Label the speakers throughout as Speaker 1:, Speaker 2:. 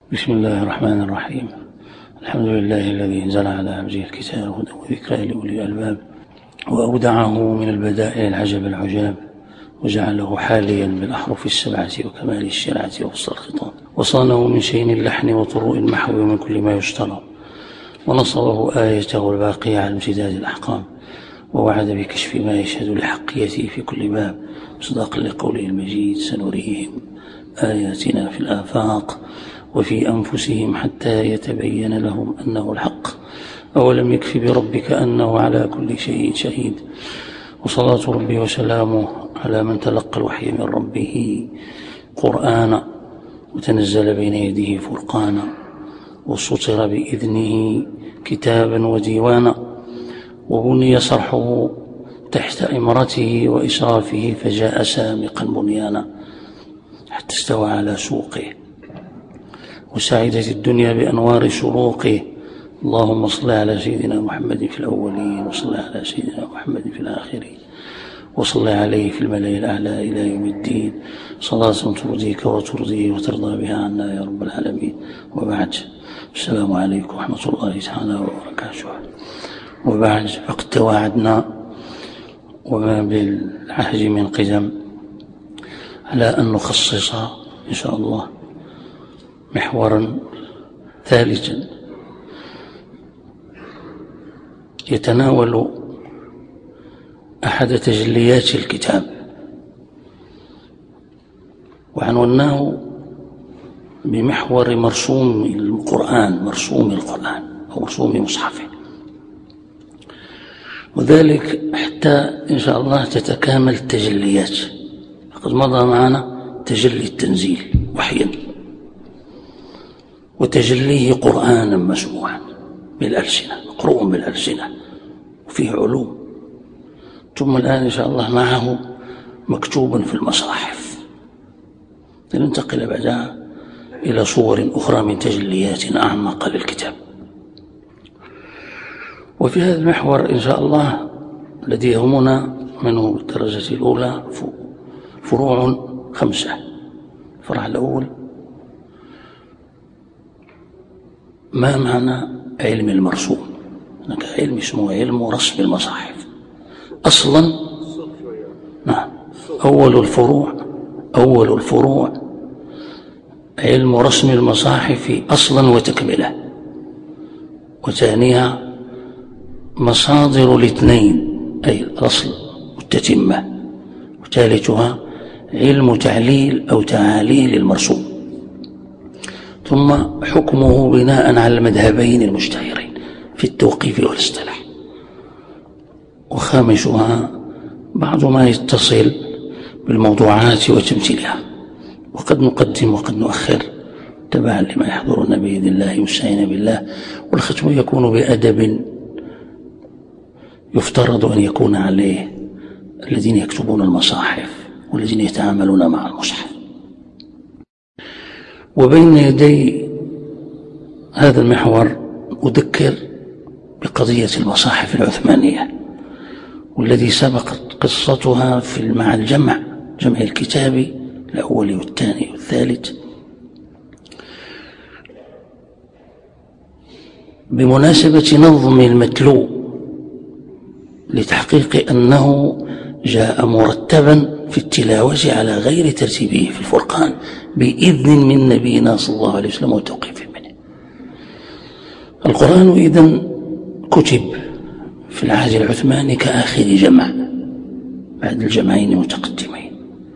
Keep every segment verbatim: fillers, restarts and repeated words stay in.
Speaker 1: بسم الله الرحمن الرحيم. الحمد لله الذي انزل على عبده الكتاب هدى وذكرى لأولي الألباب، وأودعه من البدائع العجب العجاب، وجعله حاليا بالأحرف السبعة وكمال الشرعة وفصل الخطاب، وصانه من شين اللحن وطروء المحو ومن كل ما يشترى، ونصره آيته الباقية على امتداد الأحقام، ووعد بكشف ما يشهد لحقيته في كل باب، مصداقا لقوله المجيد: سنريهم آياتنا في الآفاق وفي أنفسهم حتى يتبين لهم أنه الحق، أولم يكف بربك أنه على كل شيء شهيد. وصلاة ربي وسلامه على من تلقى الوحي من ربه قرآنا، وتنزل بين يديه فرقانا، وسطر بإذنه كتابا وديوانا، وبني صرحه تحت إمرته وإسرافه، فجاء سامقا بنيانا حتى استوى على سوقه، وسعدت الدنيا بأنوار شروقه. اللهم صل على سيدنا محمد في الأولين، وصل على سيدنا محمد في الآخرين، وصل عليه في الملأ الأعلى إلى يوم الدين، صلاة ترضيك وترضيه وترضى بها عنا يا رب العالمين. وبعد، السلام عليكم ورحمة الله تعالى وبركاته. وبعد، فقد تواعدنا وما بالعهد من قدم على أن نخصص إن شاء الله محورا ثالثا يتناول أحد تجليات الكتاب، وعنوناه بمحور مرسوم القرآن، مرسوم القرآن أو مرسوم مصحفه، وذلك حتى إن شاء الله تتكامل التجليات. فقد مضى معنا تجلي التنزيل وحيا، وتجليه قرآنا مسموعا بالألسنة، مقروء بالألسنة وفيه علوم، ثم الآن إن شاء الله معه مكتوبا في المصاحف. لننتقل بعدها إلى صور أخرى من تجليات أعمق للكتاب. وفي هذا المحور إن شاء الله الذي يهمنا منه بالدرجة الأولى فروع خمسة. الفرع الأول: ما معنى علم المرسوم؟ هناك علم اسمه علم رسم المصاحف أصلا. نعم، أول الفروع أول الفروع علم رسم المصاحف أصلا وتكملة، وثانيها مصادر الاثنين أي الأصل والتتمة، وثالثها علم تعليل أو تعاليل المرسوم، ثم حكمه بناء على المذهبين المشتهرين في التوقيف والاصطلاح، وخامسها بعض ما يتصل بالموضوعات وتمثيلها. وقد نقدم وقد نؤخر تبعا لما يحضرنا بإذن الله مستعين بالله. والختم يكون بأدب يفترض أن يكون عليه الذين يكتبون المصاحف والذين يتعاملون مع المصحف. وبين يدي هذا المحور أذكر بقضية المصاحف العثمانية، والذي سبقت قصتها في مع الجمع جمع الكتاب الأول والثاني والثالث. بمناسبة نظم المتلو لتحقيق أنه جاء مرتبا في التلاوة على غير ترتيبه في الفرقان بإذن من نبينا صلى الله عليه وسلم وتوقيف منه. القرآن إذن كتب في العهد العثماني كآخر جمع بعد الجمعين المتقدمين،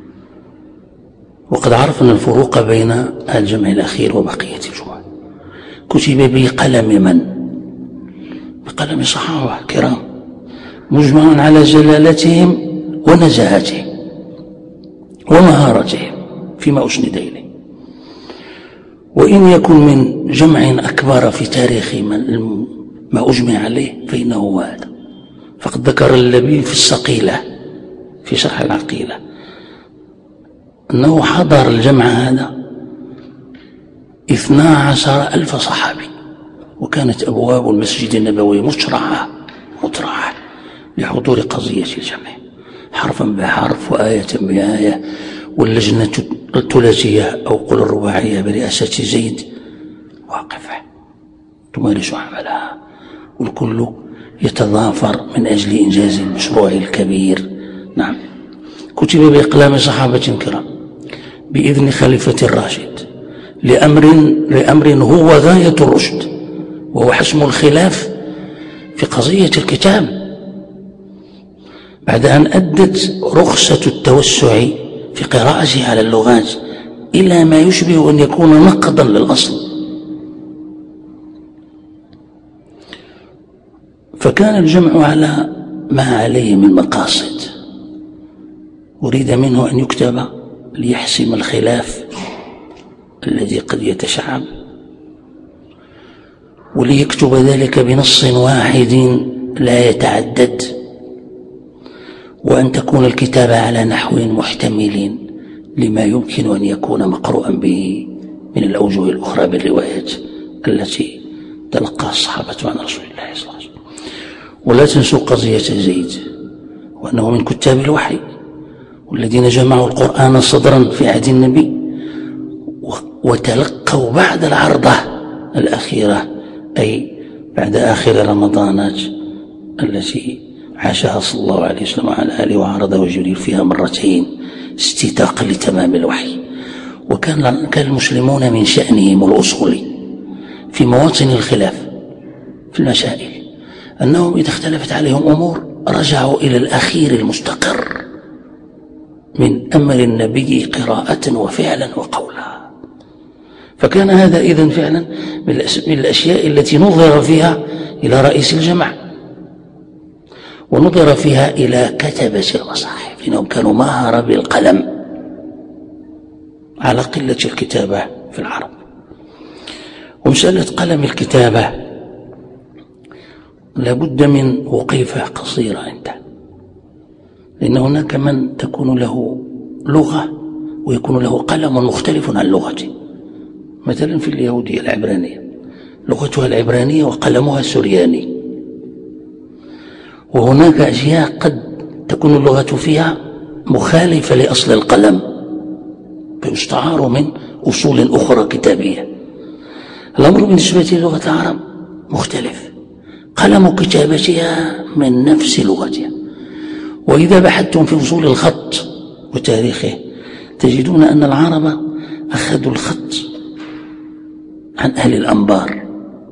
Speaker 1: وقد عرفنا الفروق بين الجمع الأخير وبقية الجمع. كتب بقلم من؟ بقلم صحابة كرام مجمع على جلالتهم ونزاهتهم ومهارتهم فيما أسند إليه. وإن يكن من جمع أكبر في تاريخ ما أجمع عليه فإنه هذا. فقد ذكر اللبيب في الصقيلة في شرح العقيلة أنه حضر الجمع هذا اثنا عشر ألف صحابي، وكانت أبواب المسجد النبوي مترعة مترعة لحضور قضية الجمع، حرفا بحرف وآية بآية. واللجنة الثلاثية أو قل الرباعية برئاسة زيد واقفة تمارس عملها، والكل يتضافر من أجل إنجاز المشروع الكبير. نعم. كتب بإقلام صحابة كرام بإذن خليفة الراشد لأمر, لأمر هو غاية الرشد، وهو حسم الخلاف في قضية الكتاب، بعد أن أدت رخصة التوسع في قراءته على اللغات إلى ما يشبه أن يكون نقضا للأصل. فكان الجمع على ما عليه من مقاصد، أريد منه أن يكتب ليحسم الخلاف الذي قد يتشعب، وليكتب ذلك بنص واحد لا يتعدد، وأن تكون الكتابة على نحو محتمل لما يمكن أن يكون مقروءا به من الأوجه الأخرى بالروايات التي تلقى الصحابة عن رسول الله صلى الله عليه وسلم. ولا تنسوا قضية زيد، وأنه من كتاب الوحي والذين جمعوا القرآن صدرا في عهد النبي وتلقوا بعد العرضة الأخيرة، أي بعد آخر رمضانات التي عاشها صلى الله عليه وسلم على آله، وعرضه جبريل فيها مرتين استيثاقا لتمام الوحي. وكان كان المسلمون من شأنهم الأصولي في مواطن الخلاف في المسائل أنهم إذا اختلفت عليهم أمور رجعوا إلى الأخير المستقر من أمر النبي قراءة وفعلا وقولا. فكان هذا إذن فعلا من الأشياء التي نظر فيها إلى رئيس الجمع، ونظر فيها إلى كتبة المصاحف، لأنهم كانوا ماهر بالقلم على قلة الكتابة في العرب. ومسألة قلم الكتابة لابد من وقيفة قصيرة عنده، لأن هناك من تكون له لغة ويكون له قلم مختلف عن لغته. مثلا في اليهودية العبرانية لغتها العبرانية وقلمها السرياني، وهناك أشياء قد تكون اللغة فيها مخالفة لأصل القلم فيستعار من أصول أخرى كتابية. الأمر بالنسبة للغة العرب مختلف، قلم كتابتها من نفس لغتها. وإذا بحثتم في أصول الخط وتاريخه تجدون أن العرب أخذوا الخط عن أهل الأنبار،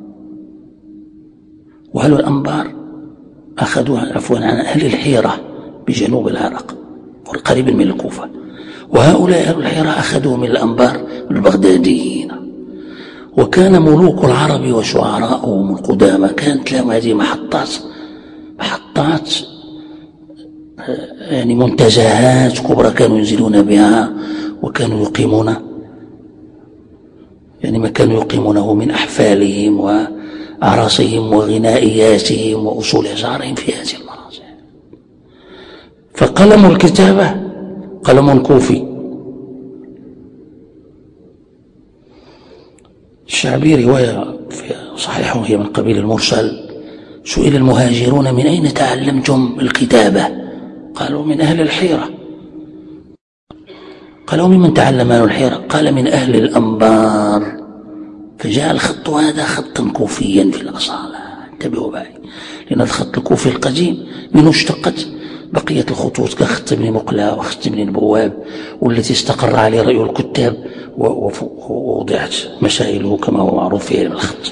Speaker 1: وأهل الأنبار أخذوها عفوا عن أهل الحيرة بجنوب العراق قريب من الكوفة، وهؤلاء أهل الحيرة أخذوا من الأنبار البغداديين. وكان ملوك العرب وشعراءهم القدامى كانت لهم هذه محطات محطات يعني منتزهات كبرى كانوا ينزلون بها، وكانوا يقيمون يعني ما كانوا يقيمونه من أحفالهم وأعراسهم وغنائياتهم وأصول أشعارهم في هذه المناطق. فقلم الكتابة قلم كوفي. الشعبي رواية في صحيحه هي من قبيل المرسل، سئل المهاجرون من أين تعلمتم الكتابة؟ قالوا من أهل الحيرة. قالوا ممن تعلمون الحيرة؟ قال من أهل الأنبار. فجاء الخط هذا خطا كوفيا في الأصالة، انتبهوا معي، لأن الخط الكوفي القديم منه اشتقت بقية الخطوط كخط ابن مقلة وخط ابن البواب، والتي استقر عليه رأي الكتاب ووضعت مسائله كما هو معروف في علم الخط.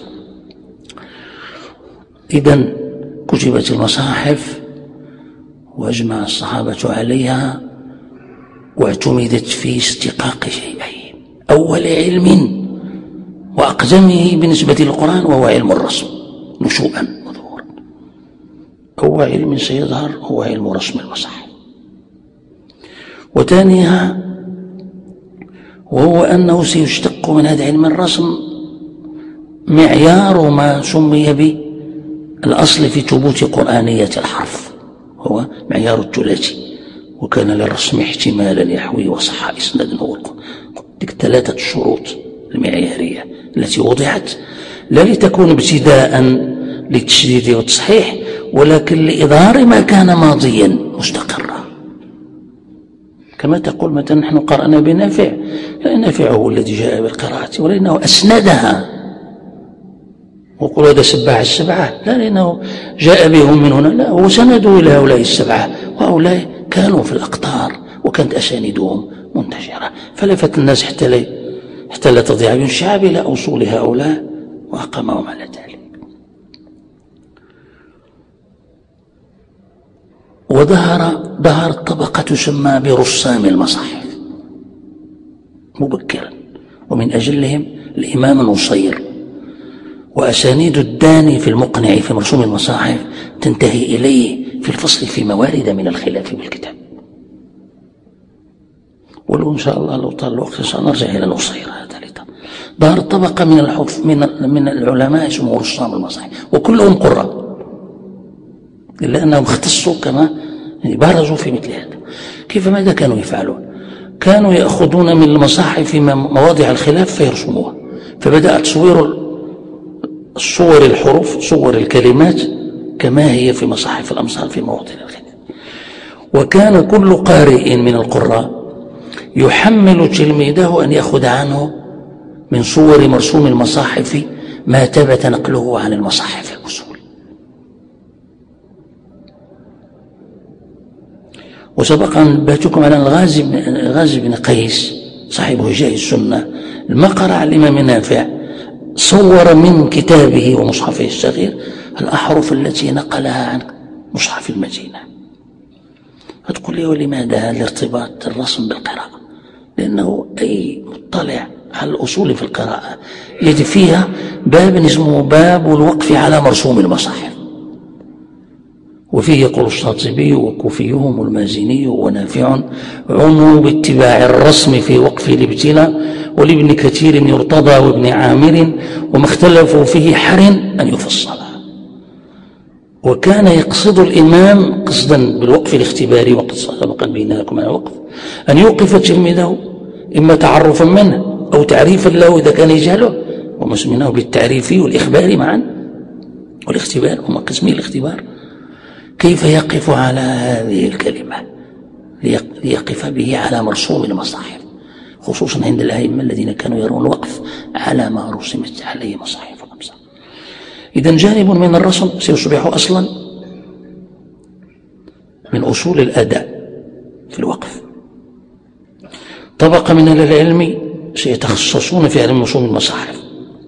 Speaker 1: إذن كتبت المصاحف وأجمع الصحابة عليها، واعتمدت في استقاق شيئين: أول علم وأقدمه بالنسبة للقرآن وهو علم الرسم نشوءا وظهورا. أول علم سيظهر هو علم رسم المصاحف. وثانيها وهو أنه سيشتق من هذا علم الرسم معيار ما سمي بالأصل في ثبوت قرآنية الحرف، هو معيار الثلاثي. وكان للرسم احتمالا يحوي وصح إسنادا ووقوع. تلك ثلاثة الشروط المعيارية التي وضعت لا لتكون ابتداء للتشديد والتصحيح، ولكن لإظهار ما كان ماضيا مستقرا. كما تقول مثلا نحن قرأنا بنافع، لا نافع هو الذي جاء بالقراءة ولكنه أسندها وقل هذا سباح السبعة، لا، لأنه جاء بهم من هنا، لا، هو سندوا إلى هؤلاء السبعة، وهؤلاء كانوا في الأقطار وكانت أساندهم منتشرة، فلفت الناس حتى لا حتى لا تضيع بهم الشعب إلى أصول هؤلاء وأقامهم على ذلك. وظهر ظهرت طبقة تسمى برسام المصاحف مبكرا، ومن أجلهم الإمام النصير، وأسانيد الداني في المقنع في مرسوم المصاحف تنتهي إليه في الفصل في موارد من الخلاف بالكتاب. ولو إن شاء الله لو طال الوقت سنرجع إلى النصير هذا. ظهرت طبقة من الحف من من العلماء اسمه رسام المصاحف، وكلهم قراء، إلا أنهم اختصوا كما بارزوا في مثل هذا. كيف ماذا كانوا يفعلون؟ كانوا يأخذون من المصاحف مواضع الخلاف فيرسموها، فبدأ تصوير صور الحروف، صور الكلمات كما هي في مصاحف الأمصار في مواضع الخلاف. وكان كل قارئ من القراء يحمل تلميذه أن يأخذ عنه من صور مرسوم المصاحف ما ثبت نقله عن المصاحف الأصول. وسبق أن نبهتكم على الغازي بن, الغازي بن قيس صاحب هجاء السنة، لما قرأ الإمام نافع صور من كتابه ومصحفه الصغير الأحرف التي نقلها عن مصحف المدينة. هتقول لي ولماذا هذا الارتباط الرسم بالقراءة؟ لأنه أي مطلع على الأصول في القراءة التي فيها باب اسمه باب الوقف على مرسوم المصاحف، وفيه يقول الشاطبي وكوفيهم والمازني ونافع عنوا باتباع الرسم في وقف الابتلاء، ولابن كثير يرتضى وابن عامر وما اختلفوا فيه حر أن يفصل. وكان يقصد الإمام قصدا بالوقف الاختباري، وقد سبق بينكم على الوقف أن يوقف تلميذه إما تعرفا منه أو تعريفا له إذا كان يجهله، وما سميناه بالتعريفي والإخباري معا والاختبار، وما قسمي الاختبار، كيف يقف على هذه الكلمة ليقف به على مرسوم المصاحف، خصوصا عند الأئمة الذين كانوا يرون الوقف على ما رسمت عليه مصاحف الأمصار. إذن جانب من الرسم سيصبح أصلا من أصول الأداء في الوقف. طبقة من العلم سيتخصصون في علم رسوم المصاحف،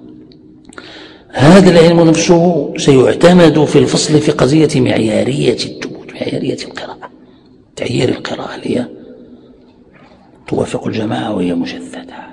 Speaker 1: هذا العلم نفسه سيعتمد في الفصل في قضية معيارية الثبوت، معيارية القراءة، تعيير القراءة اللي هي توافق الجماعة وهي مجددة.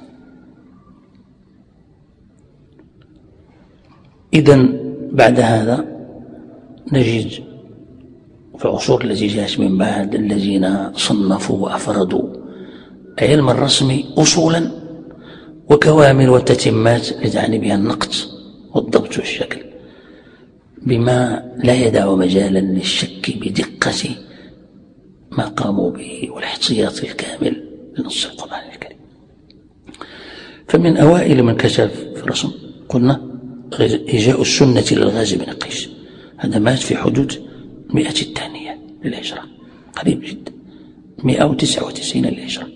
Speaker 1: إذن بعد هذا نجد في العصور التي جاءت من بعد الذين صنفوا وأفردوا علم الرسم أصولا وكوامل وتتمات لتعني بها النقد والضبط والشكل، بما لا يدع مجالا للشك بدقة ما قاموا به والاحتياط الكامل لنص القرآن الكريم. فمن أوائل من كتب في الرسم قلنا هجاء السنة للغازي بن قيس، هذا مات في حدود مئة الثانية للهجرة، قريب جدا، مئة وتسعة وتسعين للهجرة.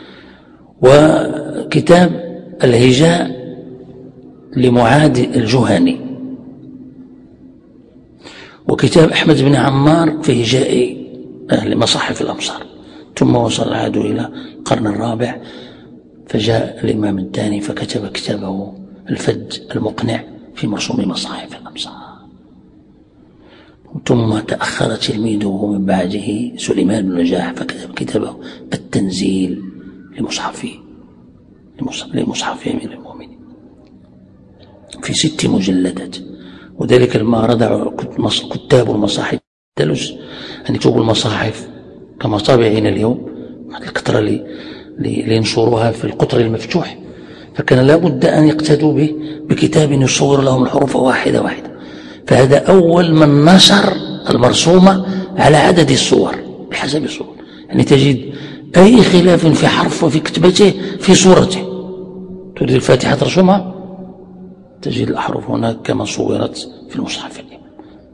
Speaker 1: وكتاب الهجاء لمعاد الجهني، وكتاب أحمد بن عمار في هجاء أهل مصاحف الأمصار. ثم وصل العهد إلى القرن الرابع، فجاء الإمام الثاني فكتب كتابه الفد المقنع في مرسوم مصاحف الأمصار. ثم تأخر تلميذه من بعده سليمان بن نجاح فكتب كتابه التنزيل لمصحف لمصحف أمير المؤمنين في ست مجلدات. وذلك لما ردع كتاب المصاحف دلس أن يكتبوا المصاحف كما طابعين اليوم الكثرة اللي لينشروها في القطر المفتوح، فكان لا بد أن يقتدوا به بكتاب يصور لهم الحروف واحدة واحدة. فهذا أول من نشر المرسومة على عدد الصور بحسب الصور، يعني تجد أي خلاف في حرف وفي كتبته في صورته. تريد الفاتحة ترسمها تجد الأحرف هناك كما صورت في المصحف اليوم.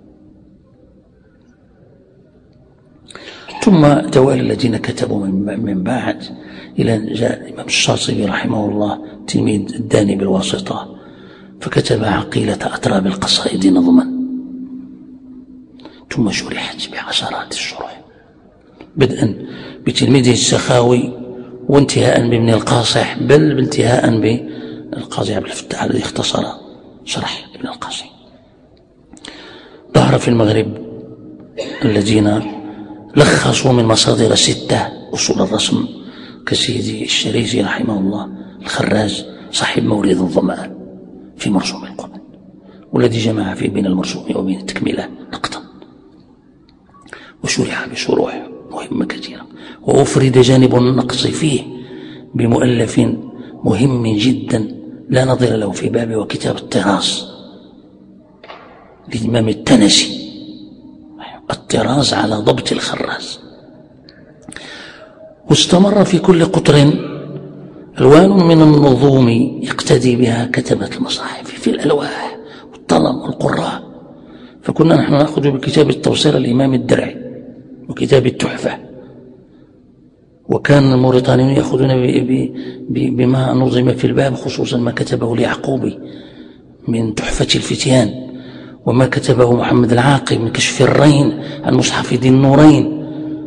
Speaker 1: ثم توالى الذين كتبوا من بعد إلى جاء الإمام الشاطبي رحمه الله تلميذ الداني بالواسطة، فكتب عقيلة أتراب القصائد نظما، ثم شرحت بعشرات الشروح، بدءا بتلميذه السخاوي وانتهاء بابن القاصح، بل بانتهاء بالقاضي عبد الفتاح الذي اختصر شرح ابن القاصح. ظهر في المغرب الذين لخصوا من مصادر ستة أصول الرسم كسيدي الشريزي رحمه الله الخراز صاحب مورد الظمآن في مرسوم القرآن، والذي جمع في بين المرسوم وبين التكملة نقطا، وشرح بشروح مهمة كثيرة، وأفرد جانب النقص فيه بمؤلف مهم جدا لا نظير له في بابه، وكتاب الطراز للإمام التنسي، الطراز على ضبط الخراز. واستمر في كل قطر ألوان من النظوم يقتدي بها كتبة المصاحف في الألواح والطلم والقراء، فكنا نحن نأخذ بكتاب التوصير الإمام الدرعي وكتاب التحفة، وكان الموريتانيون يأخذون بما نظم في الباب، خصوصا ما كتبه اليعقوبي من تحفة الفتيان، وما كتبه محمد العاقل من كشف الرين عن مصحف ذي النورين.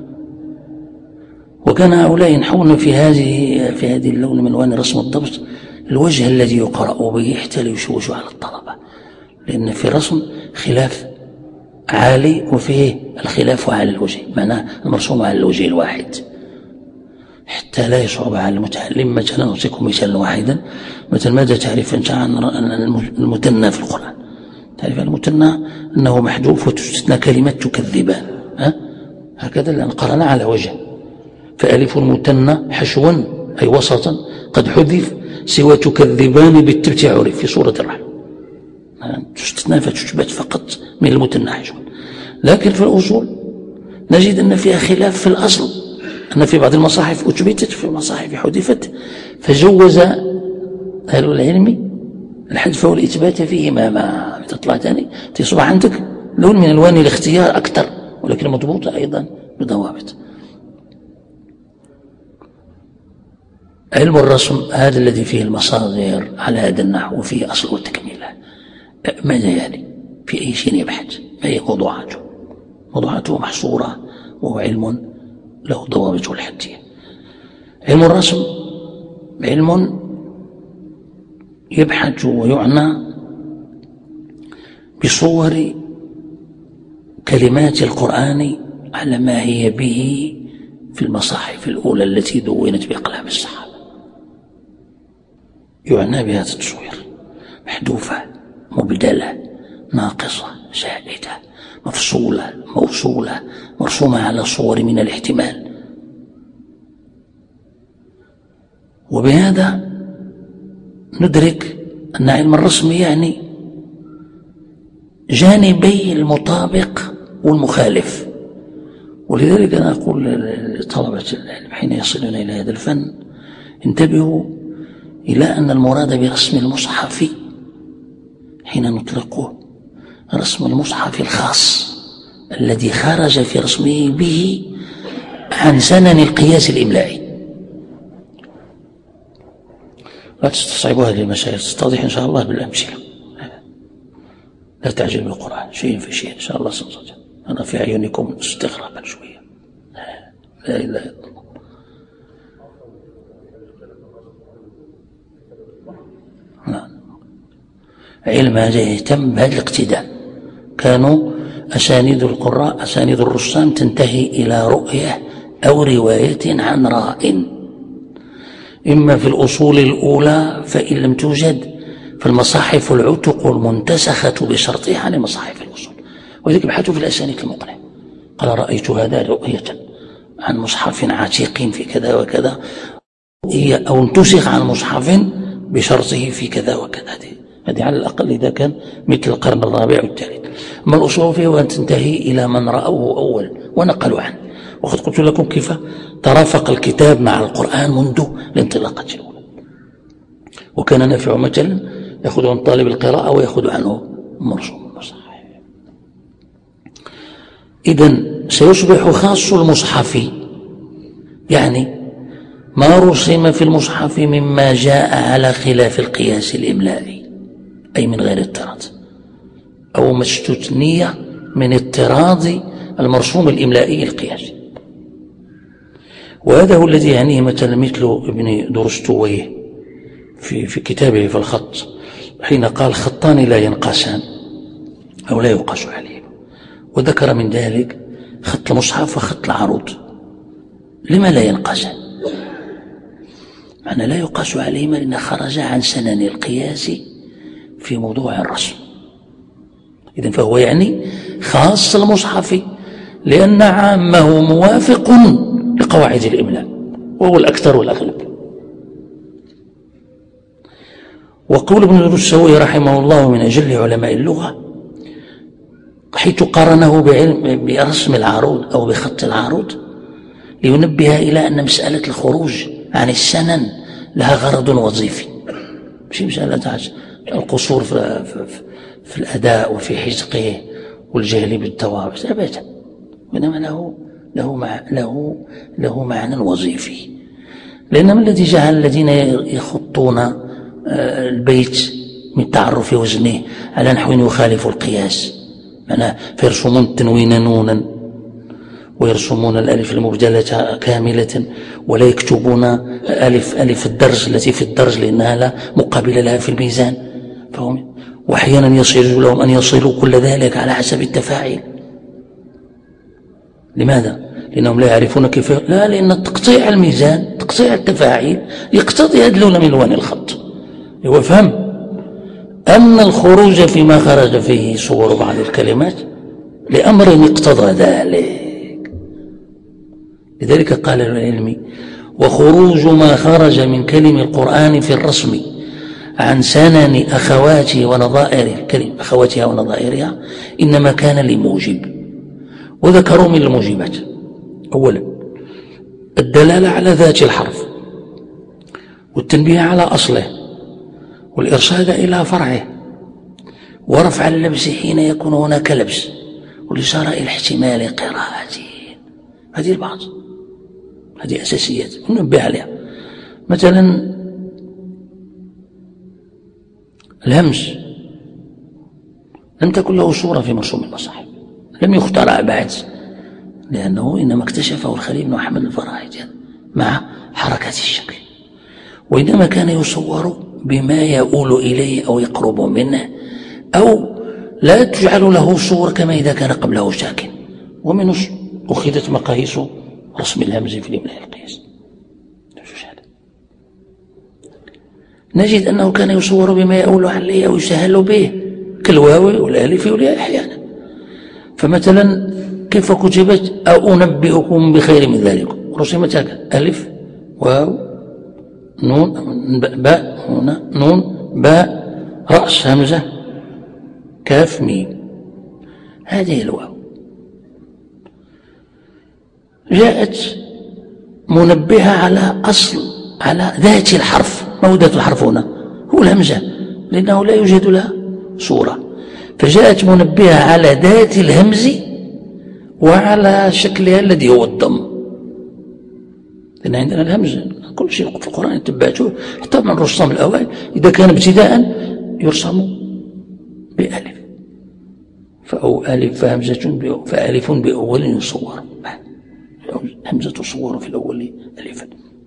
Speaker 1: وكان هؤلاء ينحون في هذه في هذه اللون من ألوان رسم الضبط الوجه الذي يقرأ به حتى لا يشوش على الطلبة، لأن في الرسم خلاف عالي وفيه الخلاف على الوجه، معناه المرسوم على الوجه الواحد حتى لا يصعب على المتعلم. مثلا أعطيكم مثالا واحدا، مثلا ماذا تعرف أنت عن المثنى في القرآن؟ تعرف المثنى أنه محذوف وتستثنى كلمة تكذبان، ها؟ هكذا لأن قرأنا على وجه، فألف المثنى حشوا أي وسطا قد حذف سوى تكذبان بالتبت عرف في سورة الرحمن، تستثنى فتثبت فقط من المثنى حشوا. لكن في الأصول نجد أن فيها خلاف في الأصل، أن في بعض المصاحف أثبتت في المصاحف حذفت، فجوز أهل العلم الحذف والإثبات فيهما. ما تطلع ثاني تصبح عندك لون من ألوان الاختيار أكثر، ولكن مضبوطة أيضا بضوابط. علم الرسم هذا الذي فيه المصادر على هذا النحو وفيه أصل والتكملة، ماذا يعني؟ في أي شيء يبحث؟ ما هي موضوعاته؟ موضوعاته محصورة، وهو علم له ضوابط الحدية. علم الرسم علم يبحث ويعنى بصور كلمات القرآن على ما هي به في المصاحف الأولى التي دونت بأقلام الصحابة، يعنى بهذا التصوير، محذوفة، مبدلة، ناقصة، زائدة، مفصولة، موصولة، مرسومة على صور من الاحتمال. وبهذا ندرك أن علم الرسم يعني جانبي المطابق والمخالف. ولذلك أنا أقول لطلبة العلم حين يصلون إلى هذا الفن انتبهوا إلى أن المراد برسم المصحف حين نطلقه رسم المصحف الخاص الذي خرج في رسمه به عن سنن القياس الإملائي. لا تستصعبوا هذه المسائل، تتضح إن شاء الله بالأمثلة، لا تعجل بالقرآن شيء في شيء إن شاء الله سنصدق. أنا في عيونكم استغرابا شوية، لا إله إلا الله. لا. علم هذا يهتم بهذا الاقتداء. كانوا أسانيد القراء أسانيد الرسام تنتهي إلى رؤية أو رواية عن راء، إما في الأصول الأولى فإن لم توجد فالمصاحف العتق المنتسخة بشرطها عن مصاحف الأصول. وذلك بحثوا في الأسانيد المقنعة، قال رأيت هذا رؤية عن مصحف عتيق في كذا وكذا، أو انتسخ عن مصحف بشرطه في كذا وكذا. هذه على الأقل إذا كان مثل القرن الرابع والثالث. أما الأصول فيه أن تنتهي إلى من رأوه أول ونقلوا عنه. وقد قلت لكم كيف ترافق الكتاب مع القرآن منذ الانطلاقة الأولى. وكان نافع مثلا يأخذ عن طالب القراءة ويأخذ عنه مرسوم المصحف. إذن سيصبح خاص المصحف يعني ما رسم في المصحف مما جاء على خلاف القياس الإملائي، أي من غير اضطراد، أو مشتوت النية من اضطراد المرسوم الإملائي القياسي. وهذا هو الذي يعنيه مثلا مثل ابن درستويه في, في كتابه في الخط، حين قال خطان لا ينقاسان أو لا يقاس عليهم، وذكر من ذلك خط المصحف وخط العروض. لما لا ينقاسان؟ معنى لا يقاس عليهما لأن خرج عن سنن القياس في موضوع الرسم. إذن فهو يعني خاص المصحف لأن عامه موافق لقواعد الإملاء وهو الأكثر والأغلب. وقول ابن درستويه رحمه الله من أجل علماء اللغة حيث قارنه بعلم برسم العروض أو بخط العروض لينبه إلى أن مسألة الخروج عن السنن لها غرض وظيفي، مش مسألة القصور في, في, في الأداء وفي حزقه والجهل بالضوابط أبدا، وإنما له له مع له له معنى وظيفي. لأن من الذي جعل الذين يخطون البيت من تعرف وزنه على نحو يخالف القياس، معناه فيرسمون التنوين نونا ويرسمون الألف المبدلة كاملة ولا يكتبون ألف ألف الدرج التي في الدرج لأنها لا مقابل لها في الميزان، فهم وأحيانا يصير لهم أن يصلوا كل ذلك على حسب التفاعل. لماذا؟ لأنهم لا يعرفون كيف، لا لأن تقطيع الميزان تقطيع التفاعل يقتضي هذا اللون من ألوان الخط. هو فهم أن الخروج فيما خرج فيه صور بعض الكلمات لأمر اقتضى ذلك. لذلك قال العلم وخروج ما خرج من كلم القرآن في الرسم عن سنن أخواته ونظائره كلمة أخواتها ونظائرها إنما كان لموجب. وذكروا من الموجبات أولا الدلالة على ذات الحرف، والتنبيه على أصله، والإرشاد إلى فرعه، ورفع اللبس حين يكون هناك لبس، والإشارة إلى احتمال قراءته. هذه البعض، هذه أساسيات ننبه عليها. مثلا الهمز لم تكن له صورة في مرسوم المصاحف، لم يخترع بعد، لأنه إنما اكتشفه الخليل بن محمد الفراهيدي مع حركة الشكل، وإنما كان يصور بما يؤول إليه أو يقرب منه، أو لا تجعل له صور كما إذا كان قبله ساكن. ومن أخذت مقاييس رسم الهمز في الإملاء القياس. نجد أنه كان يصور بما يؤول عليه أو يسهل به كالواو والالف والياء أحيانا. فمثلا كيف كتبت أو أنبئكم بخير من ذلك، رسمت هكذا ألف واو نون باء هنا نون باء رأس همزة كاف ميم، هذه الواو جاءت منبهة على أصل على ذات الحرف. ما هو ذات الحرف هنا؟ هو الهمزة، لأنه لا يوجد لها صورة، فجاءت منبهة على ذات الهمز وعلى شكلها الذي هو الضم. لأن عندنا الهمز كل شيء في القرآن تبعته، حتى من الرسام الأوائل إذا كان ابتداء يرسم بألف، فأو ألف فهمزة فألف بأول يصور، همزة تصور في الأول ألفا.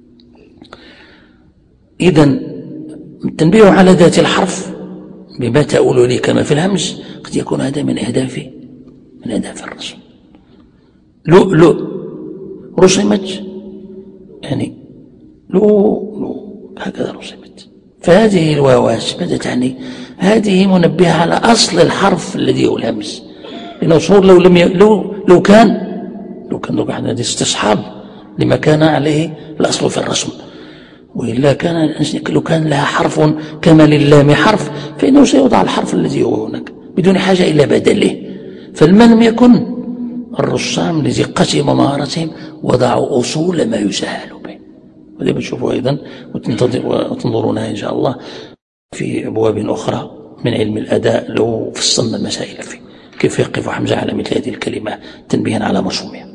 Speaker 1: إذن التنبيه على ذات الحرف بما تقول لي كما في الهمز قد يكون هذا من أهداف من أهداف الرسم. لؤلؤ رسمت يعني لو لو هكذا رسمت، فهذه الواوات ماذا تعني؟ هذه منبهة على أصل الحرف الذي هو الهمز، لأنه صور لو لم ي... لو لو كان لو كان لو كان هذا استصحاب لما كان عليه الأصل في الرسم، وإلا كان لو كان لها حرف كما للام حرف فإنه سيوضع الحرف الذي هو هناك بدون حاجة إلى بدله. فلما لم يكن الرسام لدقة مهارتهم وضعوا أصول ما يسهل به، وهذا بتشوفوا أيضا وتنظرونها إن شاء الله في أبواب أخرى من علم الأداء لو فصلنا المسائل فيه، كيف يقف حمزة على مثل هذه الكلمة تنبيها على مرسومها.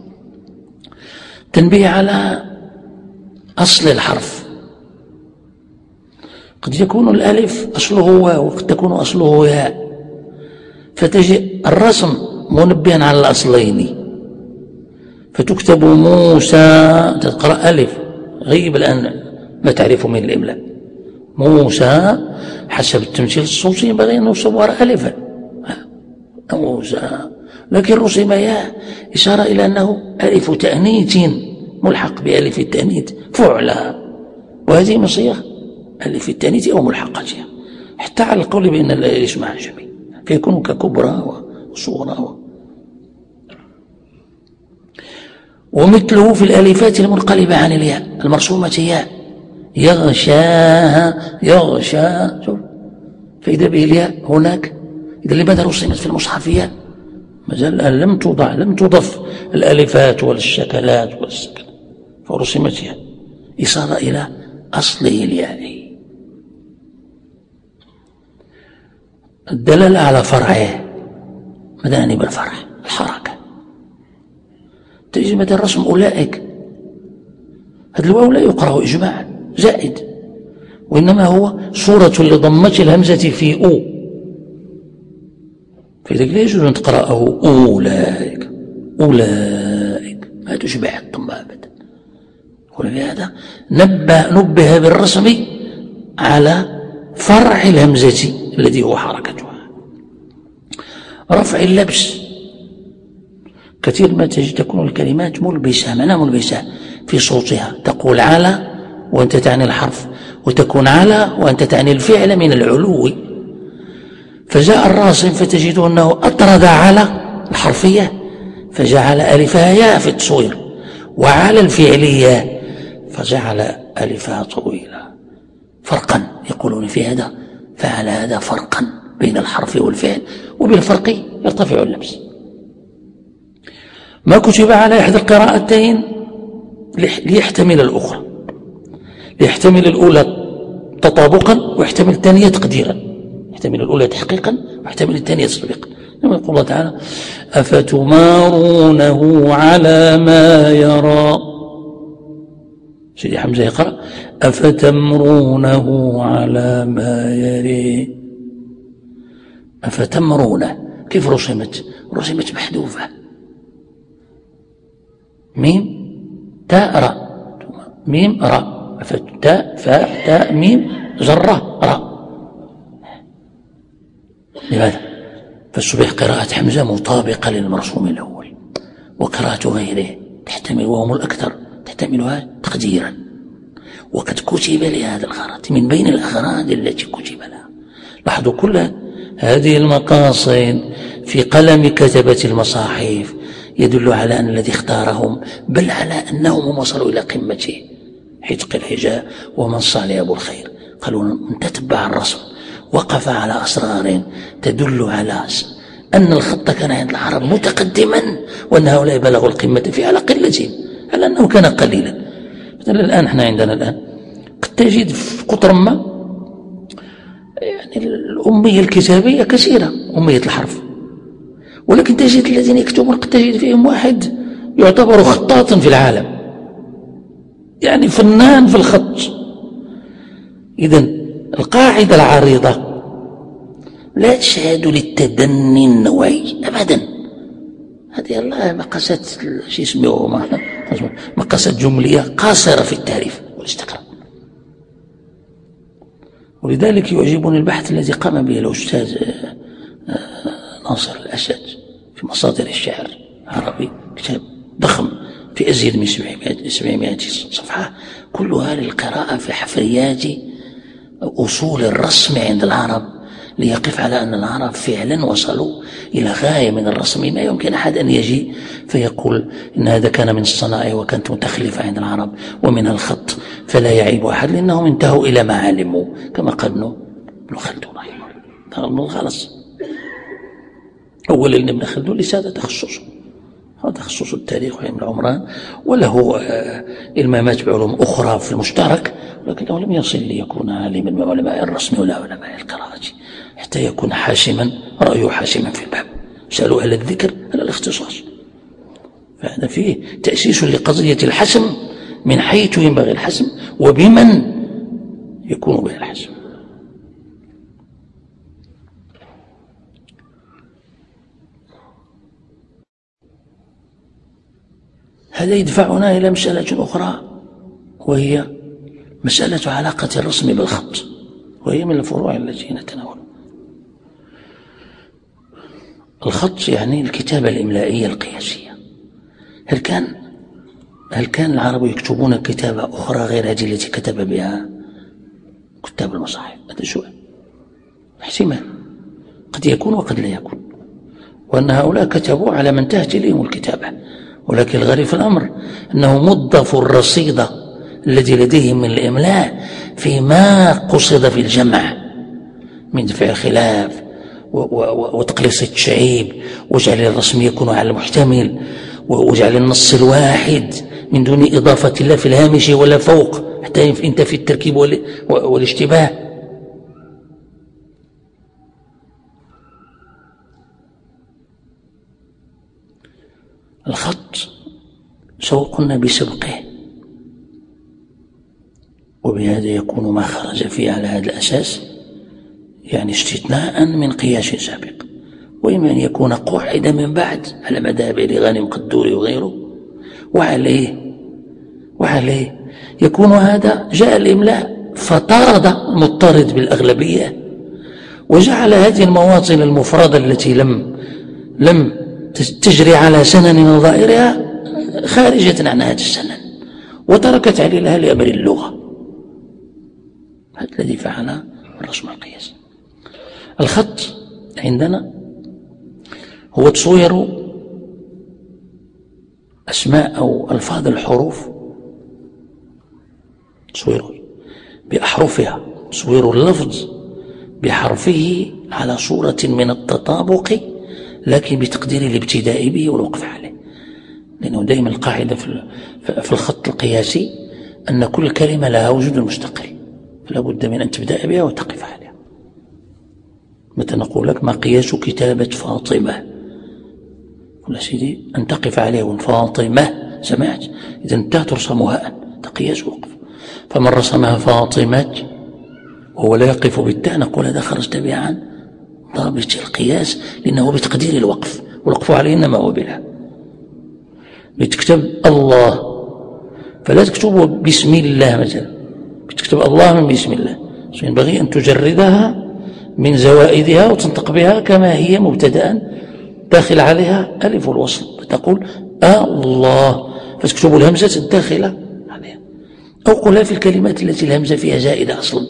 Speaker 1: تنبيه على أصل الحرف، قد يكون الألف أصله واو وقد تكون أصله ياء، فتجي الرسم منبها على الأصلين، فتكتب موسى تقرأ ألف، غيب الآن ما تعرف من الإملاء، موسى حسب التمثيل الصوتي ينبغي أن يصور ألفا موسى، لكن رسم ياء إشارة إلى أنه ألف تأنيث ملحق بألف التأنيث فعلى، وهذه من صيغ ألف التأنيث أو ملحقاتها، حتى على القول بأن الاسم عجمي فيكون ككبرى وصغرى و... ومثله في الألفات المنقلبة عن الياء المرسومة ياء، يغشاها يغشى، شوف فإذا به الياء هناك. إذا لماذا رسمت في المصحف ياء؟ مازال لم توضع لم تضف الألفات ولا الشكلات ولا السكن، فرسمت ياء إشارة إلى أصله الياء. الدلالة على فرعه، مذانب الفرع الحركة، تجد مثل رسم أولئك، هذا الواو لا يقرأ إجماعا زائد، وإنما هو صورة لضمة الهمزة في أو، فلذلك لا يجوز أن تقرأه أولئك أولئك، ما تشبع الضمة أبدا. ولهذا نبه, نبه بالرسم على فرع الهمزة الذي هو حركتها. رفع اللبس، كثير ما تجد تكون الكلمات ملبسة، معنى ملبسة في صوتها، تقول على وأنت تعني الحرف، وتكون على وأنت تعني الفعل من العلو، فجاء الراسم فتجد أنه أطرد على الحرفية فجعل ألفها ياء في التصوير، وعلى الفعلية فجعل ألفها طويلة، فرقا يقولون في هذا، فعل هذا فرقا بين الحرف والفعل، وبالفرق يرتفع اللبس. ما كتب على إحدى القراءتين ليحتمل الأخرى، ليحتمل الأولى تطابقا ويحتمل الثانية تقديرا، يحتمل الأولى تحقيقا ويحتمل الثانية تطبيقا. كما يقول الله تعالى: أفتمارونه على ما يرى. سيدي حمزة يقرأ: أفتمرونه على ما يري. أفتمرونه كيف رسمت؟ رسمت محذوفة، ميم تاء راء، ميم راء، تاء فاء تاء ميم جرة راء. لماذا؟ فالصبح قراءة حمزة مطابقة للمرسوم الأول، وقراءة غيره تحتمل، وهم الأكثر تحتملها تقديرا، وقد كتب لهذا الغرض من بين الأغراض التي كتب لها. لاحظوا كل هذه المقاصد في قلم كتبة المصاحف يدل على أن الذي اختارهم، بل على أنهم وصلوا إلى قمة حدق الحجاء ومن صالح أبو الخير، قالوا من تتبع الرسم وقف على أسرار تدل على أن الخط كان عند العرب متقدما، وأن هؤلاء بلغوا القمة في على قلتهم، على أنه كان قليلا. مثلا الآن احنا عندنا الآن قد تجد في قطر ما يعني الأمية الكتابية كثيرة، أمية الحرف، ولكن تجد الذين يكتبون قد تجد فيهم واحد يعتبر خطاطا في العالم، يعني فنان في الخط. إذن القاعدة العريضة لا تشهد للتدني النوعي أبدا. هذه الله مقاسات شيء اسمه مقاسات جملية قاصرة في التعريف والاستقراء. ولذلك يعجبني البحث الذي قام به الأستاذ ناصر الأسد في مصادر الشعر العربي، كتاب ضخم في أزيد من سبعمائة صفحة، كلها للقراءة في حفريات أصول الرسم عند العرب، ليقف على أن العرب فعلا وصلوا إلى غاية من الرسم. ما يمكن أحد أن يجي فيقول إن هذا كان من الصنائع وكانت متخلفة عند العرب ومن الخط، فلا يعيب أحد، لأنهم انتهوا إلى ما علموا، كما قال ابن خلدون رحمه الله. من الغلط أولا ابن خلدون ليس هذا تخصصه، هذا تخصص التاريخ وعلم العمران، وله إلمامات بعلوم أخرى في المشترك، ولكنه لم يصل ليكون عالما من علماء الرسم ولا علماء القراءة حتى يكون حاسما، رأيه حاسما في الباب. سألوا أهل الذكر على الاختصاص، فهذا فيه تأسيس لقضية الحسم من حيث ينبغي الحسم وبمن يكون به الحسم. هذا يدفعنا إلى مسألة أخرى، وهي مسألة علاقة الرسم بالخط، وهي من الفروع التي نتناولها. الخط يعني الكتابة الإملائية القياسية. هل كان هل كان العرب يكتبون كتابة أخرى غير هذه التي كتب بها كتاب المصاحف؟ هذا سؤال احتمال، قد يكون وقد لا يكون، وأن هؤلاء كتبوا على من انتهت إليهم الكتابة، ولكن الغريب في الأمر أنه مضفوا الرصيد الذي لديهم من الإملاء فيما قصد في الجمع من دفع الخلاف وتقليص التشعيب، وجعل الرسم يكون على المحتمل، وجعل النص الواحد من دون إضافة لا في الهامش ولا فوق حتى ينتفي التركيب والاشتباه. الخط سواء قلنا بسبقه، وبهذا يكون ما خرج فيه على هذا الأساس يعني استثناء من قياس سابق، وإما أن يكون قاعدة من بعد على مذهب غانم قدوري وغيره، وعليه وعليه يكون هذا جاء الإملاء فطارد المضطرد بالأغلبية، وجعل هذه المواطن المفردة التي لم لم تجري على سنن من ظاهرها خارجة عن هذا السنن، وتركت عليها لأمر اللغة. هذا الذي فعل الرسم القياسي. الخط عندنا هو تصوير أسماء أو ألفاظ الحروف، تصوير بأحرفها، تصوير اللفظ بحرفه على صورة من التطابق، لكن بتقدير الابتداء به والوقف عليه. لأنه دائما القاعدة في الخط القياسي أن كل كلمة لها وجود مستقل، فلا بد من أن تبدأ بها وتقف عليها. متى نقول لك ما قياس كتابة فاطمة؟ قل سيدي أن تقف عليه فاطمة، سمعت؟ إذا انت ترسمها أن تقياس وقف. فمن رسمها فاطمة وهو لا يقف بالتاء نقول هذا خرجت بها عن ضابط القياس، لأنه بتقدير الوقف، والوقف عليه إنما هو بلا. بتكتب الله فلا تكتبه بسم الله مثلا، بتكتب الله من بسم الله، ينبغي أن تجردها من زوائدها وتنطق بها كما هي مبتدأ داخل عليها ألف الوصل، فتقول الله، فتكتب الهمزة الداخلة عليها، أو قلها في الكلمات التي الهمزة فيها زائدة أصلا.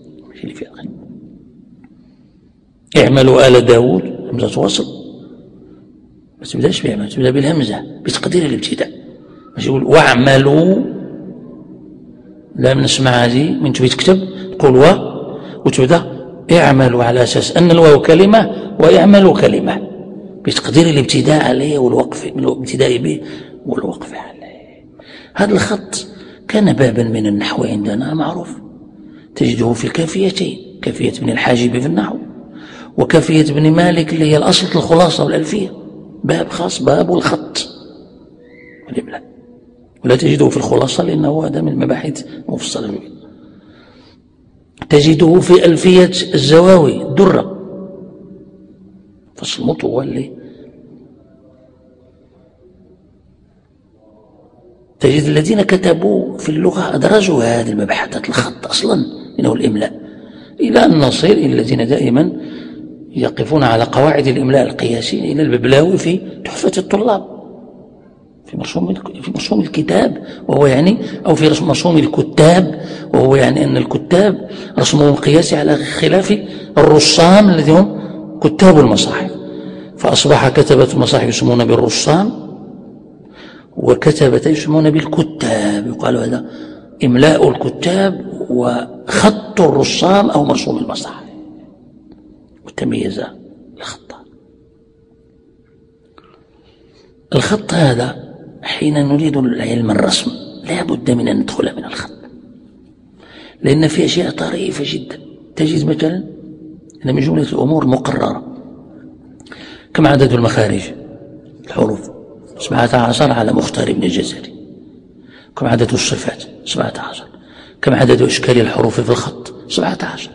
Speaker 1: اعملوا آل داود همزة وصل، ما تبداش بها، تبدا بالهمزة بتقدير الابتداء، ماشي يقول واعملوا، لا نسمع هذه من تبي تكتب تقول و وتبدا اعملوا على أساس أن الواو كلمة ويعملوا كلمة، بتقدير الابتداء عليه والوقف من الابتداء به والوقف عليه. هذا الخط كان بابا من النحو عندنا معروف، تجده في الكافيتين، كافية ابن الحاجب في النحو، وكافية ابن مالك اللي هي الأصل الخلاصة والألفية، باب خاص باب الخط والإملاء، ولا تجده في الخلاصة لأنه هذا من المباحث مفصلة. تجده في ألفية الزواوي الدرة، فصل مطول لي. تجد الذين كتبوا في اللغة أدرجوا هذه المباحثات الخط أصلا إنه الإملاء، إلى أن نصل إلى الذين دائما يقفون على قواعد الإملاء القياسي، إلى الببلاوي في تحفة الطلاب في مرسوم في مرسوم الكتاب، وهو يعني أو في مرسوم الكتاب، وهو يعني أن الكتاب رسمهم قياسي على خلاف الرسام الذين هم كتاب المصاحف، فأصبح كتبة المصاحف يسمون بالرسام، وكتبة يسمون بالكتاب، يقال هذا إملاء الكتاب وخط الرسام أو مرسوم المصاحف، وتميز الخط. الخط هذا حين نريد العلم الرسم لا بد من أن ندخل من الخط، لأن في أشياء طريفة جدا. تجد مثلا أن من جملة الأمور مقررة، كم عدد المخارج الحروف؟ سبعة عشر على مختار ابن الجزري. كم عدد الصفات؟ سبعة عشر. كم عدد أشكال الحروف في الخط؟ سبعة عشر.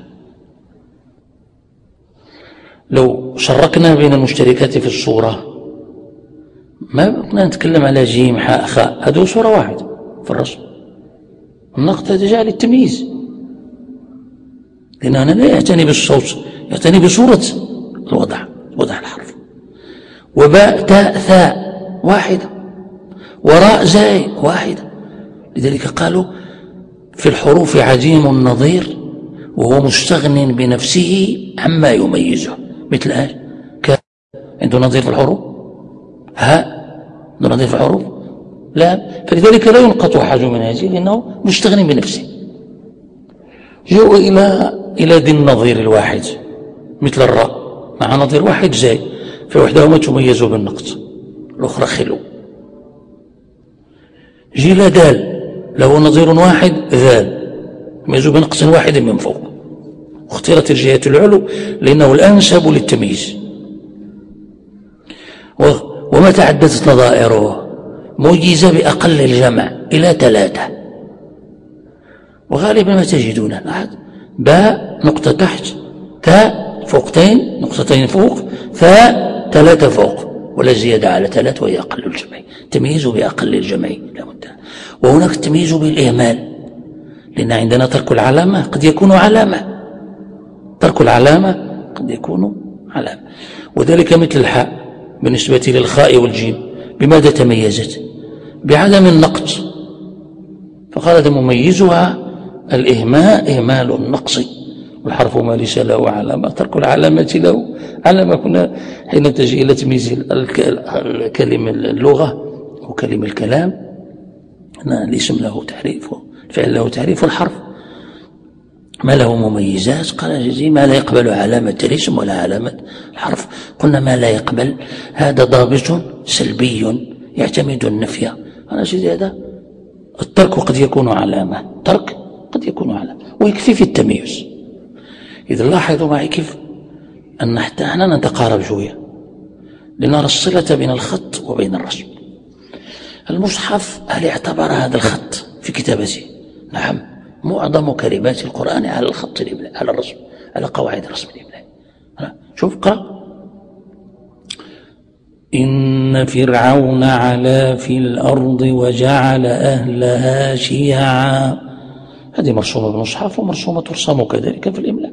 Speaker 1: لو شركنا بين المشتركات في الصورة ما كنا نتكلم على جيم حاء خاء، هذو صورة واحدة في الرسم. النقط هذا جاء للتمييز، لأن أنا لا يعتني بالصوت، يعتني بصورة الوضع، وضع الحرف. وباء تاء ثاء واحدة، وراء زاي واحدة. لذلك قالوا في الحروف عديم النظير وهو مستغن بنفسه عما يميزه. مثل ايش؟ كاف عنده نظير في الحروف؟ هاء عنده نظير في الحروف؟ لا. فلذلك لا ينقط حاجة من هذه لأنه مستغن بنفسه. جاءوا إلى إلى ذي النظير الواحد مثل الراء مع نظير واحد زاي، فوحدهما تميز بالنقط، الأخرى خلو. جيل دال له نظير واحد ذال، يميز بنقص واحد من فوق، واختيرت الجهة العلو لأنه الأنسب للتمييز. وما تعددت نظائره مجيزة بأقل الجمع إلى ثلاثة، وغالبا ما تجدونه باء نقطة تحت، تاء فوقتين نقطتين فوق، ثاء ثلاثة فوق، ولا زيادة على ثلاث وهي أقل الجمع. تمييز بأقل الجمع لابد. وهناك التمييز بالإهمال، لأن عندنا ترك العلامة قد يكون علامة، ترك العلامة قد يكون علامة. وذلك مثل الحاء بالنسبة للخاء والجيم بماذا تميزت؟ بعدم النقط، فقال مميزها الإهماء، إهمال النقص، والحرف ما ليس له علامة ترك العلامة له علامة. كنا حين تجي إلى تمييز الكلمة اللغة وكلمة الكلام، الاسم له تعريف، الفعل له تعريف، الحرف ما له مميزات. قال جزي ما لا يقبل علامة الاسم ولا علامة الحرف. قلنا ما لا يقبل هذا ضابط سلبي يعتمد النفي. أنا جزي هذا الترك قد يكون علامة، ترك قد يكون علامة، ويكفي في التمييز. إذا لاحظوا معي كيف أن حتى احنا نتقارب شوية لنرى الصلة بين الخط وبين الرسم. المصحف هل اعتبر هذا الخط في كتابته؟ نعم، معظم كلمات القرآن على الخط الإملاء، على الرسم، على قواعد الرسم الإملاء. شوف قرأ: إن فرعون علا في الأرض وجعل أهلها شيعا. هذه مرسومة بالمصحف ومرسومة ترسم كذلك في الإملاء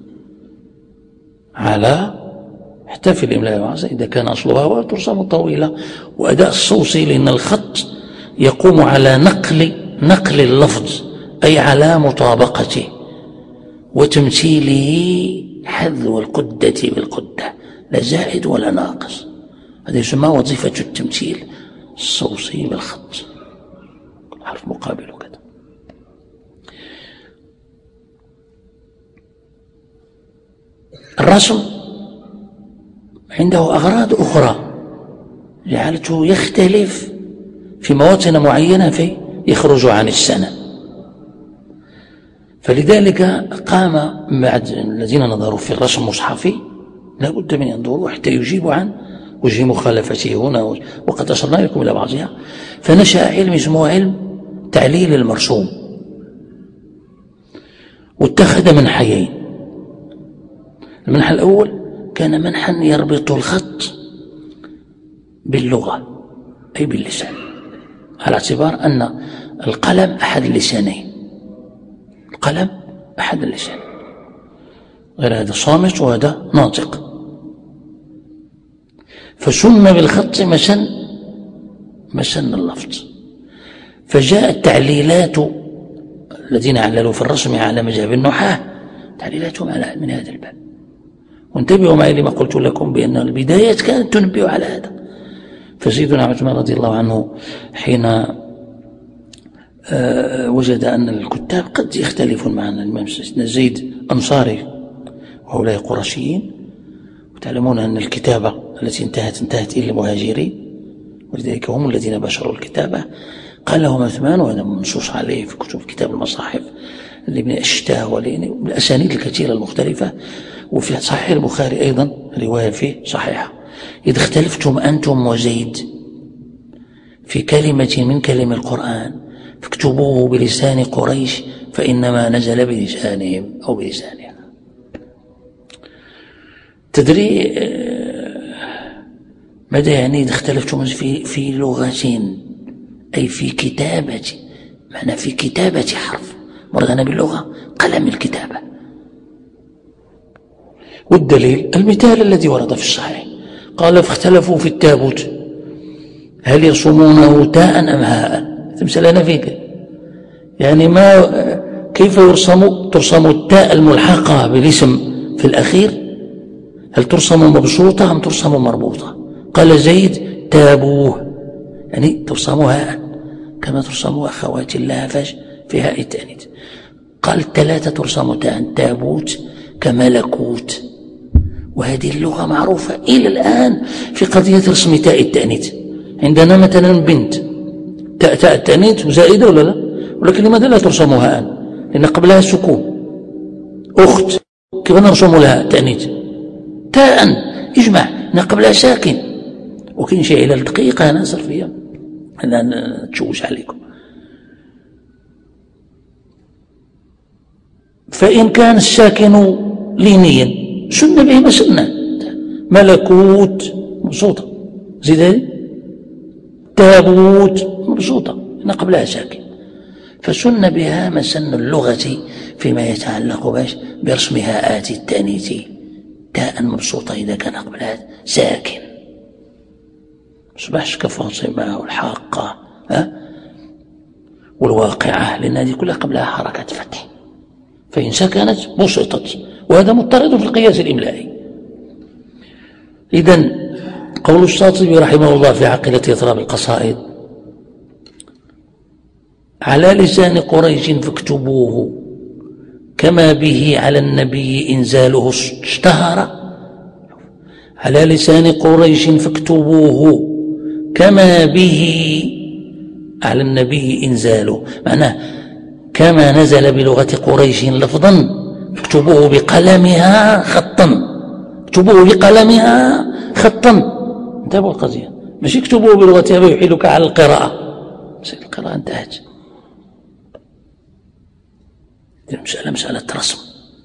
Speaker 1: على، حتى في الإملاء إذا كان أصلها وترسم طويلة. وأداء الصوصي لأن الخط يقوم على نقل نقل اللفظ، أي على مطابقته وتمثيله حذو القدة بالقدة، لا زائد ولا ناقص. هذا يسمى وظيفة التمثيل الصوصي بالخط، حرف مقابل وكذا. الرسم عنده أغراض أخرى جعلته يختلف في مواطن معينة في يخرج عن السنة. فلذلك قام بعد الذين نظروا في الرسم المصحفي لا بد من ينظروا حتى يجيبوا عن وجه مخالفته هنا، وقد أشرنا لكم إلى بعضها. فنشأ علم اسمه علم تعليل المرسوم، واتخذ منحيين. المنحى الأول كان منحا يربط الخط باللغة أي باللسان، على اعتبار أن القلم أحد اللسانين، القلم أحد اللسان، غير هذا صامت وهذا ناطق. فسمى بالخط مسن مسن اللفظ. فجاءت تعليلات الذين عللوا في الرسم على مذهب النحاة، تعليلاتهم على من هذا الباب. وانتبهوا معي لما قلت لكم بأن البدايات كانت تنبئ على هذا. فسيدنا عثمان رضي الله عنه حين وجد أن الكتاب قد يختلفون مع الإمام زيد أنصاري وهؤلاء قرشيين، وتعلمون أن الكتابة التي انتهت انتهت إلى المهاجرين، ولذلك هم الذين بشروا الكتابة. قال لهم عثمان، وهذا منصوص عليه في كتب كتاب المصاحف لابن أشتاه والأسانيد الكثيرة المختلفة، وفي صحيح البخاري أيضا رواية فيه صحيحة: إذا اختلفتم أنتم وزيد في كلمة من كلم القرآن فاكتبوه بلسان قريش فإنما نزل بلسانهم أو بلسانها. تدري ماذا يعني إذا اختلفتم في في لغة أي في كتابة، معنى في كتابة حرف، مرادنا باللغة قلم الكتابة. والدليل المثال الذي ورد في الصحيح قال فاختلفوا في التابوت هل يرسمونه تاء أم هاء. مسألة نفيدة، يعني ما كيف يرسم ترسم التاء الملحقة بالاسم في الأخير، هل ترسم مبسوطة أم ترسم مربوطة؟ قال زيد تابوه، يعني ترسم هاء كما ترسم أخوات اللهفج في هاء التأنيث. قال ثلاثة ترسم تاء تابوت كملكوت. وهذه اللغة معروفة إلى الآن في قضية رسم تاء التأنيث. عندنا مثلا بنت تاء تاء التأنيث زائدة ولا لا؟ ولكن لماذا لا ترسم هاء؟ لأن قبلها سكون. أخت كيف نرسم لها تأنيث؟ تاء اجمع أن قبلها ساكن. وكاين شيء علل دقيقة أنا صرفية أنا تشوش عليكم. فإن كان الساكن لينيا سن به ما سنة، ملكوت مبسوطة، زيد هذه تابوت مبسوطة إن قبلها ساكن، فسن بها مسن اللغة فيما يتعلق باش برسم هاءات التأنيث تاء مبسوطة إذا كان قبلها ساكن. مصبحش كفاطمة والحاقة ها والواقعة، لأن هذه كلها قبلها حركات فتح، فإن سكنت بسطت، وهذا مضطرد في القياس الإملائي. إذن قول الشاطبي رحمه الله في عقيدة إطراب القصائد على لسان قريش فاكتبوه كما به على النبي إنزاله اشتهر. على لسان قريش فاكتبوه كما به على النبي إنزاله، معناه كما نزل بلغة قريش لفظا اكتبوه بقلمها خطا، اكتبوه بقلمها خطا. انتبهوا القضية، مش اكتبوه بلغتها ويحيلك على القراءة، بس القراءة انتهت. المسألة مسألة رسم.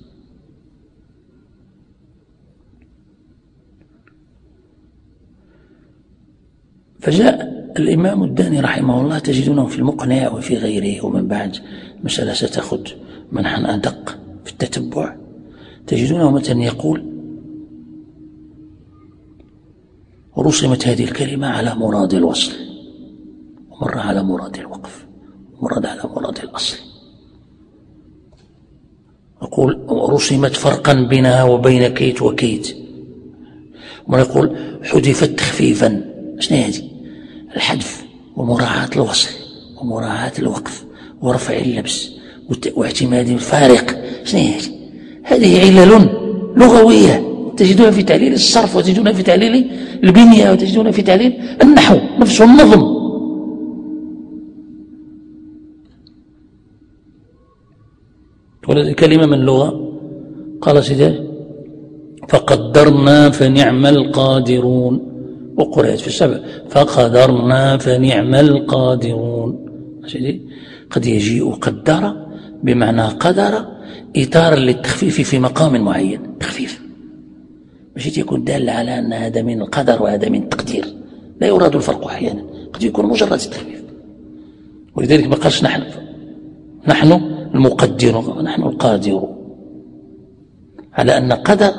Speaker 1: فجاء الإمام الداني رحمه الله، تجدونه في المقنع وفي غيره، ومن بعد مسألة ستأخذ منحا أدق في التتبع، تجدونه مثلا يقول رسمت هذه الكلمة على مراد الوصل، ومرة على مراد الوقف، ومرة على مراد الأصل. يقول رسمت فرقا بينها وبين كيت وكيت، ومرة يقول حذفت تخفيفا. شنو هذه؟ الحذف ومراعاة الوصل ومراعاة الوقف ورفع اللبس واعتماد الفارق. شنو هذه؟ هذه علل لغوية تجدونها في تعليل الصرف، وتجدونها في تعليل البنية، وتجدونها في تعليل النحو نفسه النظم. ولذلك كلمة من اللغة قال سيدي فقدرنا فنعم القادرون، وقرأت في السبع فقدرنا فنعم القادرون. قد يجيء قدر بمعنى قدر إطارا للتخفيف في مقام معين، تخفيف مش يكون دال على أن هذا من القدر وهذا من التقدير، لا يراد الفرق أحيانا، قد يكون مجرد التخفيف. ولذلك ما قالش نحن نحن المقدرون، نحن القادرون، على أن قدر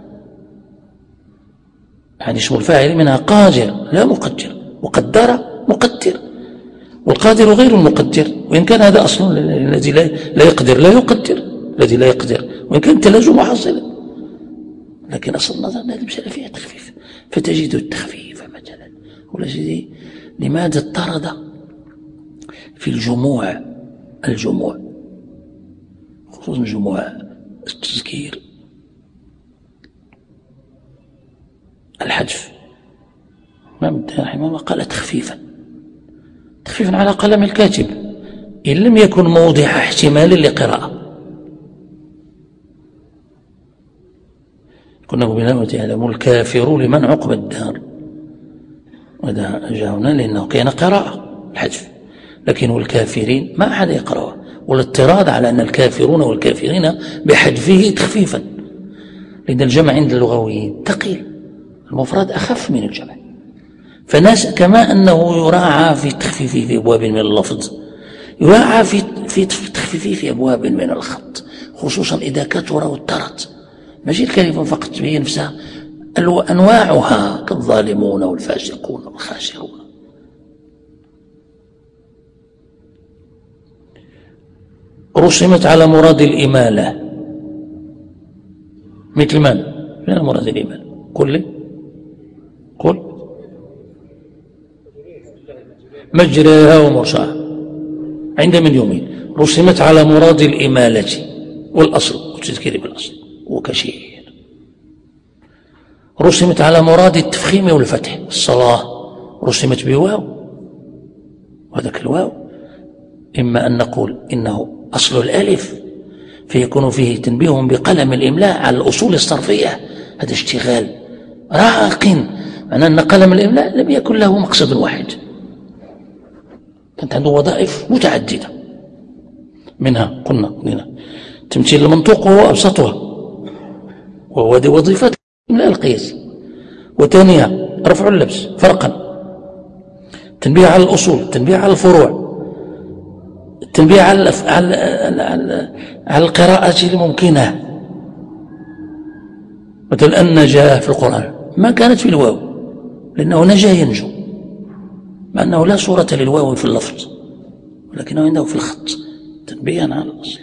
Speaker 1: يعني اسم الفاعل منها قادر لا مقدر، وقدر مقدر، والقادر غير المقدر، وإن كان هذا أصل الذي لا يقدر لا يقدر، الذي لا يقدر وإن كان تلازم حاصلا، لكن أصل النظر أن هذه المسألة فيها تخفيف، فتجد التخفيف مثلا. ولا سيدي لماذا اضطرد في الجموع الجموع خصوصا جموع التذكير الحذف؟ الإمام الداني رحمه الله قال تخفيفا، تخفيفا على قلم الكاتب إن لم يكن موضع احتمال لقراءة. كنا بنا يعلم الكافر لمن عقب الدار، وهذا جاء هنا لأنه كان قراءة الحذف، لكن والكافرين ما أحد يقرأه، والاضطراد على أن الكافرون والكافرين بحذفه تخفيفا، لأن الجمع عند اللغويين ثقيل، المفرد أخف من الجمع، فناس كما أنه يراعى في تخفيفه في أبواب من اللفظ يراعى في في تخفيفه في أبواب من الخط، خصوصا إذا كثر واترت. ماشي الكلمة فقط تبين نفسها، أنواعها كالظالمون والفاسقون والخاسرون. رسمت على مراد الإمالة، مثل من؟ من مراد الإمالة؟ قل لي قل مجريها ومرساها عند من يومين. رسمت على مراد الإمالة والأصل وتذكير بالأصل وكشير. رسمت على مراد التفخيم والفتح. الصلاة رسمت بواو، وهذاك الواو إما أن نقول إنه أصل الألف فيكون فيه تنبيه بقلم الإملاء على الأصول الصرفية، هذا اشتغال راق، معناه أن قلم الإملاء لم يكن له مقصد واحد، كانت عنده وظائف متعددة. منها قلنا قلنا تمثيل المنطوق وهو أبسطها، وهو دي وظيفة الإملاء القياسي. وثانيها رفع اللبس فرقا، تنبيه على الأصول، تنبيه على الفروع، التنبيه على على على, على القراءة الممكنة. مثل أن نجا في القرآن ما كانت في الواو لأنه نجا ينجو، مع أنه لا صورة للواو في اللفظ ولكنه عنده في الخط تنبيها على الأصل.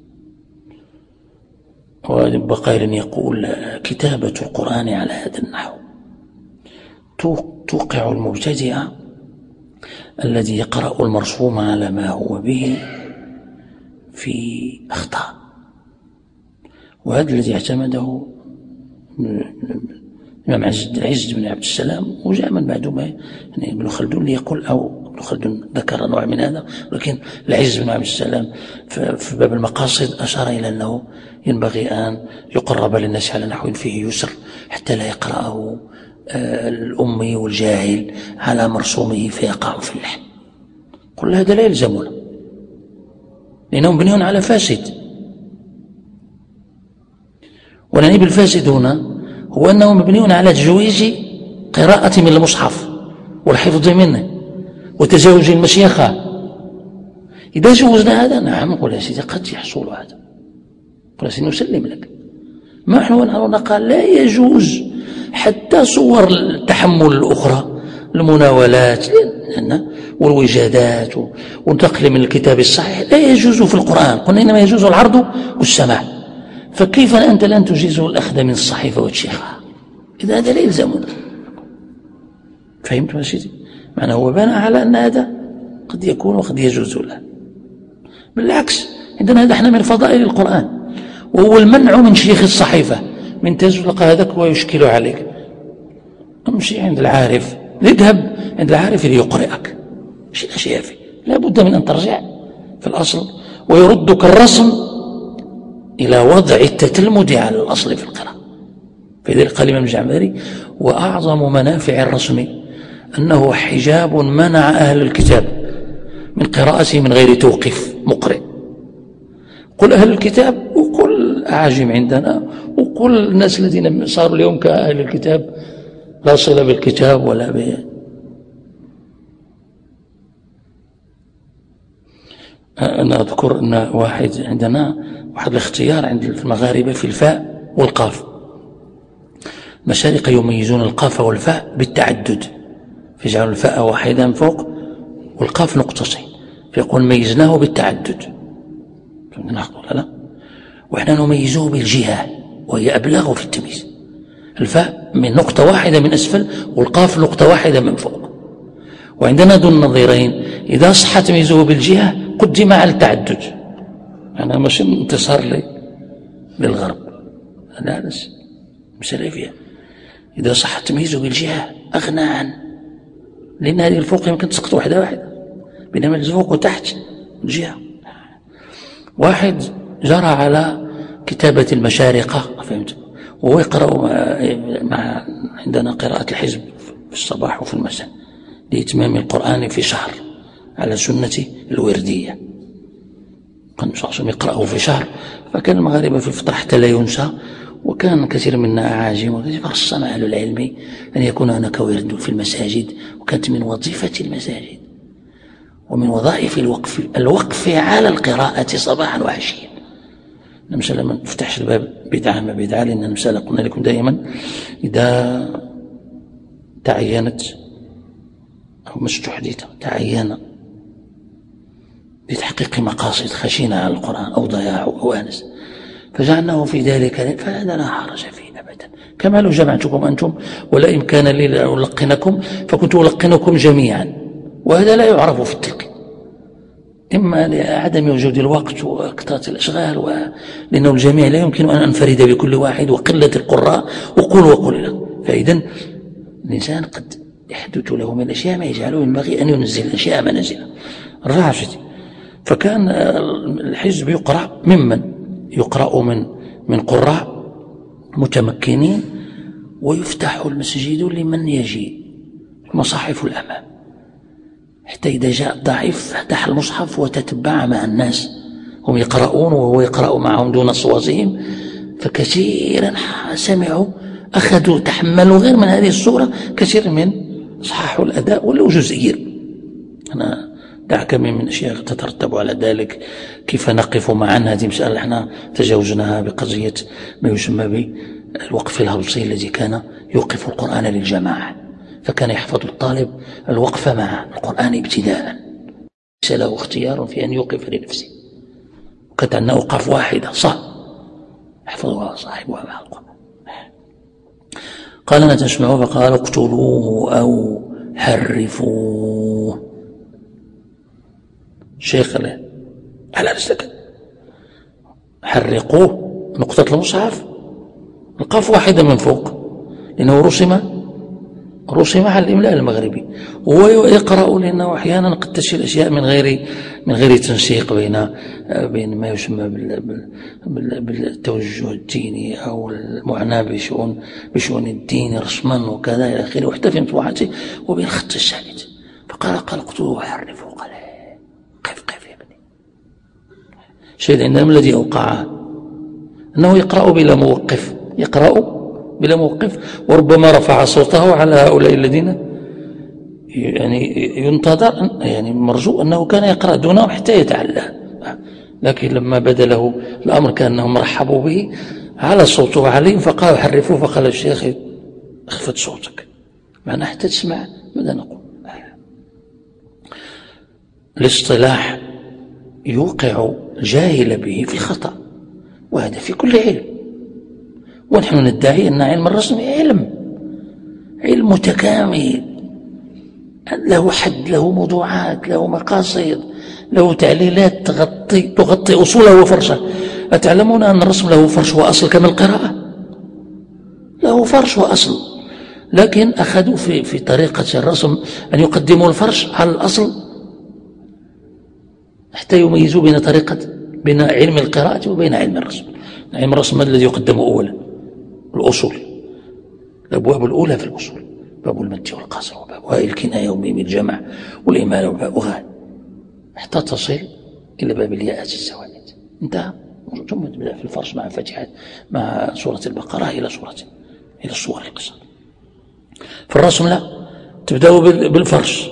Speaker 1: وابن قائل يقول كتابة القرآن على هذا النحو توقع المبتدئ الذي يقرأ المرسوم على ما هو به في أخطاء، وهذا الذي اعتمده الإمام العز بن عبد السلام، وجاء من بعده يعني ابن خلدون ليقول، أو ابن خلدون ذكر نوع من هذا، ولكن العز بن عبد السلام في باب المقاصد أشار إلى أنه ينبغي أن يقرب للناس على نحو فيه يسر حتى لا يقرأه الأمي والجاهل على مرسومه فيقع في اللحن. قل هذا لا يلزمنا لأنه مبني على فاسد، ونعني بالفاسد هنا هو أنه مبني على تجويز قراءة من المصحف والحفظ منه وتزاوج المشيخة. إذا جوزنا هذا نعم قل يا سيدي قد يحصل هذا، قل سنسلم لك. ما نحن قال لا يجوز حتى صور التحمل الأخرى، المناولات والوجادات والنقل من الكتاب الصحيح لا يجوز في القرآن، قلنا إنما يجوز العرض والسماع، فكيف أنت لن تجيز الأخذ من الصحيفة والشيخة؟ إذا هذا لا يلزمنا. فهمت يا سيدي؟ معنى هو بنى على أن هذا قد يكون وقد يجوز له. بالعكس عندنا هذا احنا من فضائل القرآن، وهو المنع من شيخ الصحيفة، من تزلق هذاك ويشكل عليك. امشي عند العارف، اذهب عند العارف ليقرئك شيء أشياء فيه، لا بد من أن ترجع في الأصل ويردك الرسم إلى وضع التتلمذ على الأصل في القراءة. فلذلك قال الإمام الجعمري وأعظم منافع الرسم أنه حجاب منع أهل الكتاب من قراءته من غير توقيف مقرئ. قل أهل الكتاب وقل أعاجم عندنا وقل الناس الذين صاروا اليوم كأهل الكتاب لا صلة بالكتاب ولا ب أنا أذكر أن واحد عندنا واحد الاختيار عند المغاربة في الفاء والقاف، مشارقة يميزون القاف والفاء بالتعدد، فيجعلون الفاء واحدة من فوق والقاف نقطتين، فيقول ميزناه بالتعدد. لا وإحنا نميزه بالجهة وهي أبلغ في التمييز، الفاء من نقطة واحدة من أسفل والقاف نقطة واحدة من فوق. وعندنا ذو النظيرين إذا صح تمييزه بالجهة قدم على التعدد، أنا ماشي انتصار لي للغرب، أنا أنس مسألة فيها إذا صح تمييزه بالجهة أغنى عن، لأن هذه الفوق يمكن تسقط واحدة واحدة، بينما الفوق وتحت الجهة. واحد جرى على كتابة المشارقة فهمت، وهو يقرأ مع عندنا قراءة الحزب في الصباح وفي المساء لإتمام القرآن في شهر على سنة الوردية، كان صلى الله عليه وسلم يقرأه في شهر، فكان المغاربة في الفطر حتى لا ينسى وكان كثير منا أعاجم، فرصنا أهل العلم أن يكون هناك ورد في المساجد، وكانت من وظيفة المساجد ومن وظائف الوقف الوقف على القراءة صباحا وعشيا. المسألة ما نفتحش الباب بدعة ما بدعة، لأن المسألة قلنا لكم دائما إذا تعينت أو ما استحدث تعين بتحقيق مقاصد خشينا على القرآن أو ضياع أو آنس فجعلناه في ذلك فهذا لا حرج فيه أبدا، كما لو جمعتكم أنتم ولا إمكان لي أن ألقنكم فكنت ألقنكم جميعا، وهذا لا يعرف في التلقين، إما لعدم وجود الوقت وكثرة الأشغال و... لأنه الجميع لا يمكن أن أنفرد بكل واحد وقلة القراء وقل وقل له، فإذا الإنسان قد يحدث له من الأشياء ما يجعله ينبغي أن ينزل الأشياء منازلها الراشد. فكان الحزب يقرأ ممن يقرأ من من قراء متمكنين، ويفتح المسجد لمن يجي مصاحف الأمام، حتى إذا جاء الضعيف فتح المصحف وتتبع مع الناس، هم يقرؤون وهو يقرأ معهم دون صوازهم، فكثيرا سمعوا أخذوا تحملوا غير من هذه الصورة كثير من صححوا الأداء ولو جزئيا. أنا دعك من الأشياء تترتب على ذلك كيف نقف معا، هذه مسألة احنا تجاوزناها بقضية ما يسمى بالوقف الهلصي الذي كان يوقف القرآن للجماعة، فكان يحفظ الطالب الوقف مع القرآن ابتداء، ليس له اختيار في أن يوقف لنفسه، وكانت عندنا أوقاف واحدة صح يحفظها صاحبها مع القرآن. قال لا تسمعوا فقال اقتلوه أو حرفوه. شيخ له على رسلك حرقوه نقطة المصحف القاف واحدة من فوق، لأنه رسم رسم على الإملاء المغربي، وهو يقرأ لأنه أحيانا قد تشي الأشياء من غير من غير تنسيق بين بين ما يسمى بالتوجه الديني أو المعنى بشؤون بشؤون الدين رسما وكذا إلى آخره، وحتى في مطبوعاته وبين الخط الثابت. فقال قال اقتلوه وحرفوه، قال قف قف يا ابني. شيء عندنا الذي أوقعه أنه يقرأ بلا موقف، يقرأ بلا موقف، وربما رفع صوته على هؤلاء الذين يعني ينتظر يعني مرجو أنه كان يقرأ دونه حتى يتعلى، لكن لما بدا له الأمر كأنهم رحبوا به على صوته عليهم فقالوا حرفوه، فقال الشيخ اخفض صوتك معنا حتى تسمع ماذا نقول. الاصطلاح يوقع الجاهل به في خطأ، وهذا في كل علم، ونحن ندعي أن علم الرسم علم علم متكامل له حد، له موضوعات، له مقاصد، له تعليلات تغطي تغطي أصوله وفرشه. أتعلمون أن الرسم له فرش وأصل كما القراءة؟ له فرش وأصل، لكن أخذوا في في طريقة الرسم أن يقدموا الفرش على الأصل حتى يميزوا بين طريقة بين علم القراءة وبين علم الرسم. علم الرسم الذي يقدم أولا الأصول، الأبواب الأولى في الأصول، باب المد والقصر وباب الكناية وميم الجمع والإمالة وبابها، حتى تصل إلى باب الياءات الزوائد. انتهى، ثم تبدأ في الفرش مع فتحات مع سورة البقرة إلى سورة إلى السور القصر. في الرسم لا، تبدأ بالفرش،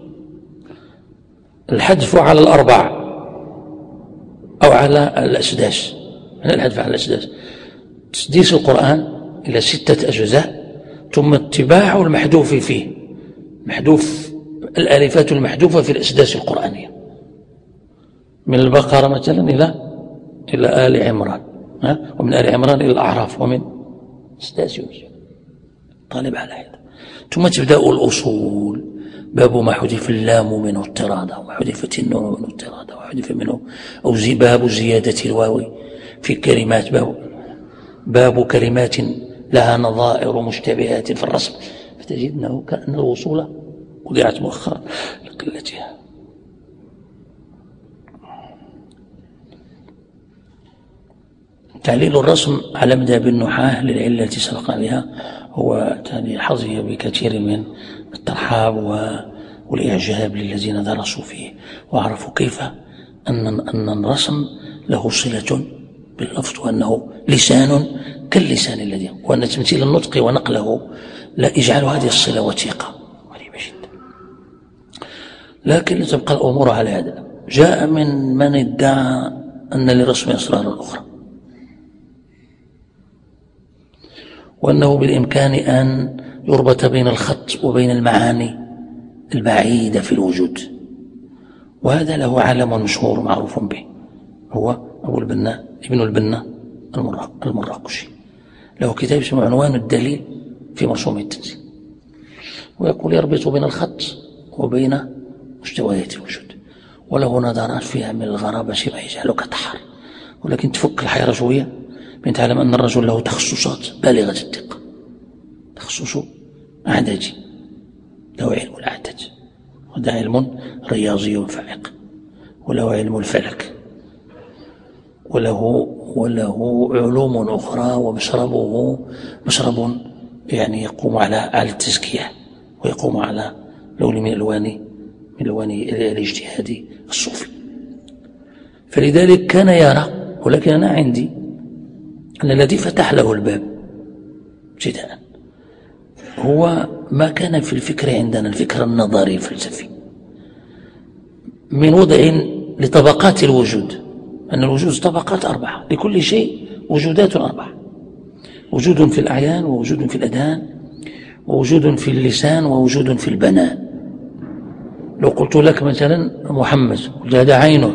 Speaker 1: الحذف على الأربع أو على الأسداس، الحذف على الأسداس، تسديس القرآن إلى ستة أجزاء، ثم اتباع المحذوف فيه، محذوف الآلفات المحذوفة في الأسداس القرآنية من البقرة مثلا إلى إلى آل عمران، ومن آل عمران إلى الأعراف، ومن أسداس يوسف، طالب على هذا. ثم تبدأ الأصول، باب ما حذف اللام منه اضطرادا، وما حذفت النون منه اضطرادا، وحذف منه أو زي باب زيادة الواو في كلمات، باب باب كلمات لها نظائر مشتبهات في الرسم، فتجد أنه كأن الوصول وضعت مؤخرا لقلتها. تعليل الرسم على مذهب النحاة للعلة التي سبق بها هو حظي بكثير من الترحاب والإعجاب للذين درسوا فيه وعرفوا كيف أن أن الرسم له صلة باللفظ وأنه لسان كاللسان الذي، وأن تمثيل النطق ونقله لا يجعل هذه الصلة وثيقة غريبة جدا. لكن تبقى الأمور على هذا. جاء من من ادعى أن للرسم أسرار أخرى، وأنه بالإمكان أن يربط بين الخط وبين المعاني البعيدة في الوجود، وهذا له علم مشهور معروف به، هو أبو البنا ابن البنا المراقشي، له كتاب اسمه عنوان الدليل في مرسوم التنزيل، ويقول يربط بين الخط وبين مستويات الوجود، وله نظرات فيها من الغرابة ما يجعلك تحر، ولكن تفك الحيرة شوية بين تعلم أن الرجل له تخصصات بالغة الدقة، تخصص أعدادي، له علم الأعداد، وده علم رياضي فائق، وله علم الفلك، وله وله علوم أخرى، ومشربه مشرب يعني يقوم على على التزكية، ويقوم على لون من ألوان من ألوان الاجتهاد الصوفي. فلذلك كان يرى، ولكن أنا عندي أن الذي فتح له الباب ابتداء هو ما كان في الفكر عندنا، الفكر النظري الفلسفي، من وضع لطبقات الوجود، أن الوجود طبقات أربعة، لكل شيء وجودات أربعة، وجود في الأعيان، ووجود في الأذهان، ووجود في اللسان، ووجود في البنان. لو قلت لك مثلا محمد، قلت هذا عينه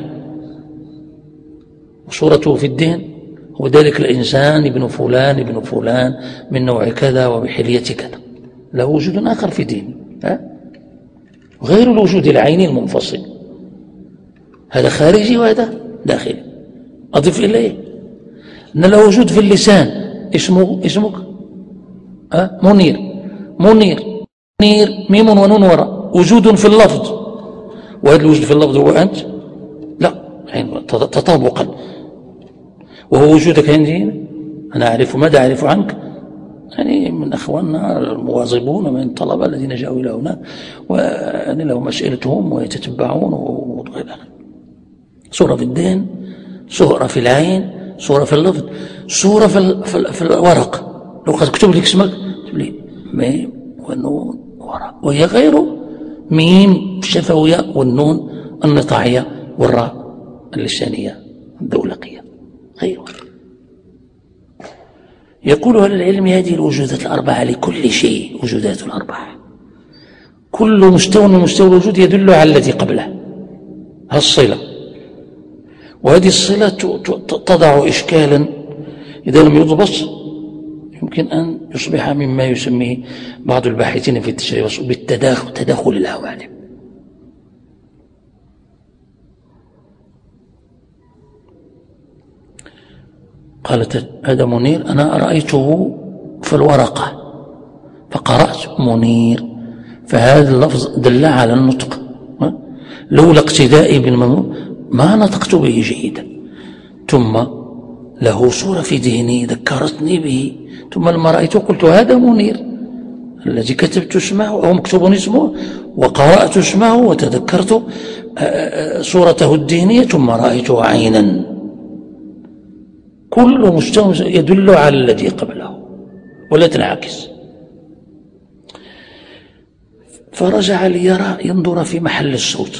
Speaker 1: وصورته في الدين، وذلك الإنسان ابن فلان ابن فلان من نوع كذا وبحلية كذا، له وجود آخر في دينه غير الوجود العيني المنفصل، هذا خارجي وهذا داخلي. أضف إليه أن له وجود في اللسان، اسمه اسمك أه؟ منير منير منير ميم ونون وراء، وجود في اللفظ، وهذا الوجود في اللفظ هو أنت؟ لا، يعني تطابقا، وهو وجودك عندي، أنا أعرف ماذا أعرف عنك، يعني من أخواننا المواظبون من الطلبة الذين جاءوا إلى هنا وأن لهم أسئلتهم ويتتبعون وغير ذلك. صورة في الدين، صورة في العين، صورة في اللفظ، صورة في, في, في الورق. لو قد كتب لك اسمك تقول لي ميم والنون ورق، وهي غير ميم الشفوية والنون النطاعية والراء اللسانية الدولقية، غيره. يقول أهل العلم هذه الوجودات الأربعة لكل شيء وجودات الأربعة، كل مستوى من مستوى الوجود يدل على الذي قبله، هالصلة، وهذه الصلة تضع إشكالا إذا لم يضبط يمكن أن يصبح مما يسميه بعض الباحثين في التشريع بالتداخل تداخل العوالم. قالت هذا منير، أنا رأيته في الورقة فقرأت منير، فهذا اللفظ دل على النطق، لولا اقتدائي بالمنطق ما نطقت به جيدا. ثم له صورة في ذهني ذكرتني به، ثم لما رأيته قلت هذا منير الذي كتبت اسمه أو مكتوب اسمه وقرأت اسمه وتذكرت صورته الذهنية، ثم رأيته عينا. كل مستوى يدل على الذي قبله ولا تنعكس. فرجع ليرى ينظر في محل الصوت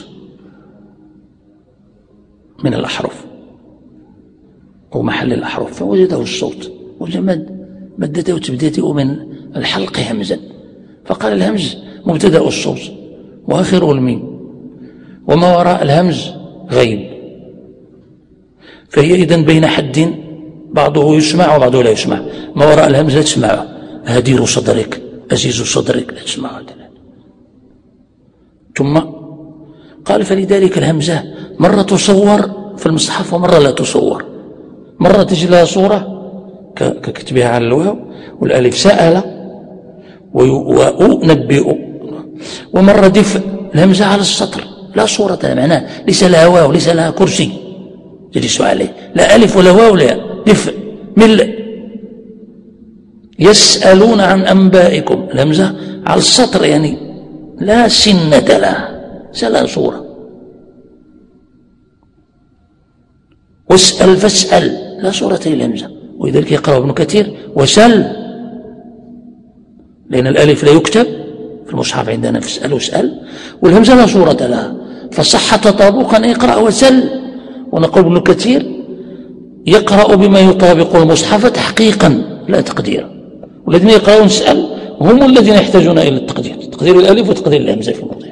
Speaker 1: من الأحرف ومحل الأحرف، فوجده الصوت، وجمد مدته وتبدأته من الحلق همزا، فقال الهمز مبتدأ الصوت وآخره الميم، وما وراء الهمز غيب، فهي إذن بين حد بعضه يسمع وبعضه لا يسمع. ما وراء الهمز لا تسمعه، هدير صدرك أزيز صدرك لا تسمعه. ثم قال فلذلك الهمزة مرة تصور في المصحف ومرة لا تصور، مرة تجي لها صورة ككتبها على الواو والالف سأل وأنبئ، ومرة دفء الهمزة على السطر لا صورة لها، معناه ليس لها واو ليس لها كرسي جلس عليه، لا ألف ولا واو لا دفء مل. يسألون عن أنبائكم، الهمزة على السطر يعني لا سنة لها لا صورة. واسأل فاسأل لا صورتي الهمزة، ولذلك يقرأ ابن كثير وسل، لأن الألف لا يكتب في المصحف عندنا في اسأل واسأل، والهمزة لا صورة لها، فصح تطابقا يقرأ وسل. ونقول ابن كثير يقرأ بما يطابق المصحف تحقيقا لا تقديرا، والذين يقرأون اسأل هم الذين يحتاجون إلى التقدير، تقدير الألف وتقدير الهمزة في الموضع.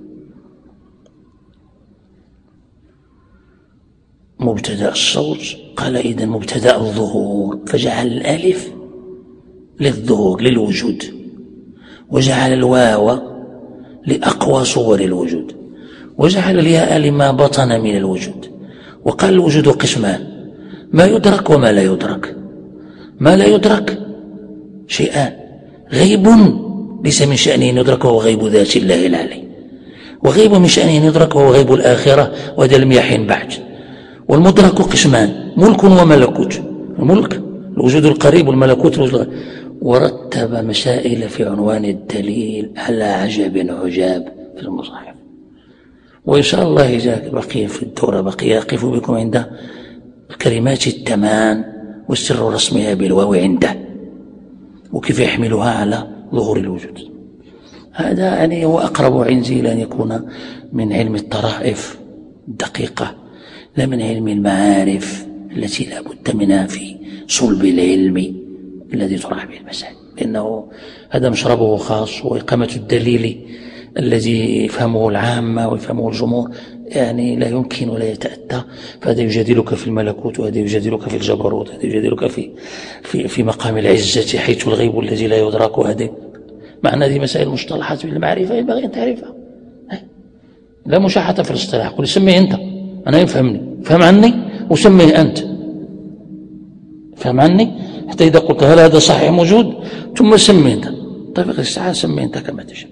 Speaker 1: مبتدأ الصوت، قال إذا مبتدأ الظهور، فجعل الألف للظهور للوجود، وجعل الواو لأقوى صور الوجود، وجعل الياء لما بطن من الوجود. وقال الوجود قسمان: ما يدرك وما لا يدرك. ما لا يدرك شيئان: غيب ليس من شأنه أن يدرك وهو غيب ذات الله العلي، وغيب من شأنه أن يدرك وهو غيب الآخرة وهذا لم يحن بعد. والمدرك قسمان: ملك وملكوت. الملك الوجود القريب، والملكوت الوجود القريب. ورتب مسائل في عنوان الدليل على عجب عجاب في المصاحف. وإن شاء الله إذا بقي في الدورة بقي أقف بكم عند الكلمات التمان والسر رسمها بالواو عنده، وكيف يحملها على ظهور الوجود. هذا يعني هو أقرب عندي إلى أن يكون من علم الطرائف الدقيقة، لا من علم المعارف التي لا بد منها في صلب العلم الذي طرح به المسائل، لأنه هذا مشربه خاص، وإقامة الدليل الذي يفهمه العامة ويفهمه الجمهور يعني لا يمكن ولا يتأتى. فهذا يجادلك في الملكوت، وهذا يجادلك في الجبروت، وهذا يجادلك في في في مقام العزة حيث الغيب الذي لا يدرك. وهذا مع أن هذه مسائل مصطلحات بالمعرفة ينبغي أن تعرفها، لا مشاحة في الاصطلاح. قل سميه أنت، أنا يفهمني، فهم عني وسميه أنت، فهم عني حتى إذا قلت هل هذا صحيح موجود ثم سميه أنت. طيب الساعة سميه أنت كما تشاء.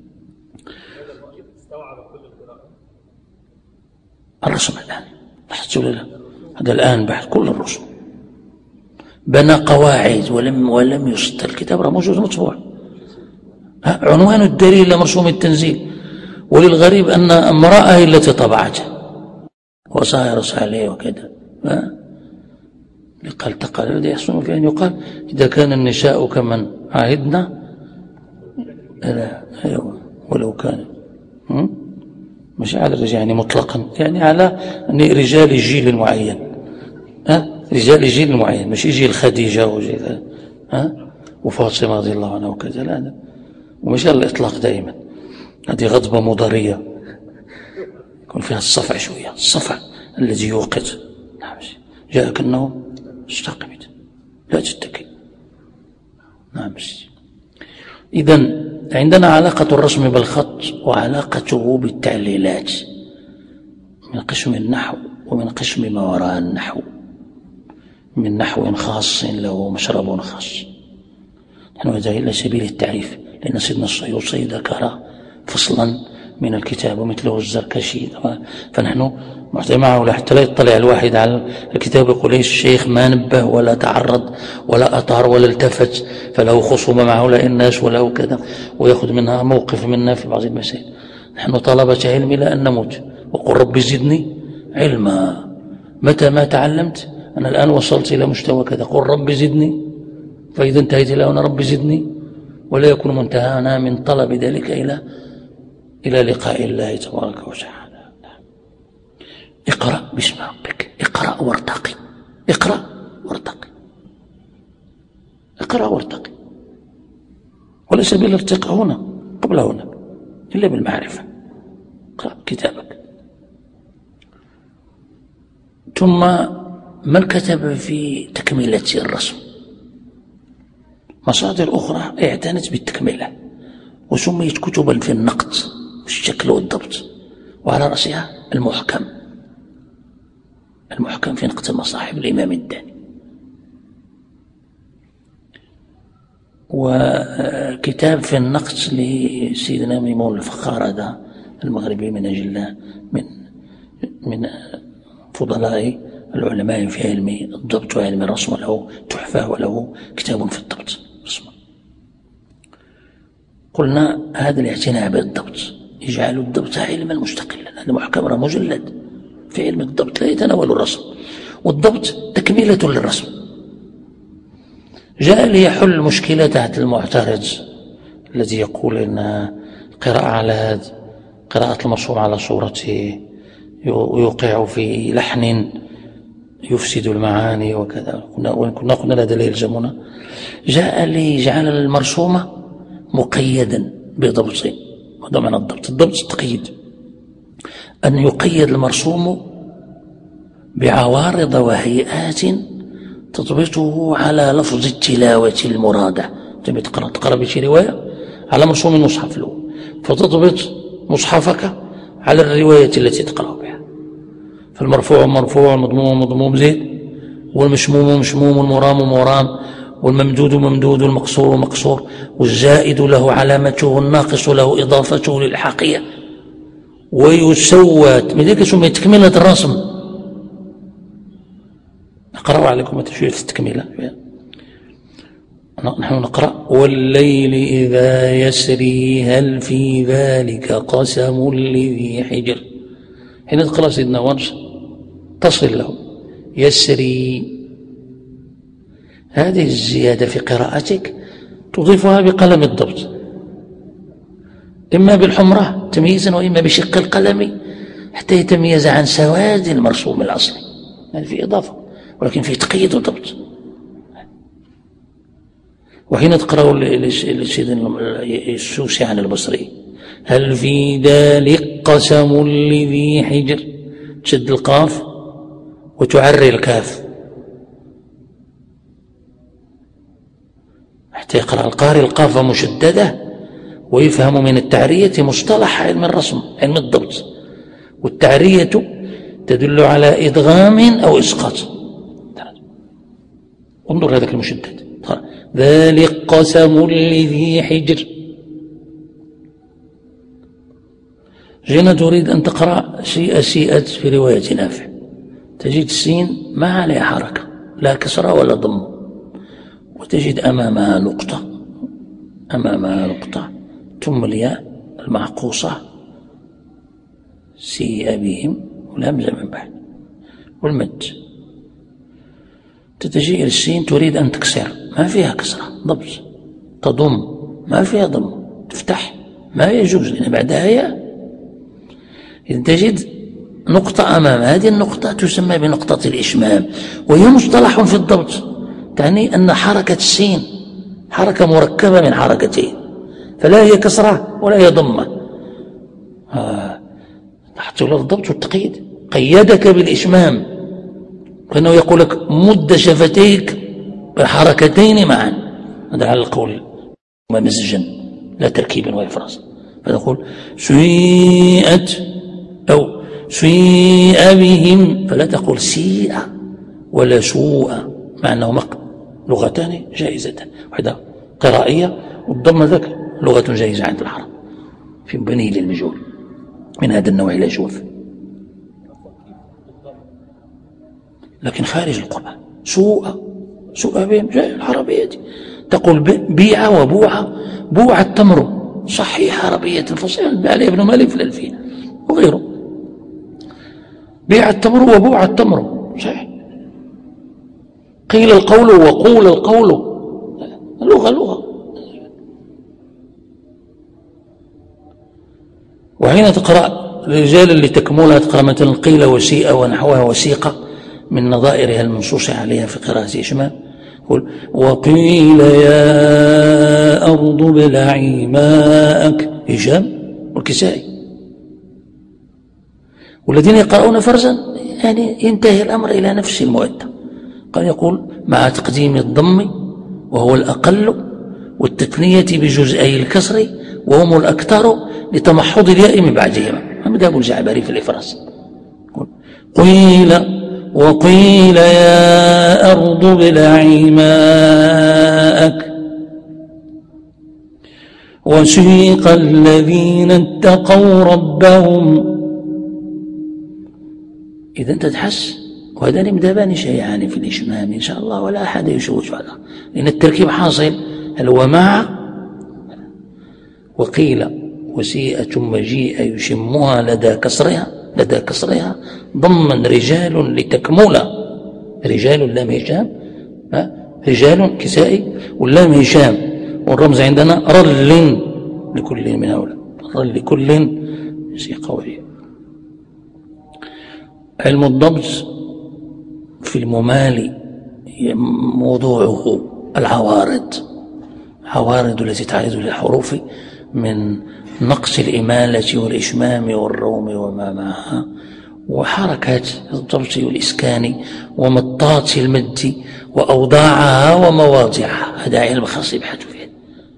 Speaker 1: الرسم الآن بحثت ولا لا؟ هذا الآن بحث كل الرسم، بنى قواعد ولم ولم يسطر الكتاب، راه موجود مطبوع. عنوان الدليل لمرسوم التنزيل، وللغريب أن امرأة هي التي طبعته وصاير صالح وكذا. قال تقال الذي يحسن في أن يقال إذا كان النساء كمن عاهدنا، أيوة ولو كان مش على الرجال يعني مطلقا، يعني على رجال جيل معين، ها رجال جيل معين، مش جيل خديجة وجيل ها وفاطمة رضي الله عنها وكذا، لا، ومش على الإطلاق دائما. هذه غضبة مضرية يكون فيها الصفع شوية، الصفع الذي يوقت. نعم جاءك النوم استقمت لا تتكي. نعم. إذن عندنا علاقة الرسم بالخط وعلاقته بالتعليلات من قسم النحو ومن قسم ما وراء النحو، من نحو خاص له مشرب خاص. نحن هذا إلى سبيل التعريف، لأن سيدنا السيوطي ذكر فصلا من الكتاب ومثله الزركشي، فنحن معه حتى لا يطلع الواحد على الكتاب يقول ليش الشيخ ما نبه ولا تعرض ولا أطار ولا التفت، فله خصومة مع هؤلاء الناس وله كذا، ويأخذ منها موقف منا في بعض المسائل. نحن طلبة علم إلى أن نموت، وقل رب زدني علما. متى ما تعلمت أنا الآن وصلت إلى مستوى كذا، قل رب زدني، فإذا انتهيت إلى أنا رب زدني، ولا يكون منتهانا من طلب ذلك إلى إلى لقاء الله تبارك وتعالى. اقرأ باسم ربك، اقرأ وارتقي، اقرأ وارتقي، اقرأ وارتقي، وليس بالارتقاء هنا قبل هنا إلا بالمعرفة. اقرأ كتابك. ثم من كتب في تكملة الرسم مصادر أخرى اعتنت بالتكملة وسميت كتبا في النقد والشكل والضبط، وعلى رأسها المحكم، المحكم في نقد المصاحف الإمام الداني، وكتاب في النقد لسيدنا ميمون الفخار هذا المغربي من أجل من من فضلاء العلماء في علم الضبط وعلم الرسم، وله تحفة وله كتاب في الضبط رسمه. قلنا هذا الاعتناء بالضبط يجعل الضبط علما مستقلا. هذا محكم مجلد في علم الضبط لا يتناول الرسم، والضبط تكملة للرسم. جاء ليحل مشكلة تحت المعترض الذي يقول إن قراءة على هذا قراءة المرسوم على صورته ويوقع في لحن يفسد المعاني وكذا. كنا قلنا لا دليل يلزمنا. جاء ليجعل المرسومة مقيدا بضبط. هذا معنى الضبط. الضبط التقييد، أن يقيد المرسوم بعوارض وهيئات تضبطه على لفظ التلاوة المرادة. تبي تقرأ تقرأ بشي رواية على مرسوم المصحف له، فتضبط مصحفك على الرواية التي تقرأ بها. فالمرفوع مرفوع، والمضموم مضموم زيد، والمشموم مشموم، والمرام مرام، والممدود ممدود، والمقصور مقصور، والزائد له علامته، والناقص له إضافته للحقية، ويسوى من ذلك سمي تكملة الرسم. أقرأ عليكم تشوية التكملة. نحن نقرأ: والليل إذا يسري هل في ذلك قسم لذي حجر. حين تقرأ سيدنا ورش تصل له يسري، هذه الزيادة في قراءتك تضيفها بقلم الضبط، إما بالحمرة تمييزا، وإما بشق القلم حتى يتميز عن سواد المرسوم الأصلي. يعني في إضافة، ولكن في تقييد وضبط. وحين تقرأ لسيدنا السوسي عن البصري: هل في ذلك قسم لذي حجر، تشد القاف وتعري الكاف حتى يقرأ القارئ القاف مشددة ويفهم من التعرية مصطلح علم الرسم، علم الضبط. والتعرية تدل على إدغام أو إسقاط. انظر هذاك المشدد: ذلك قسم لذي حجر. جينا تريد أن تقرأ شيء سيئت في رواية نافع، تجد السين ما عليها حركة، لا كسرة ولا ضم، وتجد أمامها نقطة، أمامها نقطة، ثم الياء المعقوصة سيء بهم، والهمزة من بعد، والمد. تتجي السين تريد أن تكسر، ما فيها كسرة، ضبط. تضم، ما فيها ضم. تفتح، ما يجوز لأن بعدها ياء. إذا تجد نقطة أمام، هذه النقطة تسمى بنقطة الإشمام، وهي مصطلح في الضبط، تعني أن حركة السين حركة مركبة من حركتين، فلا هي كسرة ولا هي ضمة. تحت له الضبط والتقييد، قيدك بالإشمام، كأنه يقول لك مد شفتيك بحركتين معا. هذا على القول ممزجا لا تركيبا وإفراز. فنقول سيئت أو سيء بهم، فلا تقول سيء ولا سوء، مع أنهما لغتان جائزتان، واحدة قرائية والضم ذاك لغة جائزة عند العرب في بني للمجهول من هذا النوع لا يجوز. لكن خارج القرآن سوء سوء بهم جاء العربية دي. تقول بيع وبوع، بوع التمر صحيح عربية فصيحة عليه ابن مالك في الألفية وغيره. بيع التمر وبوع التمر صحيح. قيل القول وقول القول، لغة لغة. وحين تقرأ الرجال اللي تكملها تقرأ مثلا قيل وسيء ونحوها وسيقة من نظائرها المنصوص عليها في قراءة إشمام. يقول وقيل يا أرض ابلعي ماءك، هشام والكسائي. والذين يقرؤون فرزا يعني ينتهي الأمر إلى نفس المؤدى. قال يقول مع تقديم الضم وهو الأقل والتثنية بجزئي الكسر وهم الأكثر لتمحض الياء من بعدهما. مذهب الجعبري في الإفراز. قيل وقيل يا أرض ابلعي ماءك وسيق الذين اتقوا ربهم. إذا أنت تحس، وهذان مذهبان شيعان في الإشمام إن شاء الله، ولا أحد يشوش على، لأن التركيب حاصل. هل هو مع وقيل وسيء ثم جيء يشمها لدى كسرها لدى كسرها ضمن رجال لتكمل رجال اللام هشام، رجال كسائي واللام هشام، والرمز عندنا رل لكل من هؤلاء، رل لكل شيء قوي. علم الضبط في الممالي موضوعه العوارض، عوارض التي تعرض للحروف من نقص الإمالة والإشمام والروم وما معها، وحركات الضبط والإسكان ومطات المد وأوضاعها ومواضعها، هذا علم خاص يبحث فيه.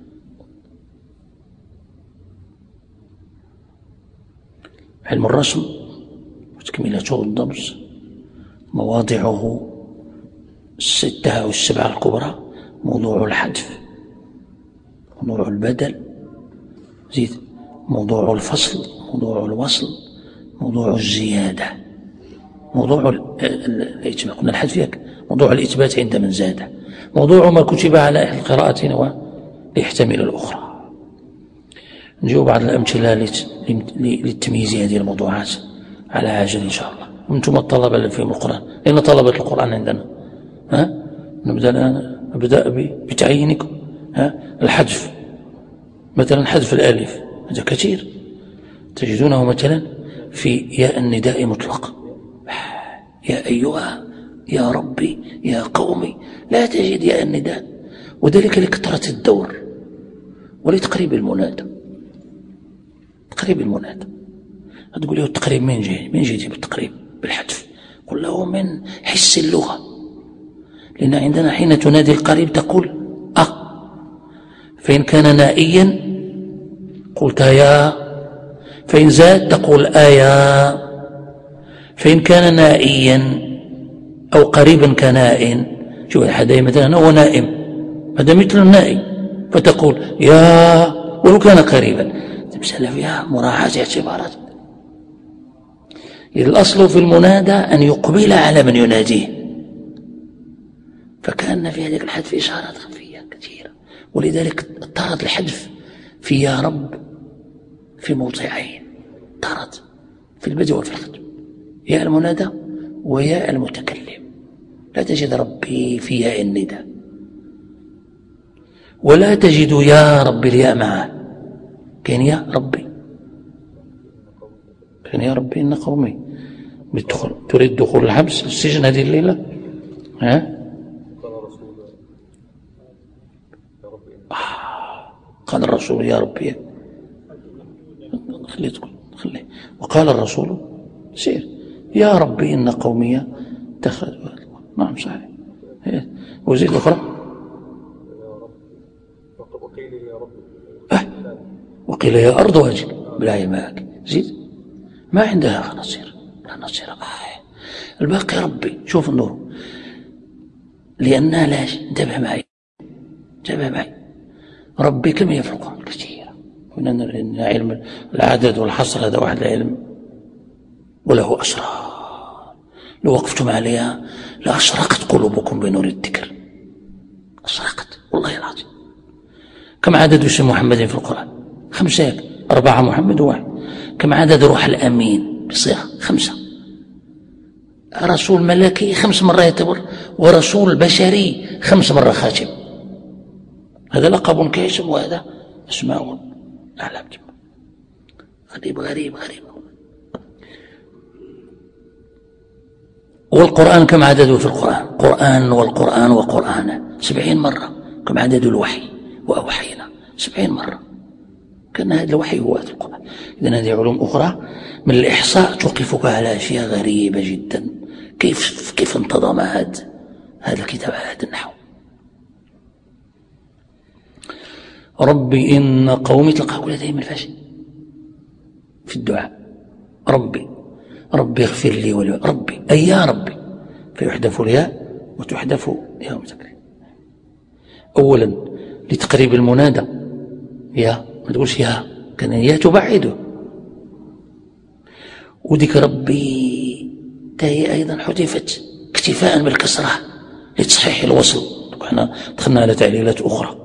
Speaker 1: علم الرسم وتكملته الضبط مواضعه الستة أو السبعة الكبرى: موضوع الحذف، موضوع البدل، زيد موضوع الفصل، موضوع الوصل، موضوع الزيادة، موضوع الإثبات، قلنا الحذف ياك، موضوع الإثبات عند من زاد، موضوع ما كتب على إحدى القراءتين ويحتمل الأخرى. نجيب بعض الأمثلة للتمييز هذه الموضوعات على عجل إن شاء الله. أنتم الطلبة اللي فيهم القرآن، لأن طلبة القرآن عندنا، ها نبدأ الآن، أبدأ بتعيينكم. ها الحذف مثلا، حذف الألف هذا كثير تجدونه مثلا في ياء النداء مطلق، يا أيها، يا ربي، يا قومي، لا تجد ياء النداء، وذلك لكثرة الدور ولتقريب المنادى. تقريب المنادى تقول له التقريب من جهة، من جهة بالتقريب بالحذف، قل له من حس اللغة، لأن عندنا حين تنادي القريب تقول أه، فإن كان نائيا قلت يا، فإن زاد تقول آيا، فإن كان نائيا أو قريبا كنائن. شوف الحداية مثلا هو نائم، هذا مثل النائم، فتقول يا ولو كان قريبا، تمثل فيها مراعاة اعتبارات. الأصل في المنادى أن يقبل على من يناديه، فكان في هذه الحذف إشارات خفية كثيرة، ولذلك طرد الحذف في يا رب في موضعين، طرد في البدء وفي الختم، يا المنادى ويا المتكلم. لا تجد ربي في ياء النداء، ولا تجد يا ربي الياء معه، كان يا ربي، كان يا ربي إن قومي بدخل. تريد دخول الحبس السجن هذه الليلة؟ ها قال الرسول يا ربي، خليه تقول، خليه. وقال الرسول سير يا ربي إن قومي اتخذوا. نعم صحيح. وزيد أخرى وقيل يا رب، أه وقيل يا أرض واجل بلا ماءك، زيد ما عندها نصير، لا نصير. آه. الباقي ربي. شوف النور، لأنها لاش انتبه معي، انتبه معي، ربي كم هي في القرآن كثيرة، وإن علم العدد والحصر هذا واحد العلم وله أسرار، لو وقفتم عليها لأشرقت قلوبكم بنور الذكر، أشرقت والله العظيم. كم عدد اسم محمد في القرآن؟ خمسة، أربعة محمد وواحد. كم عدد روح الأمين بصيغة؟ خمسة. رسول ملكي خمس مرات يعتبر، ورسول بشري خمس مرات خاتم. هذا لقب كاسم، وهذا اسماء أعلام. غريب غريب غريب. والقرآن كم عدده في القرآن؟ قرآن والقرآن وقرآن سبعين مرة. كم عدد الوحي؟ وأوحينا سبعين مرة. كان هذا الوحي هو القرآن. إذن هذه علوم أخرى من الإحصاء توقفك على أشياء غريبة جدا. كيف كيف انتظم هذا هذا الكتاب على هذا النحو؟ ربي إن قومي، تلقى كلها دائما فاشل في الدعاء. ربي ربي اغفر لي ولي، ربي أي يا ربي، فيحذف الياء وتحذف يا متكلم. أولا لتقريب المنادى، يا ما تقولش يا، كان يا تبعده. وذيك ربي تهي أيضا حذفت اكتفاء بالكسرة لتصحيح الوصل. احنا دخلنا على تعليلات أخرى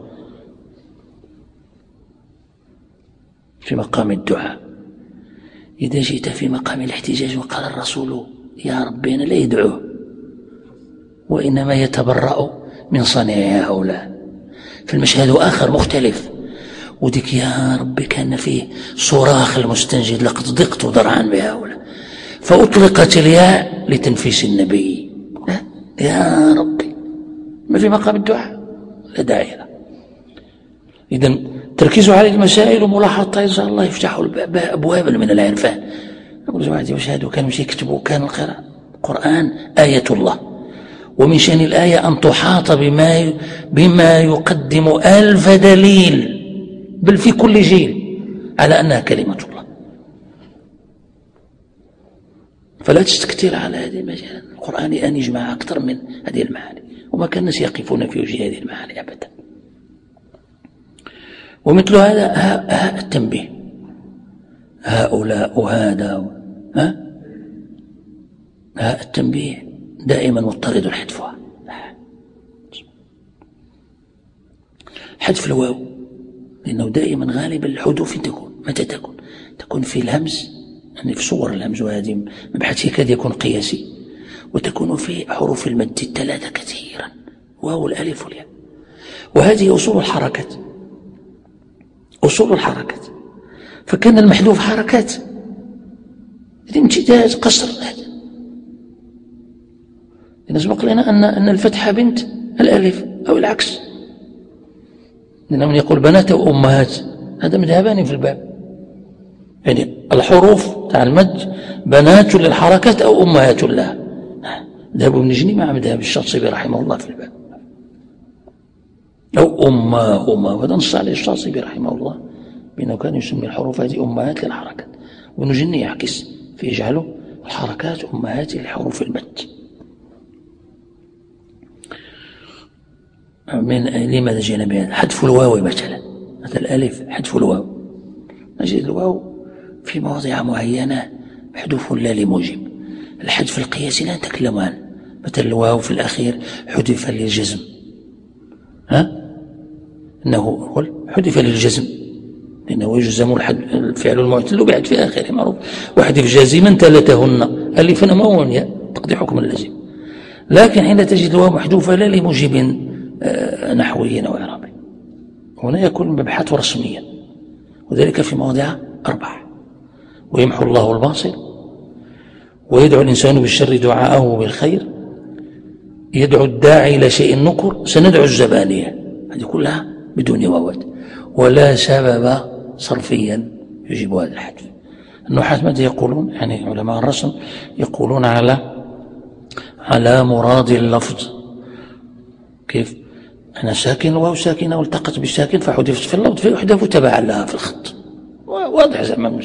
Speaker 1: في مقام الدعاء. إذا جئت في مقام الاحتجاج وقال الرسول يا ربي أنا لا يدعوه، وإنما يتبرأ من صنع هؤلاء. في المشهد آخر مختلف، وديك يا ربي كان فيه صراخ المستنجد لقد ضقت ذرعا بهؤلاء، فأطلقت الياء لتنفيس النبي. يا ربي ما في مقام الدعاء لا داعي له. إذن تركيزوا على المسائل وملاحظة إن شاء الله يفتحوا أبوابا من العرفان. يقول جماعة وشهدوا كانوا مش يكتبوا، كان القراءة القرآن آية الله، ومن شأن الآية أن تحاط بما بما يقدم ألف دليل بل في كل جيل على أنها كلمة الله. فلا تستكتر على هذه المجال. القرآن أن يجمع أكثر من هذه المعاني، وما كان الناس يقفون في وجه هذه المعاني أبدا. ومثل هذا ها التنبيه، هؤلاء وهذا ها ها التنبيه دائما مضطرد حذفها. حذف الواو لأنه دائما غالبا الحذوف تكون متى تكون تكون في الهمز، يعني في صور الهمز، وهذه مبحث يكاد يكون قياسي، وتكون في حروف المد الثلاثة كثيرا، واو الألف والياء. وهذه أصول الحركات، أصول الحركات. فكان المحذوف حركات، امتداد قصر. هذا نسبق لنا أن أن الفتحة بنت الألف أو العكس، لأن من يقول بنات أو أمهات هذا مذهبان في الباب، يعني الحروف تاع المد بنات للحركات أو أمهات لها. ذهب ابن جني مع مذهب الشاطبي رحمه الله في الباب، أو أمهما، وهذا نص عليه الشاطبي رحمه الله بأنه كان يسمي الحروف هذه أمهات للحركات، وابن جني يعكس فيجعله الحركات أمهات لحروف المد. من لماذا جينا بهذا؟ حذف الواو مثلا، مثل الألف حذف الواو، نجد الواو في مواضع معينة محذوف لا لموجب. الحذف القياسي لا نتكلم عنه، مثل الواو في الأخير حذف للجزم، ها إنه حذف للجزم لأنه يجزم الفعل المعتل بعد في آخره معروف، وحذف جازما ثلاثهن ألفا وواو ياء تقضي حكم اللازم. لكن حين تجد الواو محذوفة لا لموجب نحوي أو إعرابي، هنا يكون مبحث رسميا، وذلك في مواضع أربعة: ويمحو الله الباطل، ويدعو الإنسان بالشر دعاءه بالخير، يدعو الداعي إلى شيء نكر، سندعو الزبانية، هذه كلها بدون واوات، ولا سبب صرفيا يجيب هذا الحذف. النحاة ماذا يقولون؟ يعني علماء الرسم يقولون على على مراد اللفظ. كيف؟ أنا ساكن واو ساكنة والتقت بالساكن فحذفت في اللفظ فيحذف تبعا لها في الخط، واضح زعما.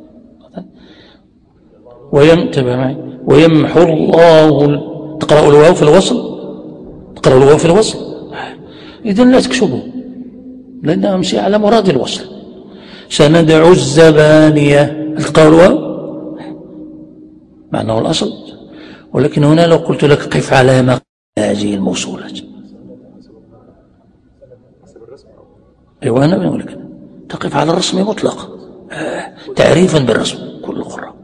Speaker 1: ويمتبع معي ويمحو الله، تقرأ الواو في الوصل، تقرأ الواو في الوصل، إذن لا تكشبوا لأنها أمشي على مراد الوصل. سندعو الزبانية، تقرأ الواو معناه الأصل، ولكن هنا لو قلت لك قف على ما هذه الموصولات، أيوة أنا بنقول لك تقف على الرسم مطلقا تعريفا بالرسم كل القراء.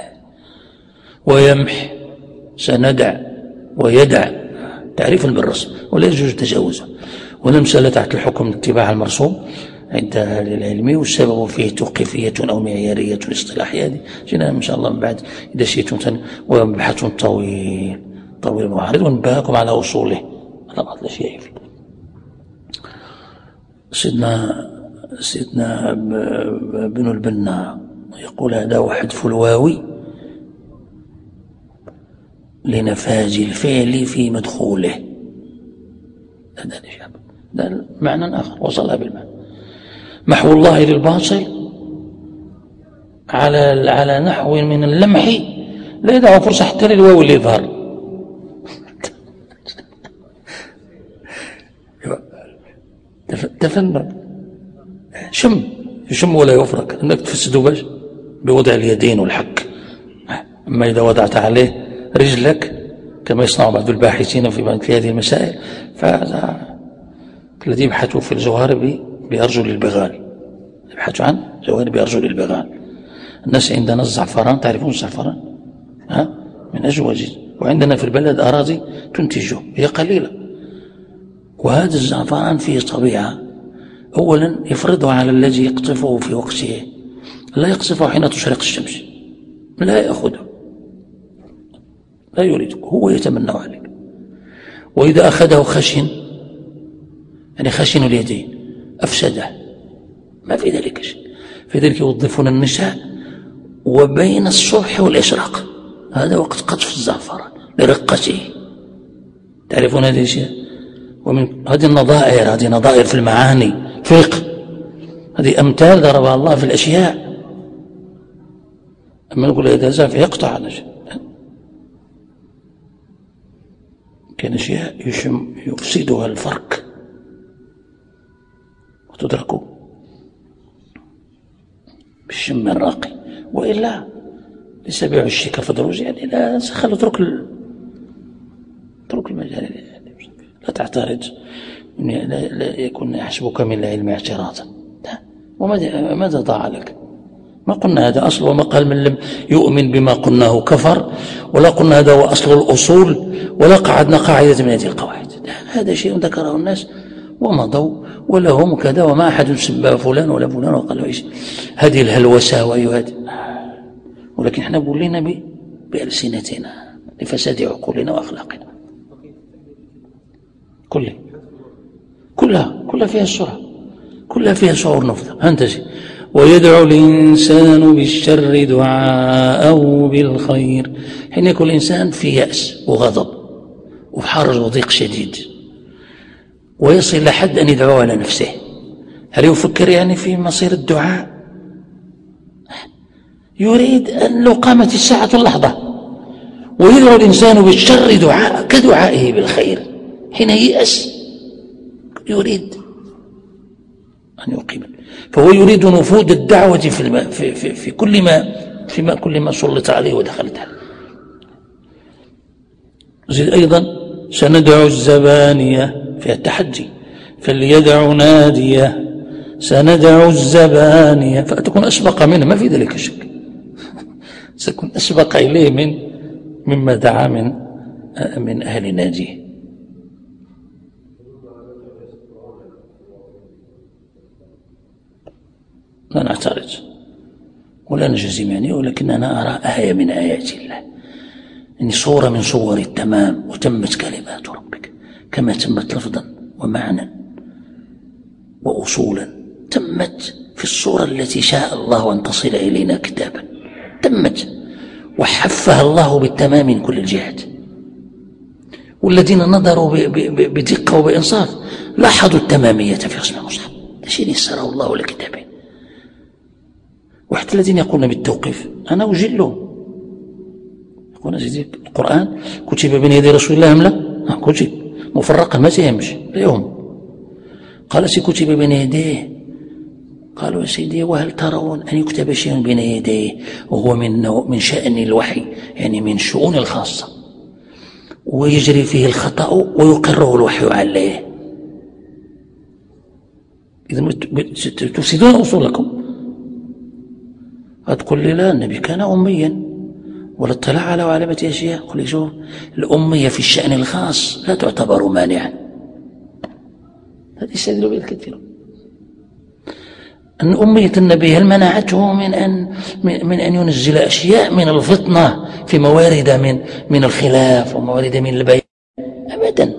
Speaker 1: ويمح سندع ويدع تعريفا بالرسم ولا يجوز تجاوزه. ونمسألة تحت الحكم اتباع المرسوم عند أهل العلم، والسبب فيه توقيفية أو معيارية اصطلاحية، هذه جينا إن شاء الله من بعد إذا شئتم، ومبحث طويل طويل معارض، ونبهاكم على أصوله على بعض الأشياء فيه. سيدنا سيدنا ابن البنا يقول هذا وحذف الواو لنفاذ الفعل في مدخوله، هذا هذا معنى آخر وصلها بالمعنى. محو الله للباطل على على نحو من اللمح لا يدع فرصة حتى للواو اللي يظهر. تفنن شم يشم ولا يفرك، انك تفسده باش بوضع اليدين والحك. اما اذا وضعت عليه رجلك كما يصنع بعض الباحثين في مثل هذه المسائل، فهذا الذي يبحثوا في الجوهر بأرجل البغال، يبحثوا عن جوهر بأرجل البغال. الناس عندنا الزعفران، تعرفون الزعفران؟ ها؟ من أجوج وعندنا في البلد أراضي تنتجه هي قليلة. وهذا الزعفران فيه طبيعة، أولا يفرضها على الذي يقطفه في وقته، لا يقطفه حين تشرق الشمس، لا يأخذه، لا يريده، هو يتمنى عليك. وإذا أخذه خشن، يعني خشن اليدين، أفسده، ما في ذلك شيء. في ذلك يوظفون النساء وبين الصبح والإشراق، هذا وقت قطف الزعفران لرقته. تعرفون هذه الأشياء؟ ومن هذه النظائر، هذه نظائر في المعاني فقه، هذه أمثال ضربها الله في الأشياء. أما نقول إذا زاف يقطع هذا شيء، كان أشياء يشم يفسدها الفرق وتدركه بالشم الراقي، وإلا ليس بيع الشيك فدروج، يعني لا خلوا اترك ال... اترك المجال، يعني لا تعترض، لا, لا يكون يحسبك من العلم اعتراضا. وماذا ماذا ضاع لك؟ ما قلنا هذا أصل، وما قال من لم يؤمن بما قلناه كفر، ولا قلنا هذا هو أصل الأصول، ولا قعدنا قاعدة من هذه القواعد. هذا شيء ذكره الناس ومضوا ولهم كذا، وما أحد سبى فلان ولا فلان وقال إيش هذه الهلوسة وهذه. ولكن احنا بولينا بألسنتنا لفساد عقولنا وأخلاقنا. كلها كلها كلها فيها السرعة، كلها فيها شعور نفذ. هنتجي ويدعو الإنسان بالشر دعاءه بالخير، حين يكون الإنسان في يأس وغضب وفي حرج وضيق شديد، ويصل لحد أن يدعو على نفسه. هل يفكر يعني في مصير الدعاء؟ يريد أن لو قامت الساعة اللحظة. ويدعو الإنسان بالشر دعاء كدعائه بالخير، حين ييأس يريد أن يقيم، فهو يريد نفوذ الدعوة في, الم... في, في, في كل ما فيما كل ما سلط عليه ودخلت عليه. زيد أيضا سندع الزبانية في التحدي، فليدع نادية سندع الزبانية، فتكون أسبق منه، ما في ذلك شك، سيكون أسبق إليه من مما دعا من من أهل ناديه. لا نعترض ولا نجزم يعني، ولكن أنا أرى آية من آيات الله، يعني صورة من صور التمام، وتمت كلمات ربك كما تمت لفظا ومعنى وأصولا، تمت في الصورة التي شاء الله أن تصل إلينا كتابا، تمت وحفها الله بالتمام من كل الجهات. والذين نظروا بدقة وبإنصاف لاحظوا التمامية في رسم المصحف، شيء يسره الله لكتابه. وحتى الذين يقولون بالتوقيف أنا أجله، يقولون القرآن كتب بين يدي رسول الله أم لا؟ كتب مفرقا ما تيهمش لا يهم. قال سي كتب بين يديه، قالوا يا سيدي وهل ترون أن يكتب شيء بين يديه وهو من من شأن الوحي، يعني من شؤون الخاصة، ويجري فيه الخطأ ويقره الوحي عليه؟ إذا تفسدون أصولكم. هتقول لي لا، النبي كان أميا ولا اطلع على علامة أشياء. قل لي شوف، الأمية في الشأن الخاص لا تعتبر مانعا، هذا يستدل به الكثير. أن أمية النبي هل منعته من أن من أن ينزل أشياء من الفطنة في موارد من من الخلاف وموارد من البيان؟ أبدا.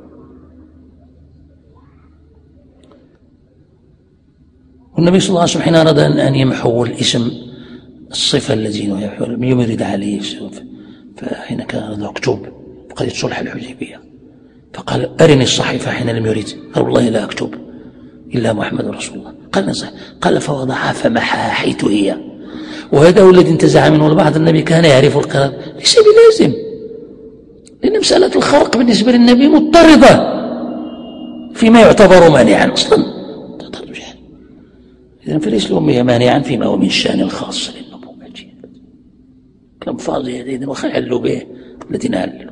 Speaker 1: والنبي صلى الله عليه وسلم حين أراد أن يمحو الاسم الصفة التي يمرد عليه، فحين كان أراد أكتب قضية صلح الحديبية فقال أرني الصحيفة حين لم يريد، قال والله لا أكتب إلا محمد رسول الله. قال نصح، قال فوضعها فمحاها حيث هي. وهذا هو الذي انتزع منه البعض، النبي كان يعرف القراءة، ليس بلازم، لأن مسألة الخرق بالنسبة للنبي مضطردة فيما يعتبر مانعا أصلا. إذن فليس الأمية مانعا فيما هو من شأن الخاص للنبوة. كلام فاضي هذا، إذن وخلوا به الذين عللوا.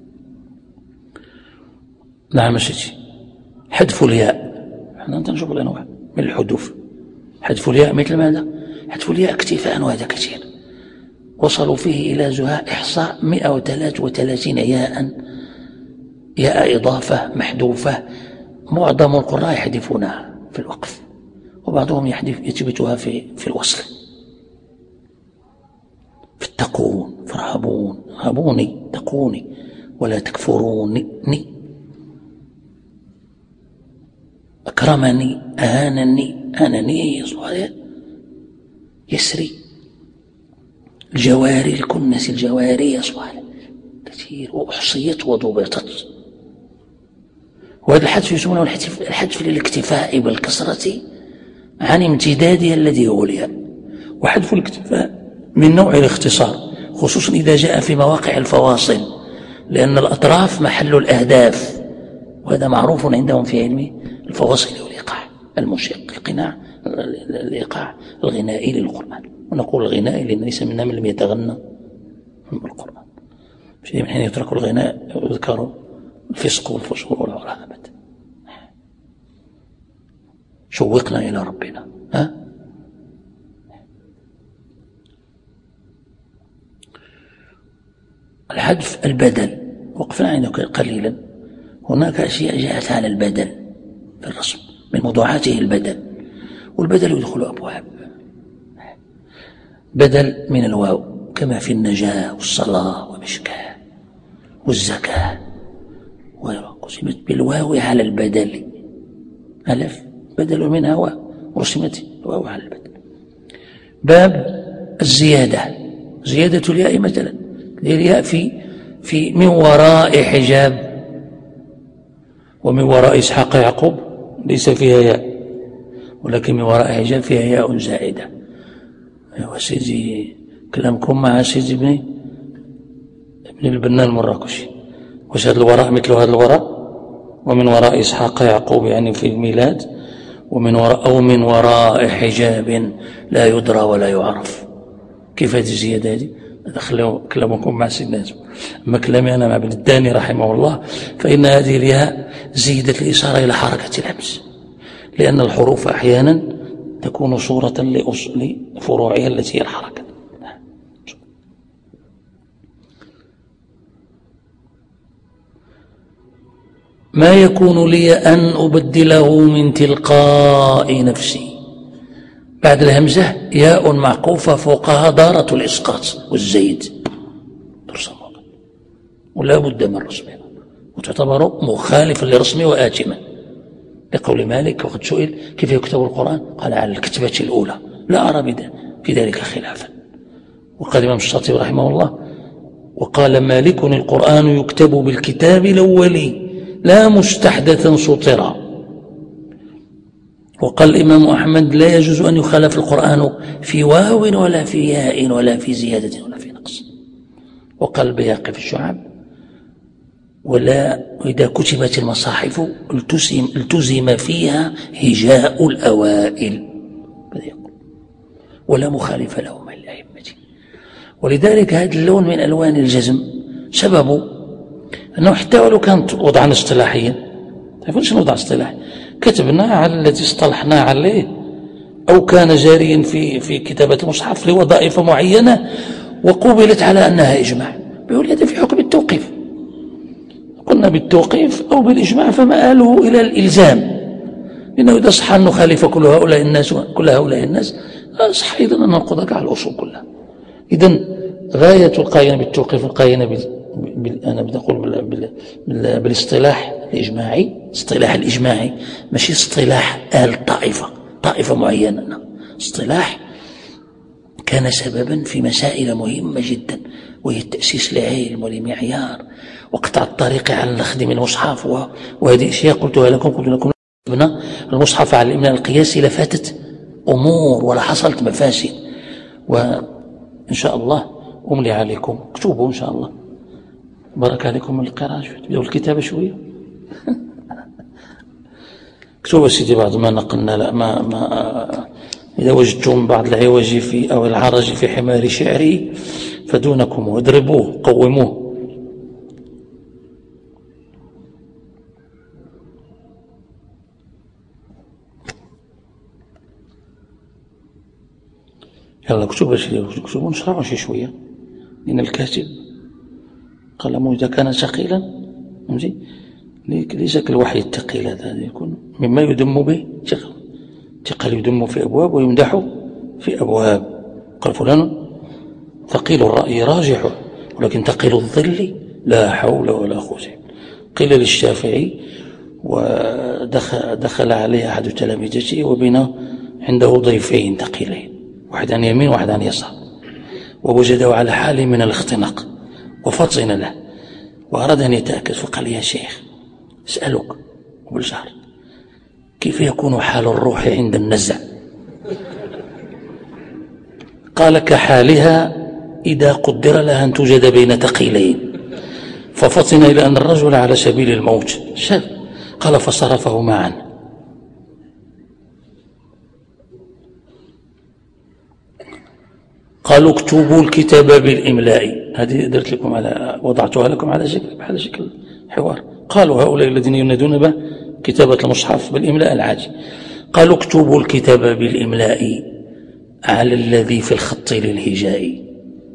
Speaker 1: نعم سيدي. حذف الياء، احنا نشوف الأنواع من الحذف. حذف الياء مثل ماذا؟ حذف الياء اكتفاء، وهذا كثير، وصلوا فيه إلى زهاء إحصاء مئة وثلاثة وثلاثين ياء، ياء إضافة محذوفة، معظم القراء يحذفونها في الوقف، وبعضهم يحذف يثبتها في في الوصل. فاتقون فارهبون، هبوني تقوني ولا تكفروني، أكرمني أهانني أهانني يسري، الجواري الكنس الجواري يصبح كثير، وأحصيت وضبطت. وهذا الحذف يسمونه الحذف للاكتفاء بالكسرة عن امتدادها الذي هو الياء، وحذف الاكتفاء من نوع الاختصار، خصوصا إذا جاء في مواقع الفواصل، لأن الأطراف محل الأهداف، وهذا معروف عندهم في علم الفواصل والإيقاع الموسيقى، القناع الإيقاع الغنائي للقرآن. ونقول الغنائي لأن ليس منا من لم يتغنى بالقرآن، في من حين يترك الغناء يذكر الفسق والفجور والعراء أبدا. شوقنا إلى ربنا. ها؟ الحذف البدل، وقفنا عنه قليلا. هناك أشياء جاءت على البدل في الرسم، من موضوعاته البدل، والبدل يدخل أبواب. بدل من الواو كما في النجاة والصلاة ومشكاة والزكاة، وقسمت بالواو على البدل، ألف بدل منها واو، ورسمت الواو على البدل. باب الزيادة، زيادة الياء مثلا، الياء في في من وراء حجاب، ومن وراء إسحاق يعقوب ليس فيها ياء، ولكن من وراء حجاب فيها ياء زائدة. أيوة سيدي كلامكم مع سيدي ابن ابن البنا المراكشي. وش هذا الوراء مثل هذا الوراء؟ ومن وراء إسحاق يعقوب يعني في الميلاد، ومن وراء أو من وراء حجاب لا يدرى ولا يعرف. كيف هذه الزيادة هذه؟ خلوا كلامكم مع سيدنا نازم. أما كلامي أنا مع ابن الداني رحمه الله فإن هذه الياء زيدت الإشارة إلى حركة الهمز، لأن الحروف أحيانا تكون صورة لفروعها التي هي الحركة. ما يكون لي أن أبدله من تلقاء نفسي. بعد الهمزة ياء معقوفة فوقها دارة الإسقاط والزيد ترسم، ولا بد من رسمها، وتعتبر مخالفا لرسمه وآتما، لقول مالك وقد سئل كيف يكتب القرآن قال على الكتبة الأولى، لا أرى في ذلك خلافا. وقال الإمام الشاطبي رحمه الله وقال مالك القرآن يكتب بالكتاب الأولي لا مستحدثا سطرا. وقال الإمام أحمد لا يجوز أن يخالف القرآن في واو ولا في ياء ولا في زيادة ولا في نقص. وقال البيهقي في الشعب ولا وإذا كتبت المصاحف التزم, التزم فيها هجاء الأوائل، ولا مخالف لهم الأئمة. ولذلك هذا اللون من ألوان الجزم سببه أنه حتى ولو كانت وضعا اصطلاحيا، تعرفون شنو وضع اصطلاحي؟ كتبنا على الذي اصطلحنا عليه، أو كان جاريا في في كتابة المصحف لوظائف معينة وقبلت على أنها إجماع، بيقول هذا في حكم التوقيف. قلنا بالتوقيف أو بالإجماع فمآله إلى الإلزام، لأنه إذا صح أن نخالف كل هؤلاء الناس كل هؤلاء الناس صح أيضا أن ننقض على الأصول كلها. إذن غاية القائنة بالتوقيف القائنة بال... بال... أنا بنقول بال... بال... بال... بالاصطلاح الإجماعي، اصطلاح الإجماعي ماشي اصطلاح أهل طائفة طائفة معينة، اصطلاح كان سببا في مسائل مهمة جدا، وهي التأسيس لعلم ولمعيار وقطع الطريق على الأخذ من المصحف. وهذه أشياء قلتها لكم قلت لكم ابن المصحف على الإملاء القياسي لفاتت أمور ولا حصلت مفاسد. وإن شاء الله أملي عليكم اكتبوا إن شاء الله، بارك عليكم من القراءة شوية، تبدأوا الكتابة شوية اكتبوا سيدي بعض ما نقلنا. لا ما, ما إذا وجدتم بعض العوج في أو العرج في حمار شعري فدونكم واضربوه قوموه. يلا اكتبوا شوية، اكتبوا نشرحوا شي شوية. لأن الكاتب قلمه إذا كان ثقيلا ليس كالوحي الثقيل، هذا يكون مما يذم به ثقل، يذم في أبواب ويمدح في أبواب. قال فلان ثقيل الرأي راجح، ولكن ثقيل الظل لا حول ولا قوة. قيل للشافعي ودخل دخل عليه أحد تلامذته وبين عنده ضيفين ثقيلين، واحد عن يمين واحد عن يسار، ووجده على حال من الاختناق وفطن له وأراد أن يتأكد، فقال يا شيخ أسألك وبالجهر كيف يكون حال الروح عند النزع؟ قال كحالها إذا قدر لها أن توجد بين ثقيلين. ففطن إلى أن الرجل على سبيل الموت شاف. قال فصرفه معا. قالوا اكتبوا الكتاب بالإملاء، هذه درت لكم على وضعتها لكم على شكل على شكل حوار. قالوا هؤلاء الذين ينادون به كتابة المصحف بالإملاء العادي، قالوا اكتبوا الكتاب بالإملاء على الذي في الخط للهجاء.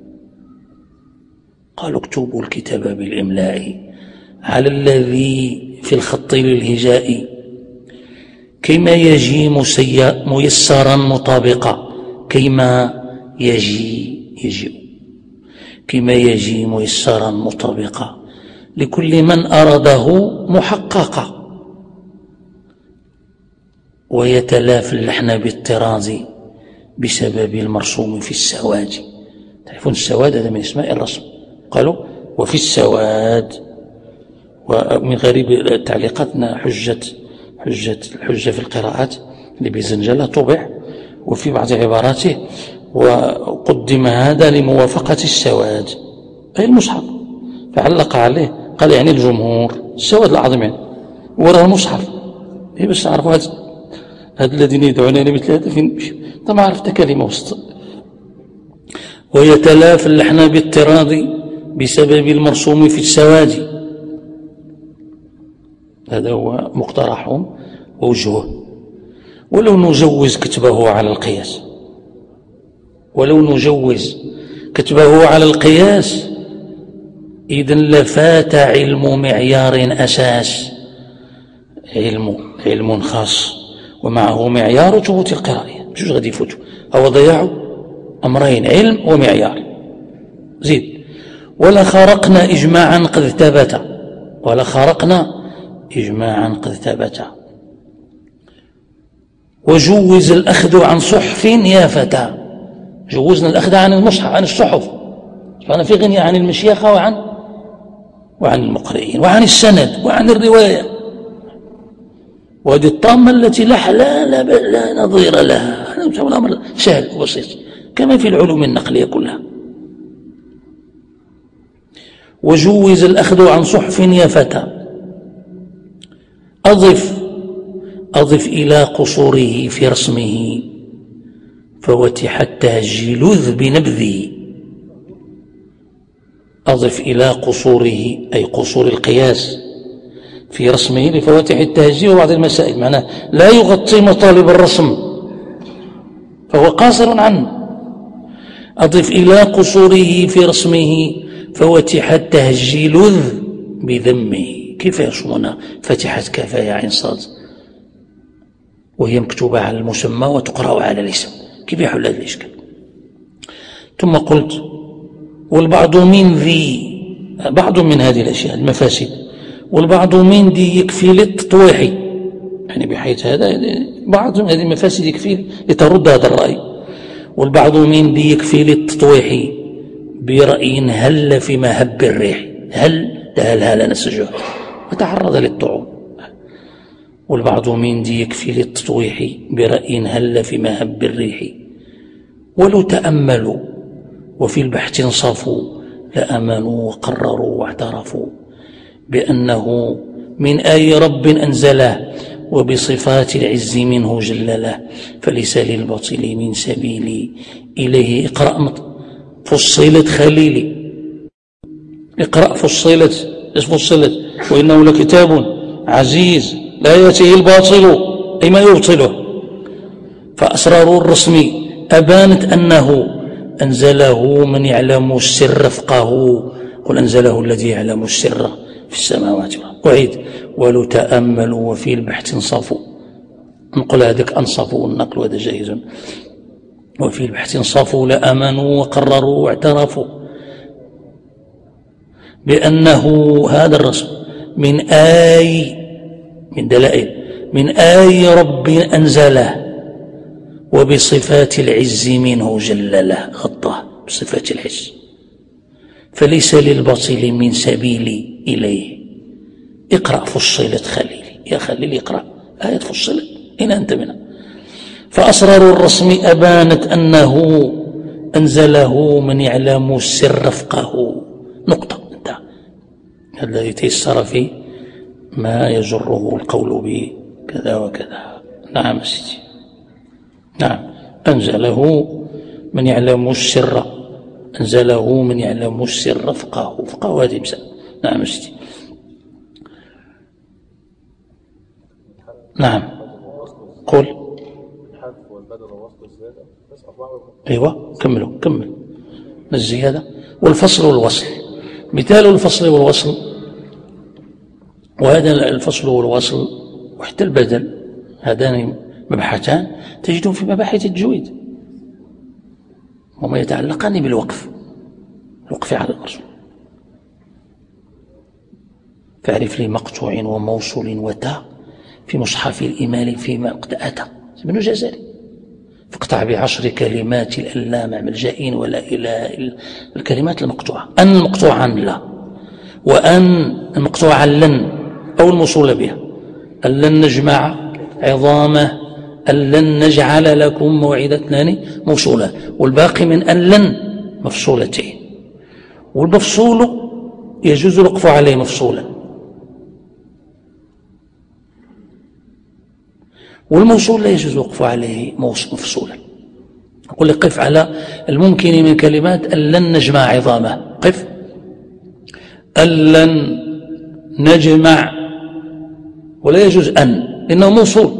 Speaker 1: قالوا اكتبوا الكتاب بالإملاء على الذي في الخط للهجاء كيما يجي ميسرا مطابقا، كيما يجي يجي كما يجي ميسرا مطابقا لكل من أراده محققا، ويتلافى اللحن بالطراز بسبب المرسوم في السواد. تعرفون السواد هذا من اسماء الرسم، قالوا وفي السواد. ومن غريب تعليقاتنا حجة حجة الحجة في القراءات لبزنجلة طبع وفي بعض عباراته وقدم هذا لموافقة السواد أي المصحف، فعلق عليه قال يعني الجمهور السواد العظيم يعني وراء المصحف. إيه بس تعرفوا هذا هذا الذين يدعونني مثل هذا فين طبعا عرفت كلمة وسط. ويتلافى اللحن بالطراز بسبب المرسوم في السواد، هذا هو مقترحهم ووجهه. ولو نجوز كتبه على القياس، ولو نجوز كتبه على القياس إذن لفات علم معيار أساس، علم علم خاص ومعه معيار ثبوت القراءة، مش غادي يفوتوا أو ضياعوا أمرين علم ومعيار. زيد ولا خرقنا إجماعا قد ثبت، ولا خرقنا إجماعا قد ثبت وجوز الأخذ عن صحف يا فتى. جوزنا الأخذ عن المصحف عن الصحف، فأنا في غنية عن المشيخة وعن وعن المقرئين وعن السند وعن الرواية، وهذه الطامة التي لا لا لا, لا نظير لها. الأمر سهل وبسيط كما في العلوم النقلية كلها. وجوز الأخذ عن صحف يا فتى أضف أضف إلى قصوره في رسمه فوتح التهجي لذ بنبذه. أضف إلى قصوره أي قصور القياس في رسمه لفواتح التهجي وبعض المسائل، معناه لا يغطي مطالب الرسم فهو قاصر عنه. أضف إلى قصوره في رسمه فوتح التهجي لذ بذمه. كيف يرسمون فتحة كافة يا عين صاد وهي مكتوبة على المسمى وتقرأ على الاسم؟ كيف يحل هذا الإشكال؟ ثم قلت والبعض من ذي، بعض من هذه الأشياء المفاسد، والبعض من ذي يكفي للتطويح، يعني بحيث هذا بعض من هذه المفاسد يكفي لترد هذا الرأي. والبعض من ذي يكفي للتطويح برأي هل في مهب الريح، هل هل هل نسجه وتعرض للطعون. والبعض من ذي يكفي للتطويح برأي هل في مهب الريح ولو تأملوا وفي البحث انصفوا لأمنوا وقرروا واعترفوا بأنه من آي رب أنزله وبصفات العز منه جلله فليس للباطل من سبيلي إليه. اقرأ فصلت خليلي، اقرأ فصلت فصلت وإنه لكتاب عزيز لا يأتيه الباطل أي ما يبطله. فأسرار الرسم أبانت أنه أنزله من يعلم السر فقه. قل أنزله الذي يعلم السر في السماوات والأرض. أعيد: ولو تأملوا وفي البحث انصفوا. نقول هذاك أنصفوا والنقل وهذا جائز. وفي البحث انصفوا لأمنوا وقرروا واعترفوا بأنه هذا الرسول من آي من دلائل من آي رب أنزله وبصفات العز منه جلله غطاه بصفات العز، فليس للباطل من سبيل إليه. اقرأ فصلت خليلي يا خليل، اقرأ آية فصلت إن أنت منها. فأسرار الرسم أبانت أنه أنزله من يعلم السر فقه. نقطة. انتهى. الذي تيسر فيه ما يجره القول بكذا وكذا. نعم سيدي، نعم. أنزله من يعلم السر، أنزله من يعلم السر فقه. فقه هذه مسألة. نعم سيدي. نعم. قل. أيوة، كملوا كمل. الزيادة والفصل والوصل. مثال الفصل والوصل، وهذا الفصل والوصل وحتى البدل، هذان مبحثان تجدهم في مباحث التجويد، وما يتعلقان بالوقف، الوقف على الرسول. فاعرف لي مقطوع وموصول وتاء في مصحف الإمال فيما قد أتى. ابن الجزري: فاقطع بعشر كلمات الألام مع ملجأ ولا إله إلا الكلمات المقطوعة. أن مقطوعا لا، وأن المقطوعا لن أو الموصول بها. أن لن نجمع عظامه، أن لن نجعل لكم موعدا، اثنان موصولة، والباقي من أن لن مفصولتين. والمفصول يجوز الوقف عليه مفصولا، والموصول لا يجوز الوقف عليه مفصولا. أقول لك قف على الممكن من كلمات أن لن نجمع عظامه. قف. أن لن نجمع، ولا يجوز أن، لأنه موصول.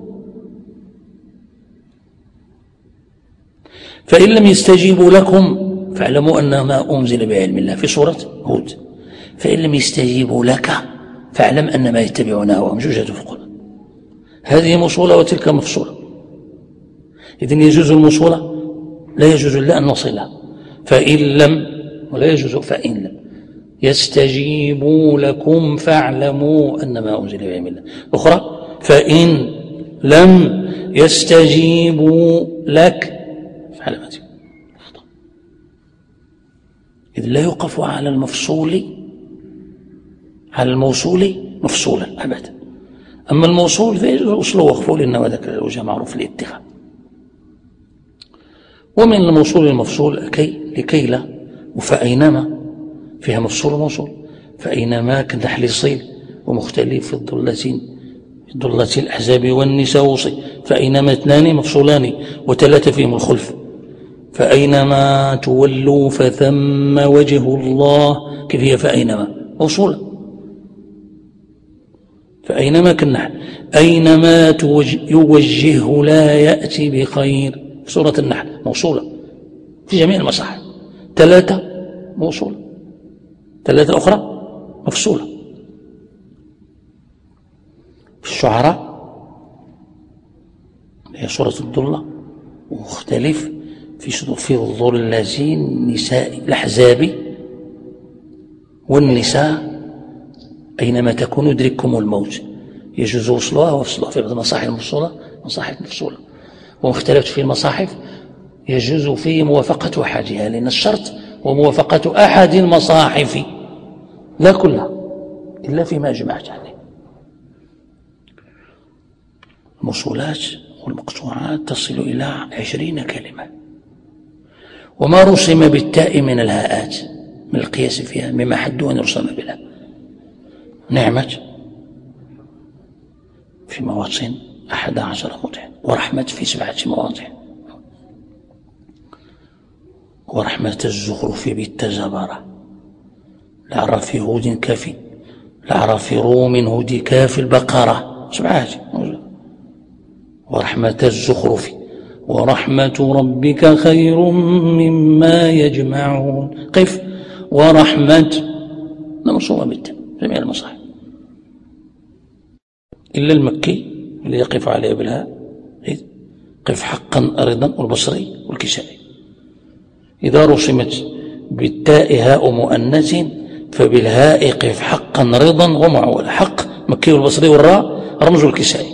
Speaker 1: فإن لم يستجيبوا لكم فاعلموا أن ما أنزل بعلم الله، في سورة هود. فإن لم يستجيبوا لك فاعلم أن ما يتبعون هواهم، جوجة في القرآن. هذه موصولة وتلك مفصولة. إذن يجوز الموصولة، لا يجوز إلا أن نصلها. فإن لم، ولا يجوز فإن لم يستجيبوا لكم فاعلموا أن ما أنزل بعلم الله. أخرى: فإن لم يستجيبوا لك فاعلم. إذن لا يوقف على المفصول على الموصول مفصولا أبدا. أما الموصول فيجوز وصله وقفه، لأنه ذاك الوجه معروف للاتخاذ. ومن الموصول المفصول كي لكي لا، وفأينما فيها مفصول وموصول. فأينما كنحل صيل ومختلف في الضلتين، ضلة الأحزاب والنساء وصي. فأينما اثنان مفصولان وثلاثة فيهم الخلف. فأينما تولوا فثم وجه الله. كيف هي فأينما موصولة؟ فأينما كالنحل. أينما يوجهه لا يأتي بخير، في سورة النحل موصولة في جميع المصاحف. ثلاثة موصولة، ثلاثة أخرى مفصولة. في الشعراء هي سورة الضلة، ومختلف في في الضلة النساء الأحزاب والنساء. أينما تكون يدرككم الموت، يجوز وصلها وفصلها. في بعض المصاحف المفصولة، مصاحف مفصولة. واختلفت في المصاحف يجوز فيه موافقة أحدها، لأن الشرط هو موافقة أحد المصاحف لا كلها إلا فيما أجمعت عليه. الموصولات والمقطوعات تصل إلى عشرين كلمة. وما رسم بالتاء من الهاءات من القياس فيها مما حد أن يرسم بها. نعمة في مواطن أحد عشر موضع، ورحمة في سبعة مواضع، ورحمة الزخرف بالتجبرة، الأعراف هود كافي، الأعراف روم هود كافي البقرة، سبعة. ورحمة الزخرف ورحمة ربك خير مما يجمعون. قف ورحمة مرسومة بالتاء جميع المصاحف إلا المكي اللي يقف عليه بالهاء. قف حقا رضا والبصري والكسائي. إذا رسمت بالتاء هاء مؤنث فبالهاء قف حقا رضا ومعولا. حق مكي والبصري والراء رمز الكسائي.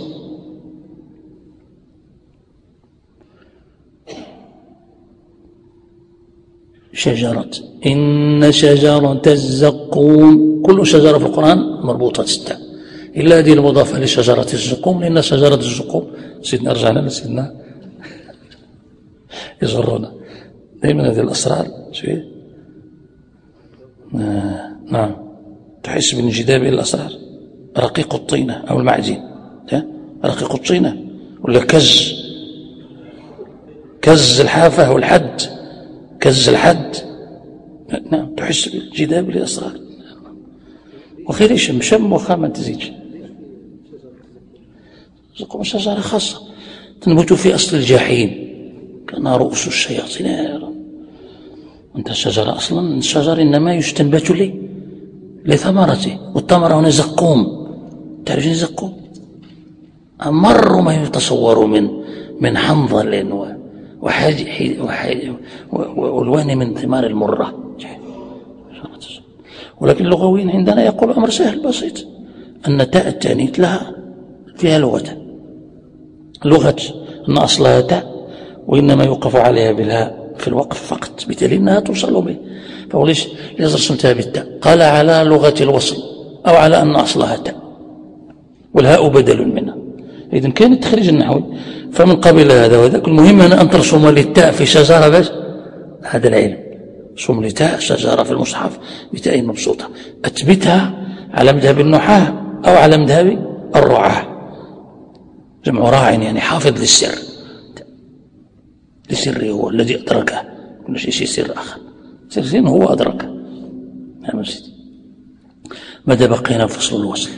Speaker 1: شجرة إن شجرة الزقوم. كل شجرة في القرآن مربوطة التاء إلا هذه المضافة لشجرة الزقوم لأن شجرة الزقوم سيدنا رجعنا لسيدنا يزرونا دائما هذه الأسرار شوية. آه. نعم تحس بالانجذاب إلى الأسرار. رقيق الطينة أو المعجين رقيق الطينة ولا كز كز الحافة والحد كز الحد. نعم تحس بالانجذاب إلى الأسرار. وخير يشم شم وخا ما تزيدش. زقوم شجرة خاصة تنبت في أصل الجحيم كأنها رؤوس الشياطين. أنت الشجرة أصلا الشجر إنما يستنبت لي لثمرته والثمرة هنا زقوم. تعرفين زقوم؟ أمر ما يتصور من من حنظل وحاج والوان من ثمار المرة. ولكن اللغويين عندنا يقول أمر سهل بسيط أن تاء التانيث لها فيها لغة لغة أن أصلها تاء وإنما يوقف عليها بالهاء في الوقف فقط بالتالي أنها توصل به. فهو ليش ليش رسمتها بالتاء؟ قال على لغة الوصل أو على أن أصلها تاء والهاء بدل منها. إذن كان التخريج النحوي فمن قبل هذا وذاك. المهم أن ترسم للتاء في شجرة بس هذا العلم. رسم لتاء شجرة في المصحف بتاء مبسوطة أثبتها على مذهب النحاة أو على مذهب الرعاة. جمع راع يعني حافظ للسر. لسر هو الذي أدركه كل شيء سر آخر. سر هو أدركه. ماذا بقينا فصل الوصل؟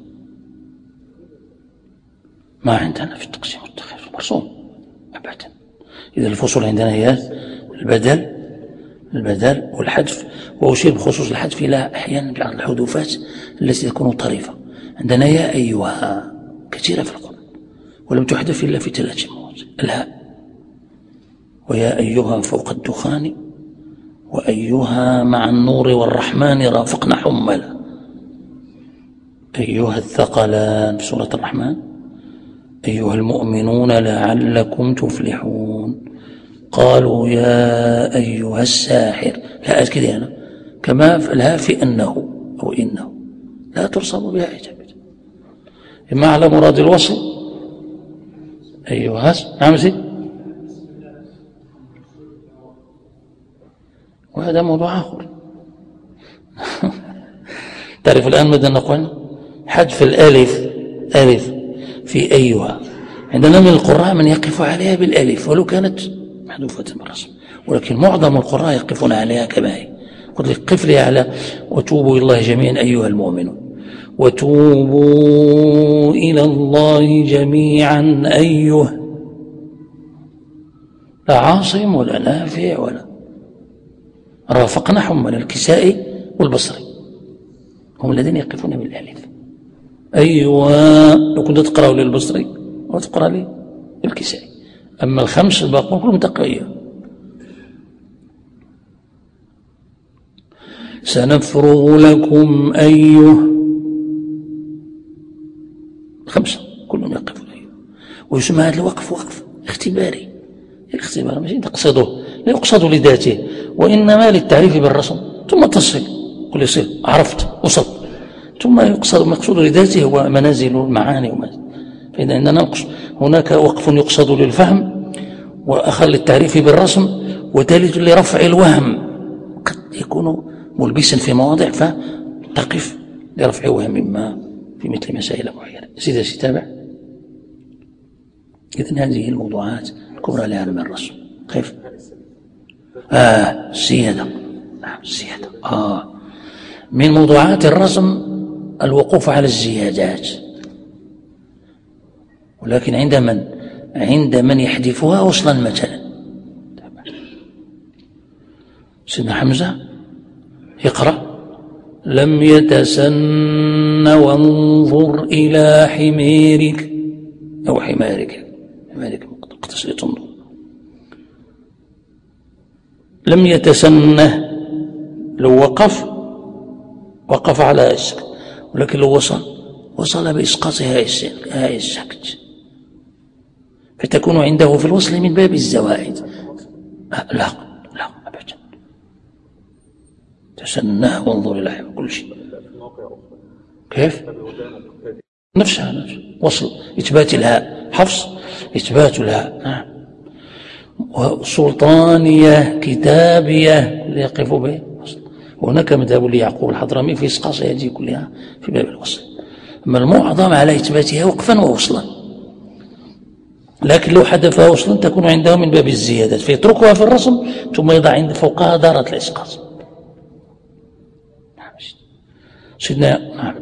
Speaker 1: ما عندنا في التقسيم والتخفيف مرسوم أبدا. إذا الفصول عندنا هي البدل البدل والحذف. وأشير بخصوص الحذف إلى أحيانا بعض الحذوفات التي تكون طريفة. عندنا يا أيها كثيرة في القرآن ولم تحذف إلا في ثلاث مواضع. الهاء ويا أيها فوق الدخان وأيها مع النور والرحمن رافقنا حملا. أيها الثقلان في سورة الرحمن. أيها المؤمنون لعلكم تفلحون. قالوا يا أيها الساحر. لا أذكر أنا كما فعلها في أنه أو إنه لا ترسم بها عجب. إما على مراد الوصل أيها نعم سيد. وهذا موضوع آخر. تعرف الآن ماذا نقول؟ حذف الألف ألف في أيها. عندنا من القراء من يقف عليها بالألف ولو كانت محذوفة بالرسم ولكن معظم القراء يقفون عليها كما هي. قلت لك قف لي على وتوبوا إلى الله جميعا أيها المؤمنون. وتوبوا إلى الله جميعا أيها. لا عاصم ولا نافع ولا رافقنا حمل الكسائي والبصري هم الذين يقفون بالالف. ايوه لو كنت تقرأ للبصري او تقرأ لي الكسائي. اما الخمس الباقون كلهم تقرأ. سنفرغ لكم أيها. خمسة كلهم يقفون أيها. ويسمى هذا الوقف وقف اختباري. الاختبار ماشي تقصده لا يقصد لذاته وإنما للتعريف بالرسم ثم تصل كل يصير عرفت وصل ثم يقصد مقصود لذاته هو منازل المعاني ومنازل. فإذا عندنا هناك وقف يقصد للفهم وآخر للتعريف بالرسم وثالث لرفع الوهم قد يكون ملبسا في مواضع فتقف لرفع وهم ما في مثل مسائل معينة. سيدة سيتابع. إذن هذه الموضوعات الكبرى لعلم الرسم. كيف؟ آه السيادة. نعم السيادة. آه من موضوعات الرسم الوقوف على الزيادات. ولكن عند من عند من يحذفها وصلا مثلا. سيدنا حمزة يقرأ لم يتسن وانظر إلى حميرك أو حمارك حمارك مقتصر تنظر. لم يتسنه لو وقف وقف على السكت، ولكن لو وصل وصل بإسقاط هاء السكت، فتكون عنده في الوصل من باب الزوائد. لا لا أبدا، تسنه وانظر إلى حمارك كل شيء. كيف؟ نفسها نفسها وصل إثبات الهاء، حفص إثبات الهاء. نعم. وسلطانية كتابية يقف به وصل. وهناك مذهب ليعقوب الحضرمي في إسقاط هذه كلها في باب الوصل، أما المعظم على إثباتها وقفا ووصلا، لكن لو حذفها وصلا تكون عنده من باب الزيادات فيتركها في الرسم ثم يضع عند فوقها دارة الإسقاط. سيدنا نعم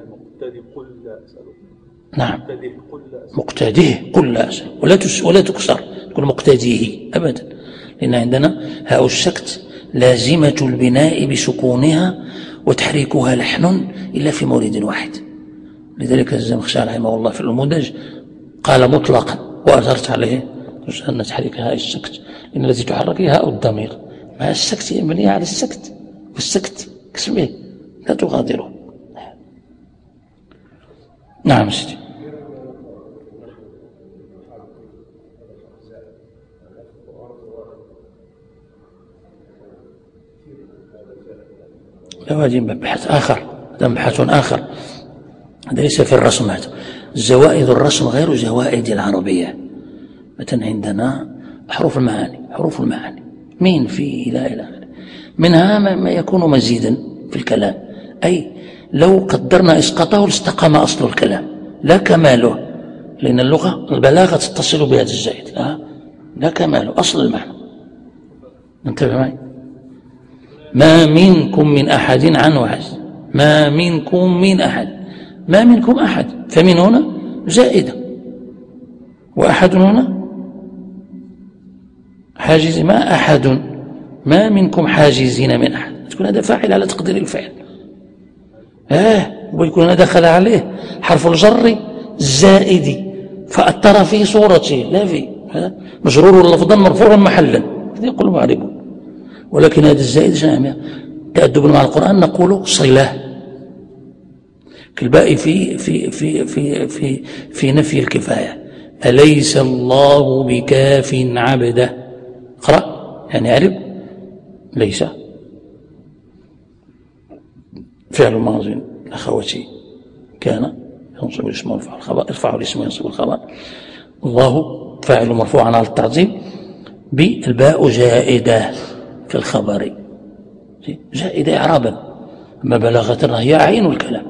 Speaker 1: نعم مقتديه قل لا أسأل ولا ولا تكسر تكون مقتديه أبدا، لأن عندنا هاء السكت لازمة البناء بسكونها وتحريكها لحن إلا في مورد واحد. لذلك الزمخشري رحمه الله في الأنموذج قال مطلقا وأثرت عليه أن تحريك هاء السكت، إن التي تحرك هاء الضمير مع السكت مبنية على السكت، والسكت كسمه لا تغادره. نعم سيدي. هذا مبحث آخر، هذا مبحث آخر، هذا ليس في الرسم. هذا زوائد الرسم غير زوائد العربية. مثلا عندنا حروف المعاني، حروف المعاني مين في لا إله إلا منها ما يكون مزيدا في الكلام، أي لو قدرنا إسقاطه لاستقام أصل الكلام لا كماله، لأن اللغة البلاغة تتصل بهذا الزائد، لا, لا كماله أصل المعنى. انتبه معي. ما منكم من أحد عنه عاجز، ما منكم من أحد، ما منكم أحد، فمن هنا زائدة، وأحد هنا حاجز، ما أحد، ما منكم حاجزين من أحد، تكون هذا فاعل على تقدير الفعل. آه ويكون هذا دخل عليه حرف الجر الزائد فأثر في صورته لا في مجرور لفظا مرفوع محلا، يقول المعرب. ولكن هذا الزائد شامل تأدبا مع القرآن نقول صلة كالباء في في في في في في نفي الكفاية. أليس الله بكاف عبده، اقرأ يعني اعرب ليس فعل ماضي أخوتي كان ينصب الاسم ويرفع الخبر، ارفعوا الاسم وينصب الخبر. الله فاعل مرفوع على التعظيم بالباء زائدة في الخبر، زائدة إعرابا، أما بلاغة هي عين الكلام،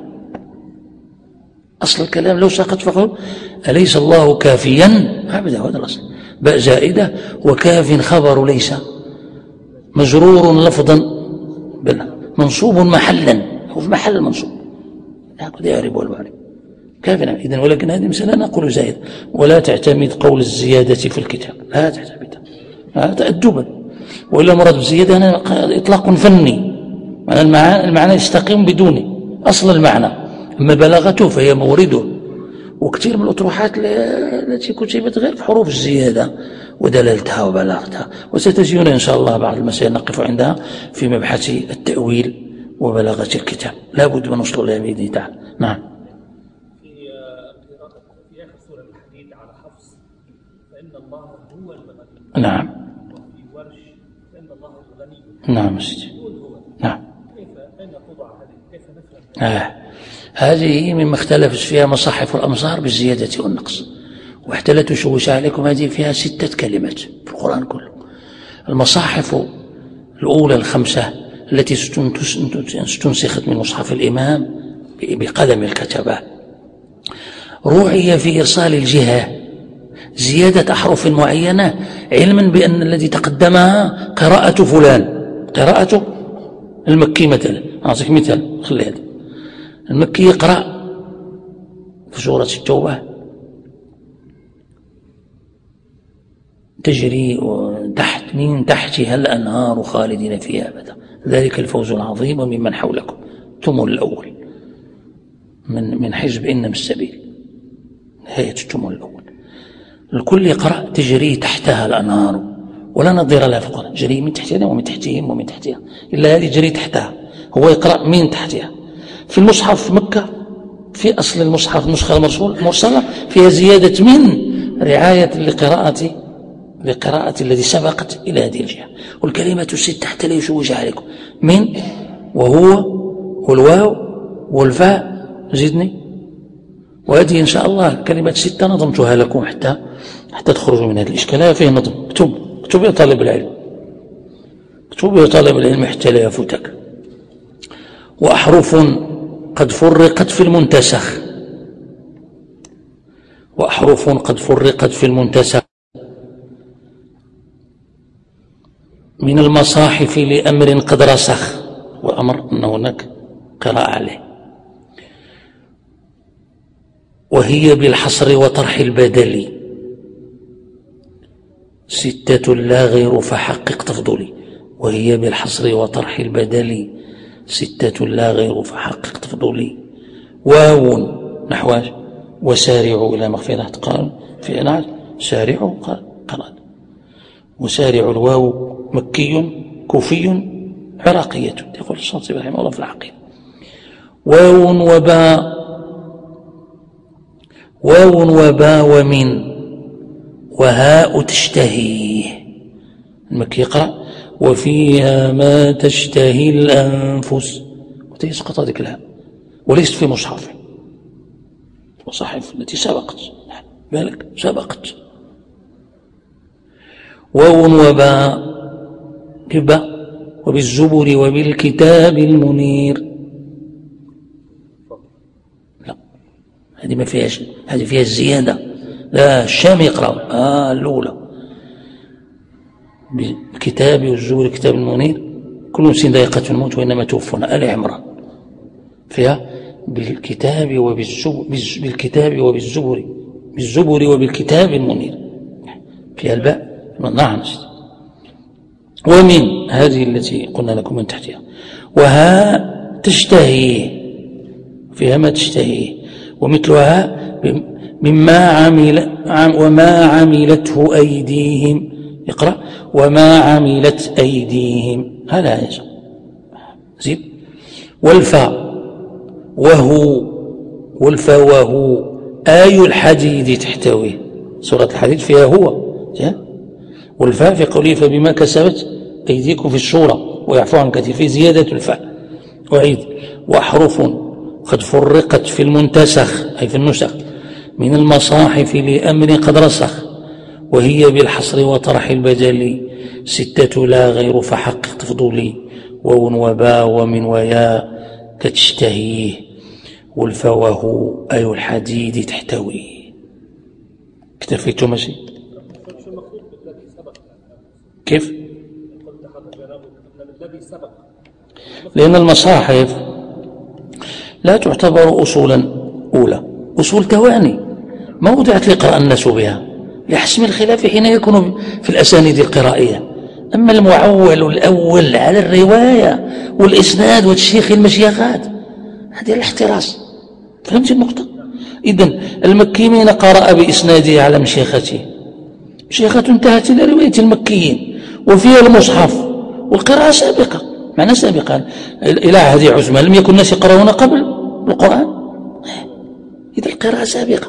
Speaker 1: أصل الكلام لو سقط فقل أليس الله كافيا عبده، هذا الأصل. باء زائدة وكاف خبر ليس مجرور لفظا منصوب محلا، هو في محل المنصوب يأخذ يعرب والمعرب كافنا. إذن ولكن هذه مسألة نقول زائد، ولا تعتمد قول الزيادة في الكتاب، لا تعتمد هذا تأدبا، وإلا مراد بالزيادة هنا إطلاق فني، معنى المعنى, المعنى يستقيم بدون أصل المعنى، أما بلاغته فهي مورده. وكثير من الأطروحات التي كتبت غير في حروف الزيادة ودلالتها وبلاغتها، وستجدون إن شاء الله بعض المسائل نقف عندها في مبحث التأويل وبلاغة الكتاب، لا بد من وصول الله بإذن الله تعالى. نعم.
Speaker 2: في في آخر سورة الحديد على حفص فإن الله هو الغني.
Speaker 1: نعم.
Speaker 2: وفي ورش فإن الله الغني.
Speaker 1: نعم سيدي. نعم.
Speaker 2: كيف أين توضع هذه؟ كيف نفهم؟
Speaker 1: آه. هذه مما اختلفت فيها مصاحف الأمصار بالزيادة والنقص، وحتى لا تشوش عليكم هذه فيها ستة كلمات في القرآن كله. المصاحف الأولى الخمسة التي استنسخت من مصحف الإمام بقلم الكتبة روعي في إرسال الجهة زيادة أحرف معينة، علما بأن الذي تقدمها قراءة فلان، قراءة المكي مثلا. أعطيك مثال، خلي هذا المكي يقرأ في سورة التوبة تجري تحت من تحتها الأنهار خالدين فيها أبدا، ذلك الفوز العظيم ممن حولكم. التمن الأول من من حزب إنما السبيل، نهاية التمن الأول. الكل يقرأ تجري تحتها الأنهار ولا نظير لها في القرآن، جري من تحتها ومن تحتهم ومن تحتها، إلا هذه جري تحتها، هو يقرأ من تحتها. في المصحف في مكة في أصل المصحف النسخة المرسلة فيها زيادة من رعاية لقراءة لقراءة الذي سبقت إلى هذه الجهة. والكلمة الست حتى لا يشوش عليكم، من وهو والواو والفاء زدني، وهذه إن شاء الله كلمة ستة نظمتها لكم حتى حتى تخرجوا من هذه الإشكالية. فيه نظم، اكتب اكتب يا طالب العلم، اكتب يا طالب العلم حتى لا يفوتك. وأحرف قد فرقت في المنتسخ، وأحرف قد فرقت في المنتسخ من المصاحف لأمر قد رسخ، وأمر أن هناك قراءة عليه. وهي بالحصر وطرح البدل ستة لا غير فحقق تفضلي. وهي بالحصر وطرح البدل ستة لا غير فحقق تفضلي. واو نحو وسارعوا إلى مغفرة قال في أنعج سارعوا قال قرأت. وسارع الواو مكي كوفي عراقية، يقول الشاطبي رحمه الله في العقيدة. واو وباء واو وباء ومن وهاء تشتهيه. المكي يقرأ وفيها ما تشتهي الأنفس، وتسقط هذه الهاء، وليست في مصحف مصاحف التي سبقت، بالك سبقت. واو وباء كبا وبالزبر وبالكتاب المنير. لا هذه ما فيهاش، هذه فيها الزيادة. لا الشام يقرأ آه الأولى بالكتاب والزبر الكتاب المنير كل نفس ذائقة الموت وإنما توفون. آل عمران فيها بالكتاب وبالزبر بالكتاب وبالزبر بالزبر وبالكتاب المنير فيها الباء نعم. ومن هذه التي قلنا لكم من تحتها. وها تشتهيه فيها ما تشتهيه، ومثلها مما عمل وما عملته أيديهم. اقرأ وما عملت أيديهم، هذا يجب زيد. والفاء وهو والفاء وهو آي الحديد تحتويه، سورة الحديد فيها هو. والفاء في قوله فبما كسبت أيديكم في الشورى ويعفو عن كثير في زيادة الفاء. وعيد وأحرف قد فرقت في المنتسخ أي في النسخ من المصاحف لأمر قد رسخ. وهي بالحصر وطرح البدل ستة لا غير فحقق تفضلي. واو وباء ومن ويا كتشتهيه. والفاء وهو أي الحديد تحتوي. اكتفيت ماشي كيف؟ لأن المصاحف لا تعتبر أصولا أولى، أصول تواني ما وضعت لقراء الناس بها لحسم الخلاف حين يكون في الأسانيد القرائية. أما المعول الأول على الرواية والإسناد وتشيخ المشيخات هذه الاحتراس. فهمت النقطة؟ إذن المكي من قرأ بإسناده على مشيخته، مشيخة انتهت إلى رواية المكيين وفيها المصحف والقراءة سابقة، معنى سابقا إلى عهد عثمان لم يكن الناس يقرؤون قبل القرآن، إذا القراءة سابقة.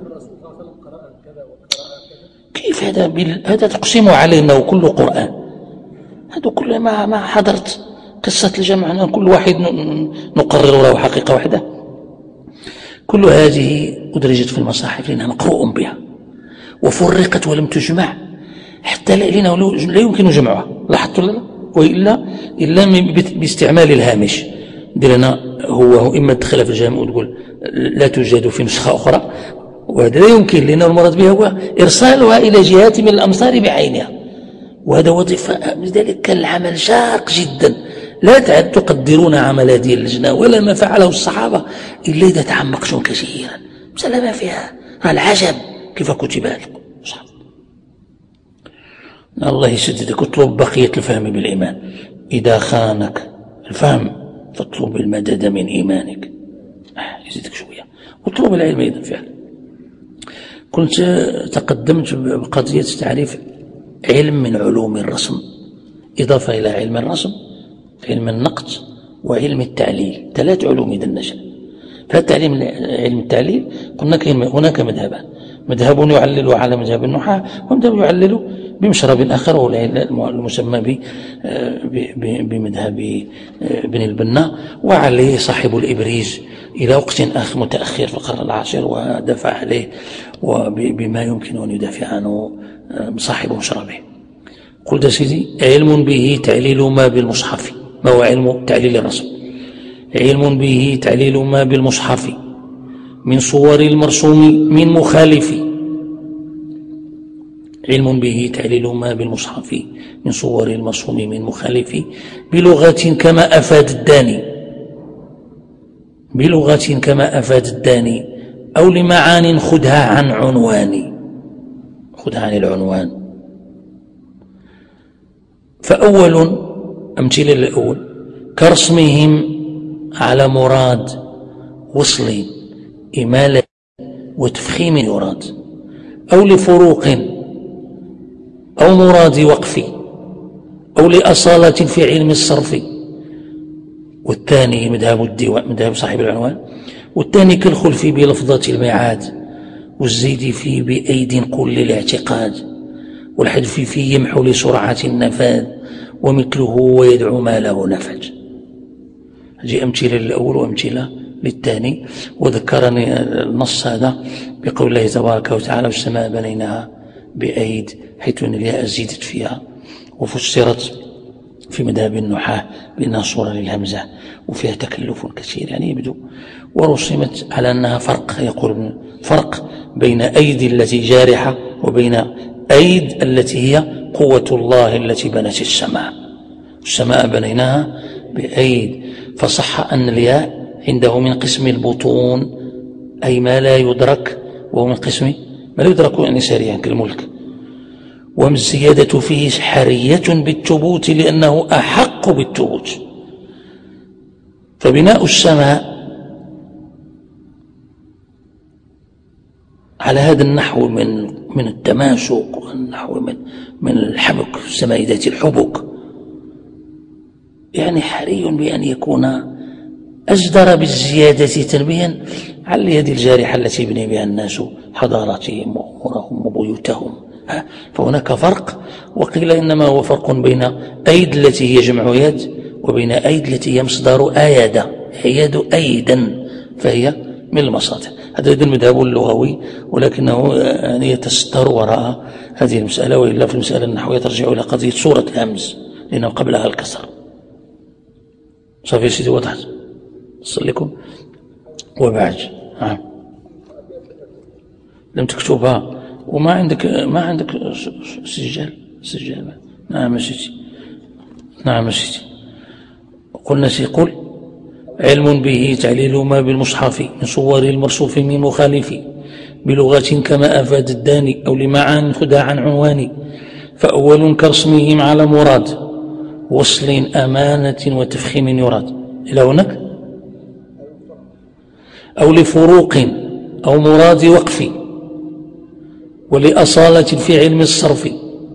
Speaker 1: كيف هذا بال... هذا تقسم عليه أنه كل قرآن؟ هذا كل ما ما حضرت قصة الجمع كل واحد نقرر له حقيقة واحدة. كل هذه أدرجت في المصاحف لأنها مقروء بها وفرقت ولم تجمع حتى لأنه لا يمكن جمعها، لاحظت ولا لا؟ وإلا إلا باستعمال الهامش ديرنا هو إما تدخل في الجامع وتقول لا توجد في نسخة أخرى، وهذا لا يمكن لأنه المراد به هو إرسالها إلى جهات من الأمصار بعينها، وهذا وظيفة. لذلك كان العمل شاق جدا، لا تعد تقدرون عمل هذه اللجنة ولا ما فعله الصحابة إلا إذا تعمقتم كثيرا. مسألة ما فيها العجب كيف كتب هذا المصحف. الله يسددك. اطلب بقية الفهم بالإيمان، إذا خانك الفهم فاطلب المدد من إيمانك، يزيدك شوية. واطلب العلم أيضا فعلا. كنت تقدمت بقضية تعريف علم من علوم الرسم، إضافة إلى علم الرسم علم النقد وعلم التعليل، ثلاث علوم إذا نشأ. فالتعليم علم التعليل قلنا هناك مذهبان، مذهب يعلل على مذهب النحاة، ومذهب يعلل بمشرب آخر هو المسمى بمذهب ابن البنا، وعليه صاحب الإبريز إلى وقت آخر متأخر في القرن العاشر، ودفع عليه وبما يمكن أن يدافع عنه صاحب مشربه. قلت سيدي علم به تعليل ما بالمصحف، ما هو علم تعليل الرسم؟ علم به تعليل ما بالمصحف من صور المرسوم من مخالف، علم به تعليل ما بالمصحف من صور المرسوم من مخالف بلغة كما أفاد الداني، بلغة كما أفاد الداني أو لمعان خذها عن عنوان، خذها عن العنوان. فأول أمثلة الأول كرسمهم على مراد وصل إمالة وتفخيم يراد، أو لفروق أو مراد وقف، أو لأصالة في علم الصرف. والثاني مذهب الديوان، مذهب صاحب العنوان. والثاني كالخلف بلفظة الميعاد، والزيد فيه بأيد قل للاعتقاد، والحذف فيه يمحو لسرعة النفاذ، ومثله ويدعو ما له نفج. هذه أمثلة للأول وأمثلة للثاني. وذكرني النص هذا بقول الله تبارك وتعالى والسماء بنيناها بأيد، حيث أن الياء زيدت فيها، وفسرت في مذهب النحاة بأنها صورة للهمزة وفيها تكلف كثير يعني يبدو، ورسمت على أنها فرق، يقول فرق بين أيدي التي جارحة وبين أيد التي هي قوة الله التي بنت السماء. السماء بنيناها بأيد، فصح أن الياء عنده من قسم البطون، أي ما لا يدرك، وهو من قسم ما لا يدرك يعني سريعا كالملك. ومن الزيادة فيه حرية بالثبوت لأنه أحق بالثبوت. فبناء السماء على هذا النحو من من التماسك، والنحو من من الحبك، السماء ذات الحبك، يعني حري بأن يكون أجدر بالزيادة تنبيها على اليد الجارحة التي يبني بها الناس حضاراتهم وأمورهم وبيوتهم. فهناك فرق، وقيل إنما هو فرق بين أيد التي هي جمع يد وبين أيد التي هي مصدر آيدة، يد أيدا فهي من المصادر. هذا المذهب اللغوي، ولكنه يعني يتستر وراء هذه المسألة، وإلا في المسألة النحوية ترجع إلى قضية صورة الهمز لأنه قبلها الكسر. صافي سيدي وضحت صل لكم. وبعد نعم لم تكتبها وما عندك ما عندك سجال سجال نعم سيدي نعم سيدي. قلنا سيقول علم به تعليل ما بالمصحف من صور المرصوف من مخالف بلغة كما أفاد الداني أو لمعان خدع عن عنوان. فأول كرسمهم على مراد وصل أمانة وتفخيم يراد إلى هناك، أو لفروق أو مراد وقف، ولأصالة في علم الصرف.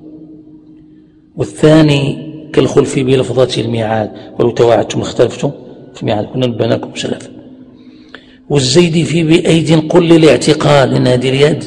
Speaker 1: والثاني كالخلف بلفظة الميعاد، ولو تواعدتم اختلفتم في ميعاد كنا نبناكم سلفا. والزيد في بأيد قل للاعتقاد إن هذه اليد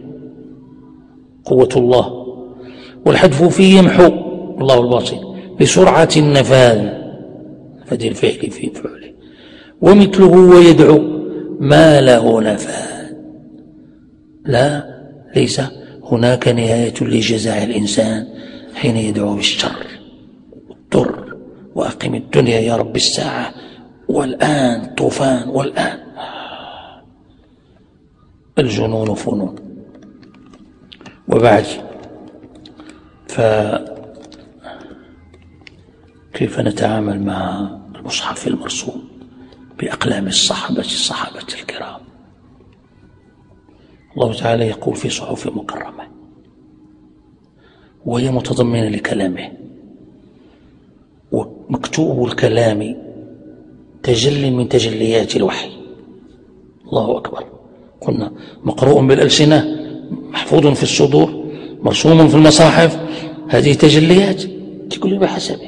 Speaker 1: قوة الله، والحذف فيه يمحو الله الباطل بسرعة النفاذ فدي الفعل في فعله. ومثله ويدعو ما له نفاذ، لا ليس هناك نهاية لجزاء الإنسان حين يدعو بالشر والضر وأقم الدنيا يا رب الساعة، والآن طوفان، والآن الجنون فنون. وبعد فكيف نتعامل مع المصحف المرسوم بأقلام الصحابة الصحابة الكرام؟ الله تعالى يقول في صحف مكرمة وهي متضمنة لكلامه، ومكتوب الكلام تجل من تجليات الوحي. الله أكبر. قلنا مقروء بالألسنة، محفوظ في الصدور، مرسوم في المصاحف، هذه تجليات تقول بحسبه.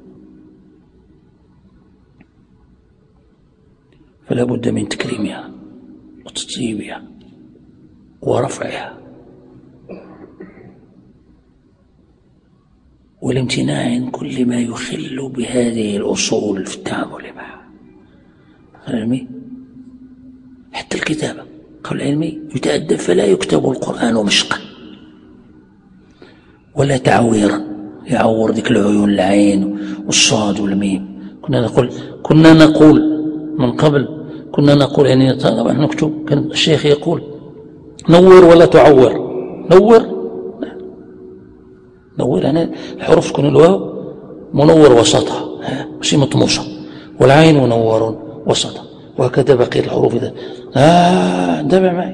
Speaker 1: فلا بد من تكريمها وتطيبها ورفعها والامتناع عن كل ما يخل بهذه الأصول في التعامل معها. العلمي حتى الكتابة قول العلمي يتأدب فلا يكتب القرآن مشقا ولا تعويرا يعور ذيك العيون العين والصاد والميم. كنا نقول كنا نقول من قبل كنا نقول يعني طبعا نكتب، كان الشيخ يقول نور ولا تعور. نور نور يعني الحروف تكون الواو منور وسطها ماشي مطموسة، والعين منور وسطها، وهكذا بقية الحروف. إذا آه انتبه معي.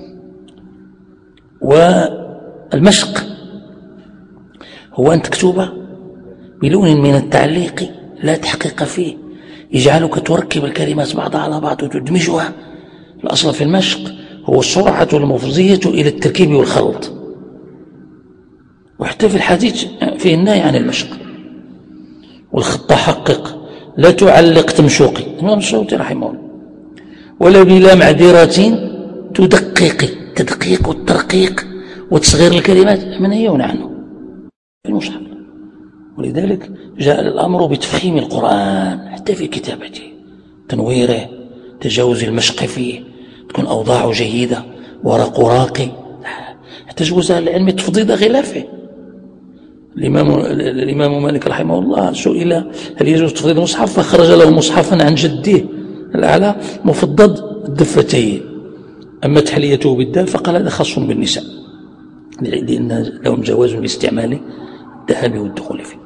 Speaker 1: والمشق هو أن تكتب بلون من التعليق لا تحقيق فيه يجعلك تركب الكلمات بعضها على بعض وتدمجها. الأصل في المشق هو السرعة المفضية إلى التركيب والخلط، وحتى في الحديث فيه النهي عن المشق. والخط حقق لا تعلق تمشوقي الإمام السيوطي رحمه الله، ولا بلا معذرة تدقق التدقيق والترقيق وتصغير الكلمات منهي عنه في المصحف. ولذلك جاء الأمر بتفخيم القرآن حتى في كتابته، تنويره، تجاوز المشق فيه، تكون أوضاعه جيدة ورق راقي. حتى جوز العلم تفضيض غلافه. الإمام, الإمام مالك رحمه الله سئل هل يجوز تفضيض المصحف، فخرج له مصحفا عن جده الأعلى مفضد الدفتين، أما تحليته بالدال فقال هذا خاص بالنساء لأن لهم جواز لاستعمال الذهب والدخول فيه.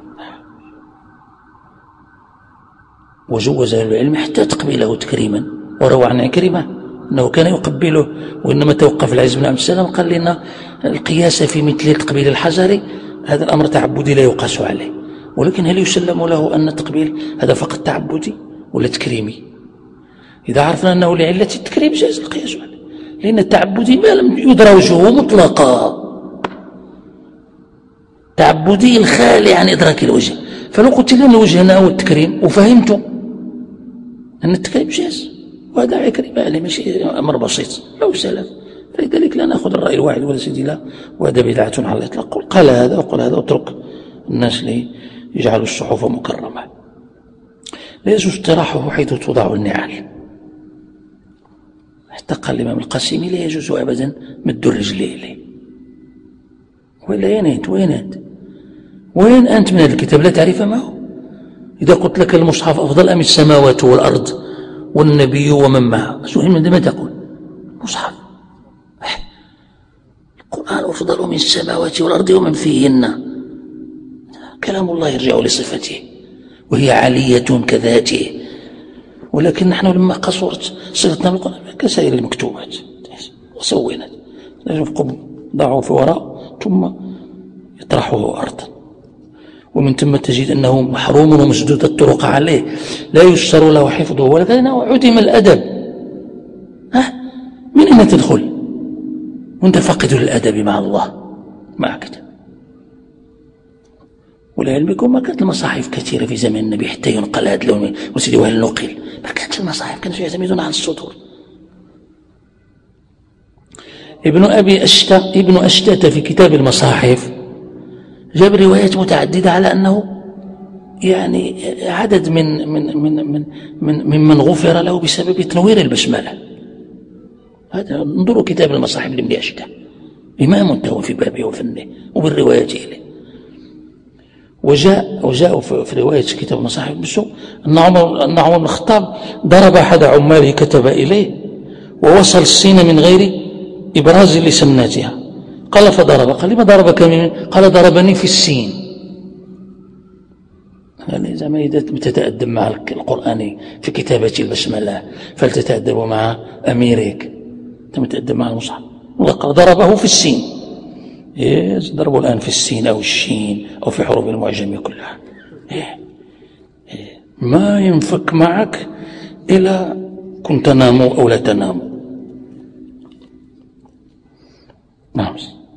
Speaker 1: وجوز العلم حتى تقبيله تكريما، وروى عن عكرمة أنه كان يقبله، وإنما توقف العز بن عبد السلام قال لنا القياس في مثل تقبيل الحجر هذا الأمر تعبدي لا يقاس عليه، ولكن هل يسلم له أن التقبيل هذا فقط تعبدي ولا تكريمي؟ إذا عرفنا أنه لعلة التكريم جاز القياس عليه، لأن التعبدي ما لم يدرى وجهه مطلقا، تعبدي الخالي عن إدراك الوجه. فلو قلت لي أن الوجه هنا هو التكريم وفهمت أن التكريم جاز وهذا عكرمة عليه ماشي أمر بسيط أو سلف، فلذلك لا نأخذ الرأي الواحد ولا سيدي لا وهذا بدعة على الإطلاق. قال هذا وقال هذا واترك الناس لي يجعلوا الصحف مكرمة. لا يجوز اطراحه حيث توضع النعال، حتى قال الإمام القاسمي لا يجوز أبدا مد الرجل إليه. ولا وين أنت وين أنت وين أنت من هذا الكتاب لا تعرف ما هو؟ إذا قلت لك المصحف أفضل أم السماوات والأرض والنبي ومن معه، سؤال من ما تقول؟ مصحف القرآن أفضل من السماوات والأرض ومن فيهن، كلام الله يرجع لصفته وهي عالية كذاته، ولكن نحن لما قصرت صلتنا بالقرآن كسائر المكتوبات وسوينات نفقوا ضعوا في وراء ثم يطرحه أرضا، ومن ثم تجد أنه محروم ومسدود الطرق عليه لا يسر له حفظه، ولكنه عدم الأدب. ها من أين تدخل وانت فاقد للأدب مع الله معك كده؟ ولعلمكم ما كانت المصاحف كثيرة في زمن النبي حتى ينقل هذا اللون وسيدي وهل نقل، ما كانت المصاحف، كانوا يعتمدون على الصدور. ابن أبي أشتى ابن أشتى في كتاب المصاحف جاب روايات متعددة على أنه يعني عدد من من من من من ممن غفر له بسبب تنوير البسملة. هذا انظروا كتاب المصاحف لابن أشتى، إمام انتهى في بابه وفنه وبالروايات إليه. وجاء وجاء في رواية كتاب المصاحف بسوء أن عمر أن عمر بن الخطاب ضرب أحد عماله كتب إليه ووصل السين من غير إبراز لسمناتها، قال فضرب، قال لما ضربك من؟ قال ضربني في السين. يعني إذا ما تتأدب مع القرآن في كتابة البسملة فلتتأدب مع أميرك، أنت متأدب مع المصحف. قال ضربه في السين إيه ضربوا الآن في السين أو الشين أو في حروف المعجم كلها. إيه إيه ما ينفك معك إلى كنت تنام أو لا تنام. نعم.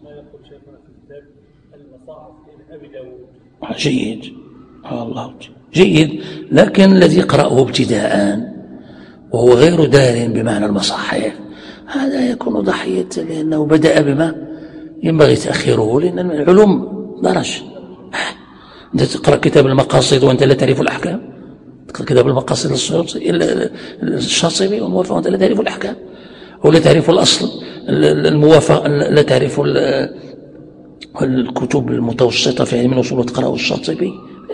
Speaker 1: جيد الله جيد، لكن الذي يقرأه ابتداء وهو غير دار بمعنى المصاحف هذا يكون ضحية، لأنه بدأ بما ينبغي تأخيره، لأن العلوم درج. أنت تقرأ كتاب المقاصد وأنت لا تعرف الأحكام، تقرأ كتاب المقاصد الشاطبي والموافق وأنت لا تعرف الأحكام، أو لا تعرف الأصل الموافق، لا تعرف الكتب المتوسطة في علم الأصول وتقرأ الشاطبي.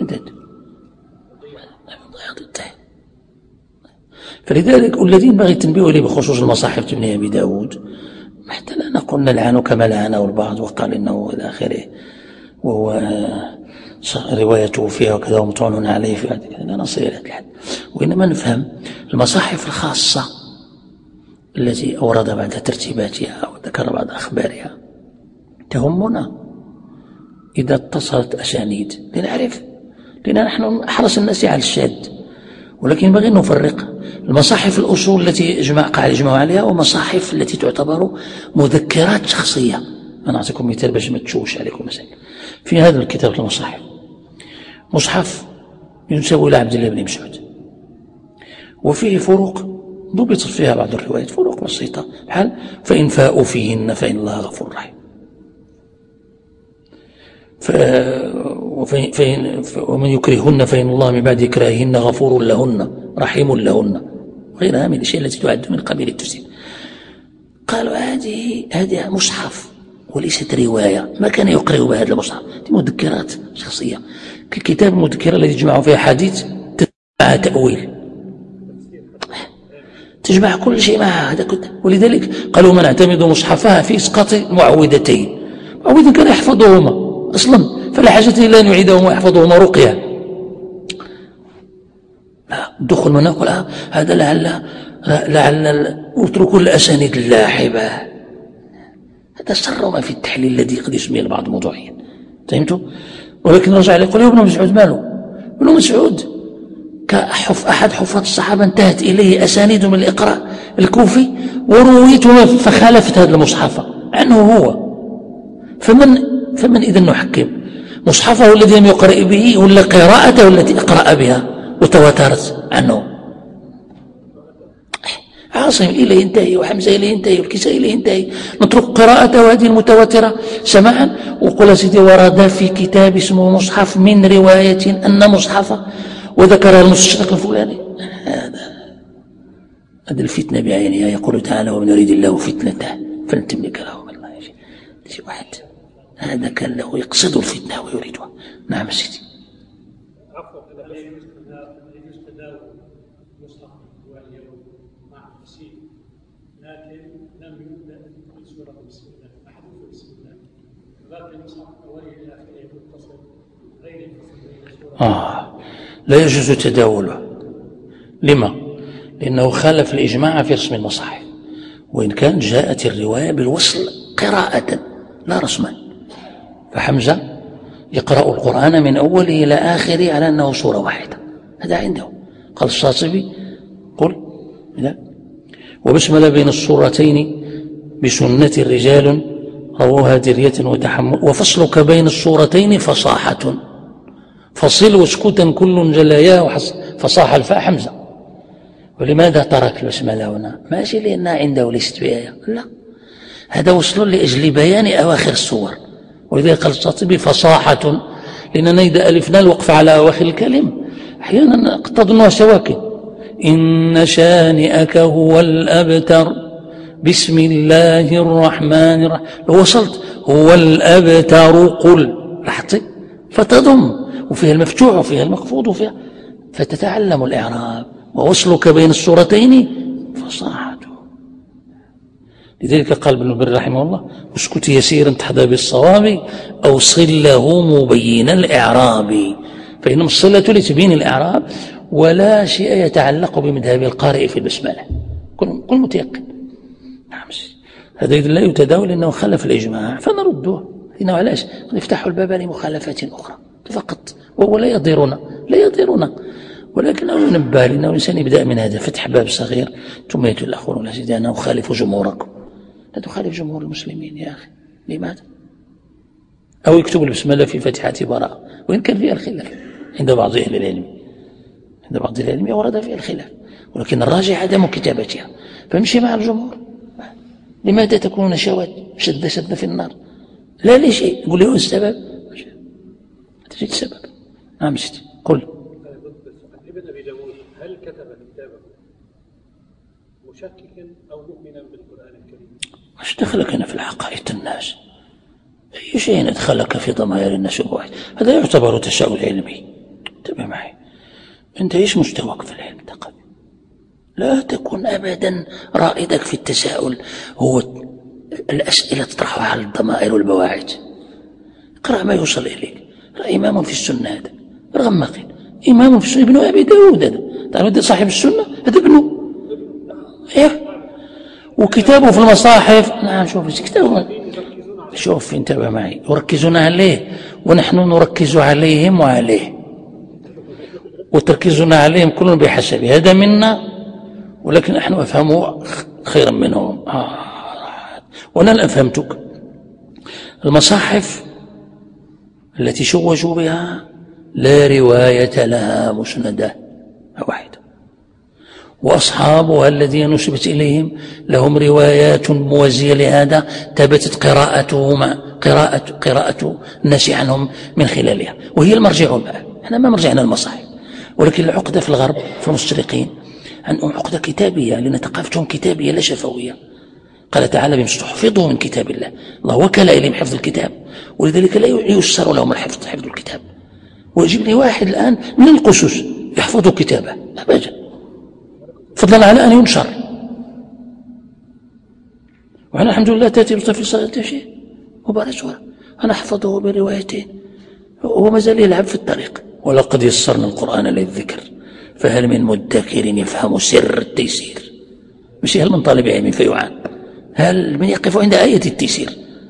Speaker 1: فلذلك الذين ينبغي التنبيه إليه بخصوص المصاحف ابن أبي داود، حتى لا نقول نلعنه كما لعنه البعض وقال إنه إلى آخره وهو روايته فيها وكذا ومطعون عليه في هذا، لا نصل إلى هذا الحد. وإنما نفهم المصاحف الخاصة التي أورد بعد ترتيباتها وذكر بعض أخبارها تهمنا إذا اتصلت أسانيد لنعرف، لأن نحن أحرص الناس على الشاذ، ولكن ينبغي أن نفرق المصاحف الأصول التي إجماع قاعد يجمع عليها ومصاحف التي تعتبر مذكرات شخصية. أنا أعطيكم مثال باش ما تشوش عليكم مسائل. في هذا الكتاب المصاحف مصحف ينسب إلى عبد الله بن مسعود، وفيه فروق ضبطت فيها بعض الروايات، فروق بسيطة بحال فإن فاءوا فيهن فإن الله غفور رحيم، فإن ومن يكرهن فإن الله من بعد إكراههن غفور لهن رحيم لهن، غيرها من الأشياء التي تعد من قبيل التفسير. قالوا هذه هذه مصحف وليست رواية، ما كان يقرأ بهذا المصحف، دي مذكرات شخصية ككتاب المذكرة الذي يجمع فيها حديث تجمع تأويل، تجمع كل شيء معها هذا كتاب. ولذلك قالوا من اعتمد مصحفها في إسقاط المعوذتين، معوذ كان يحفظهما أصلا فلا حاجة إلا أن يعيدهما ويحفظهما رقية. لا دخل من نقول آه هذا لعل لعل اتركوا الأسانيد اللاحبة، هذا سر ما في التحليل الذي قد يسميه البعض موضوعيا، فهمتوا؟ ولكن رجع يقول ابن مسعود ماله؟ ابن مسعود كحف أحد حفاظ الصحابة انتهت إليه أسانيد من الإقراء الكوفي ورويتها فخالفت هذا المصحف عنه هو، فمن فمن إذا نحكم مصحفه الذي لم يقرأ به ولا قراءته التي اقرأ بها وتواترت عنه؟ عاصم إليه ينتهي وحمزة إليه ينتهي والكساء إليه ينتهي، نترك قراءته هذه المتواترة سماعا وقل سيدي ورد في كتاب اسمه مصحف من رواية أن مصحفه وذكر المستشرق الفلاني. هذا هذا الفتنة بعينها، يقول تعالى ومن يريد الله فتنته فلن تملك له من الله شيء. واحد هذا كان له يقصد الفتنة ويريدها. نعم سيدي. آه لا يجوز تداوله. لما؟ لأنه خالف الإجماع في رسم المصاحف، وإن كان جاءت الرواية بالوصل قراءة لا رسما، فحمزة يقرأ القرآن من أوله إلى آخره على أنه سورة واحدة، هذا عنده. قال الشاطبي قل لا وبسمل بين السورتين بسنة رجال رووها درية وتحمل، وفصلك بين السورتين فصاحة، فصل واسكتا كل جلاياه فصاح الفاء حمزة. ولماذا ترك البسملة هنا؟ ماشي لأنها عنده ليست بآية، لا، هذا وصل لأجل بيان أواخر السور، ولذلك قال الشاطبي فصاحة، لأننا إذا ألفنا الوقف على أواخر الكلم أحيانا قد تظنها سواكن. إن شانئك هو الأبتر بسم الله الرحمن الرحيم، لو وصلت هو الأبتر قل لاحظت فتضم، وفيها المفتوح وفيها المخفوض وفيها، فتتعلم الإعراب. ووصلك بين السورتين فصاحة. لذلك قال ابن البر رحمه الله اسكت يسيرا تحظى بالصواب أوصل له مبين الإعراب، فإنما الصلة لتبين الإعراب ولا شيء يتعلق بمذهب القارئ في البسملة، كل متيقن. نعم هذا إذن لا يتداول لأنه خلف الإجماع فنرده إنه علاش يفتحوا الباب لمخالفات أخرى فقط، وهو لا يضيرنا لا يضيرنا ولكن ننبه لأنه الإنسان يبدأ من هذا فتح باب صغير ثم يقول الأخوان ولا سيدي أنا أخالف جمهوركم. لا تخالف جمهور المسلمين يا أخي، لماذا؟ أو يكتب البسملة في فاتحة براءة وإن كان فيها الخلاف عند بعض أهل العلم، عند بعض أهل العلم ورد فيها الخلاف، ولكن الراجح عدم كتابتها، فامشي مع الجمهور. لماذا تكون نشوات شد شد في النار؟ لا لشيء، يقول له السبب تجد السبب. نعم سيدي قل.
Speaker 2: ابن أبي داود هل كتب كتابه مشككا أو مؤمنا بالقرآن الكريم؟
Speaker 1: ايش دخلك أنا في العقائد الناس؟ أي شيء أدخلك في ضمائر الناس واحد؟ هذا يعتبر تساؤل علمي. انتبه معي، أنت إيش مستواك في العلم تقل؟ لا تكن أبدا رائدك في التساؤل هو الأسئلة تطرحها على الضمائر والبواعث. اقرأ ما يوصل إليك. إمام في السنة هذا رغم إمام في السنة ابن أبي داود هذا تعرف صاحب السنة هذا ابنه إيه؟ وكتابه في المصاحف. نعم شوف كتابه، شوف انتبه معي، يركزون عليه ونحن نركز عليهم وعليه، وتركيزنا عليهم كلهم بحسب هذا منا، ولكن نحن أفهمه خيرا منهم. آه. وأنا الآن فهمتك. المصاحف التي شوجوا بها لا رواية لها مسندة واحدة، وأصحابها الذين نسبت إليهم لهم روايات موازية لهذا ثبتت قراءتهما قراءة قراءة الناس عنهم من خلالها، وهي المرجع بقى. احنا ما مرجعنا المصاحف، ولكن العقدة في الغرب في المستشرقين أن عقدة كتابية، لأن ثقافتهم كتابية لا شفوية. قال تعالى بمستحفظوا من كتاب الله، الله وكل إليهم حفظ الكتاب، ولذلك لا ييسر لهم الحفظ حفظ الكتاب. ويجيب لي واحد الآن من القسوس يحفظ كتابه أبدا، فضلا على أن ينشر. وأنا الحمد لله تأتي بصفي صغيرة شيء مبارسة، أنا أحفظه بروايتين وهو ما زال يلعب في الطريق. ولقد يسرنا القرآن للذكر فهل من مدكر يفهم سر التيسير؟ مش هل من طالب علم فيعان، هل من يقف عند آية التيسير؟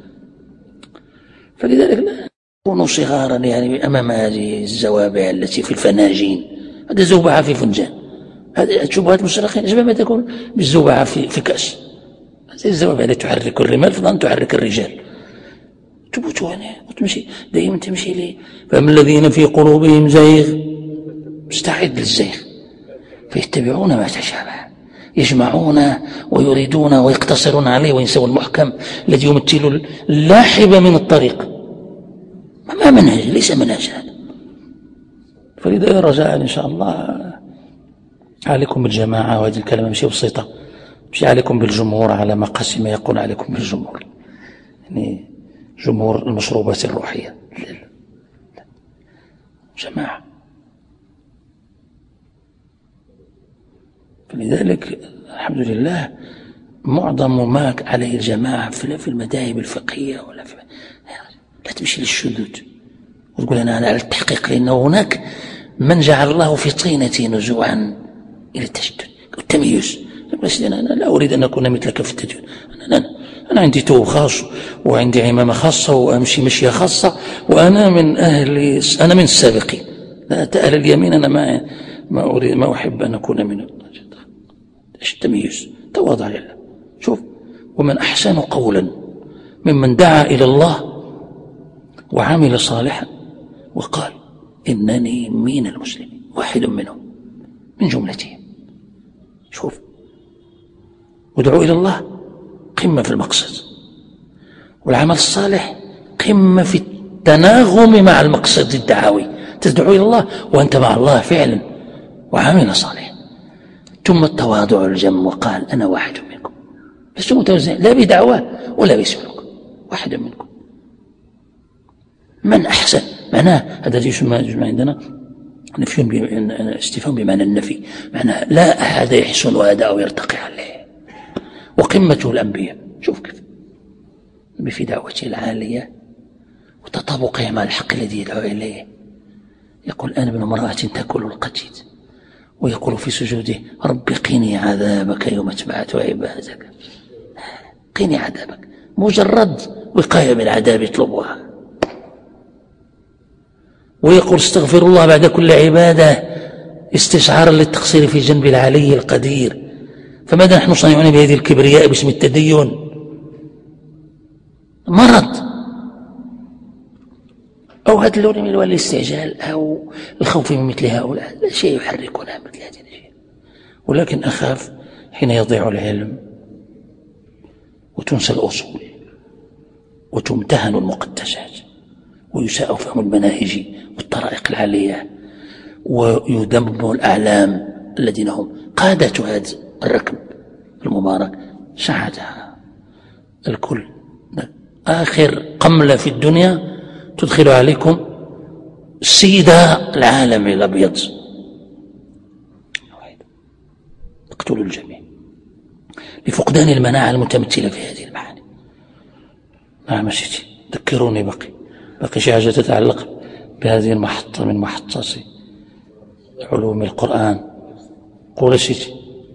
Speaker 1: فلذلك لا نكونوا صغارا يعني أمام هذه الزوابع التي في الفناجين. هذا زوبعة في فنجان، هذه شبهات المشرقين شبه ما تكون بالزوبعة في, في كأس. هذه الزوابع التي تحرك الرمال فضلا تحرك الرجال. تبوتوا هنا وتمشي دائما تمشي لي. فمن الذين في قلوبهم زيغ، مستعد للزيغ، فيتبعون ما تشابه، يجمعون ويريدون ويقتصرون عليه وينسوا المحكم الذي يمثل اللاحب من الطريق. ما منهج، ليس منهج هذا. فلذا رجاء إن شاء الله عليكم بالجماعة، وهذه الكلمة مش بسيطة، مش عليكم بالجمهور على ما قسم يقول عليكم بالجمهور، يعني جمهور المشروبات الروحية، جماعة. فلذلك الحمد لله معظم ما عليه الجماعة في المذاهب الفقهية ولا في لا تمشي للشذوذ وتقول أنا على التحقيق، لأنه هناك من جعل الله في طينة نزوعا إلى التشدد والتمييز. أنا لا أريد أن أكون مثلك في التدين، أنا, أنا, أنا عندي تو خاص وعندي عمامة خاصة وأمشي مشية خاصة، وأنا من أهل أنا من السابقين، لا أهل اليمين أنا ما ما أريد ما أحب أن أكون منه. إيش التمييز؟ تواضع لله. شوف، ومن أحسن قولا ممن دعا إلى الله وعمل صالحا وقال إنني من المسلمين، واحد منهم من جملتهم. شوف، ودعوا إلى الله قمة في المقصد، والعمل الصالح قمة في التناغم مع المقصد الدعوي. تدعو إلى الله وأنت مع الله فعلا وعمل صالح. ثم التواضع الجم وقال أنا واحد منكم، بس متوزع لا بدعوة ولا بسلوك، واحد منكم. من أحسن معناه هذا يسمى عندنا نفي استفهام بمعنى النفي، معناه لا أحد يحسن هذا أو يرتقي عليه، وقمته الأنبياء. شوف كيف في دعوته العالية وتطابقه مع الحق الذي يدعو إليه. يقول أنا ابن امرأة تأكل القتيل، ويقول في سجوده رب قني عذابك يوم تبعث عبادك. قني عذابك، مجرد وقاية من العذاب يطلبها. ويقول استغفر الله بعد كل عبادة استشعارا للتقصير في جنب العلي القدير. فماذا نحن صانعون بهذه الكبرياء باسم التدين؟ مرض، أو هذا اللون من ألوان الاستعجال أو الخوف من مثل هؤلاء، لا شيء يحركنا مثل هذه الأشياء. ولكن أخاف حين يضيع العلم وتنسى الأصول وتمتهن المقدسات ويساء فهم المناهج والطرائق العالية ويدمر الأعلام الذين هم قادة هذا الركب المبارك. ساعدها الكل. آخر قملة في الدنيا تدخل عليكم سيدة العالم الأبيض، اقتلوا الجميع لفقدان المناعة المتمثلة في هذه المعاني. نعم سيدي، ذكروني بقي بقي شيء حاجة تتعلق بهذه المحطة من محطات علوم القرآن. قول سيدي.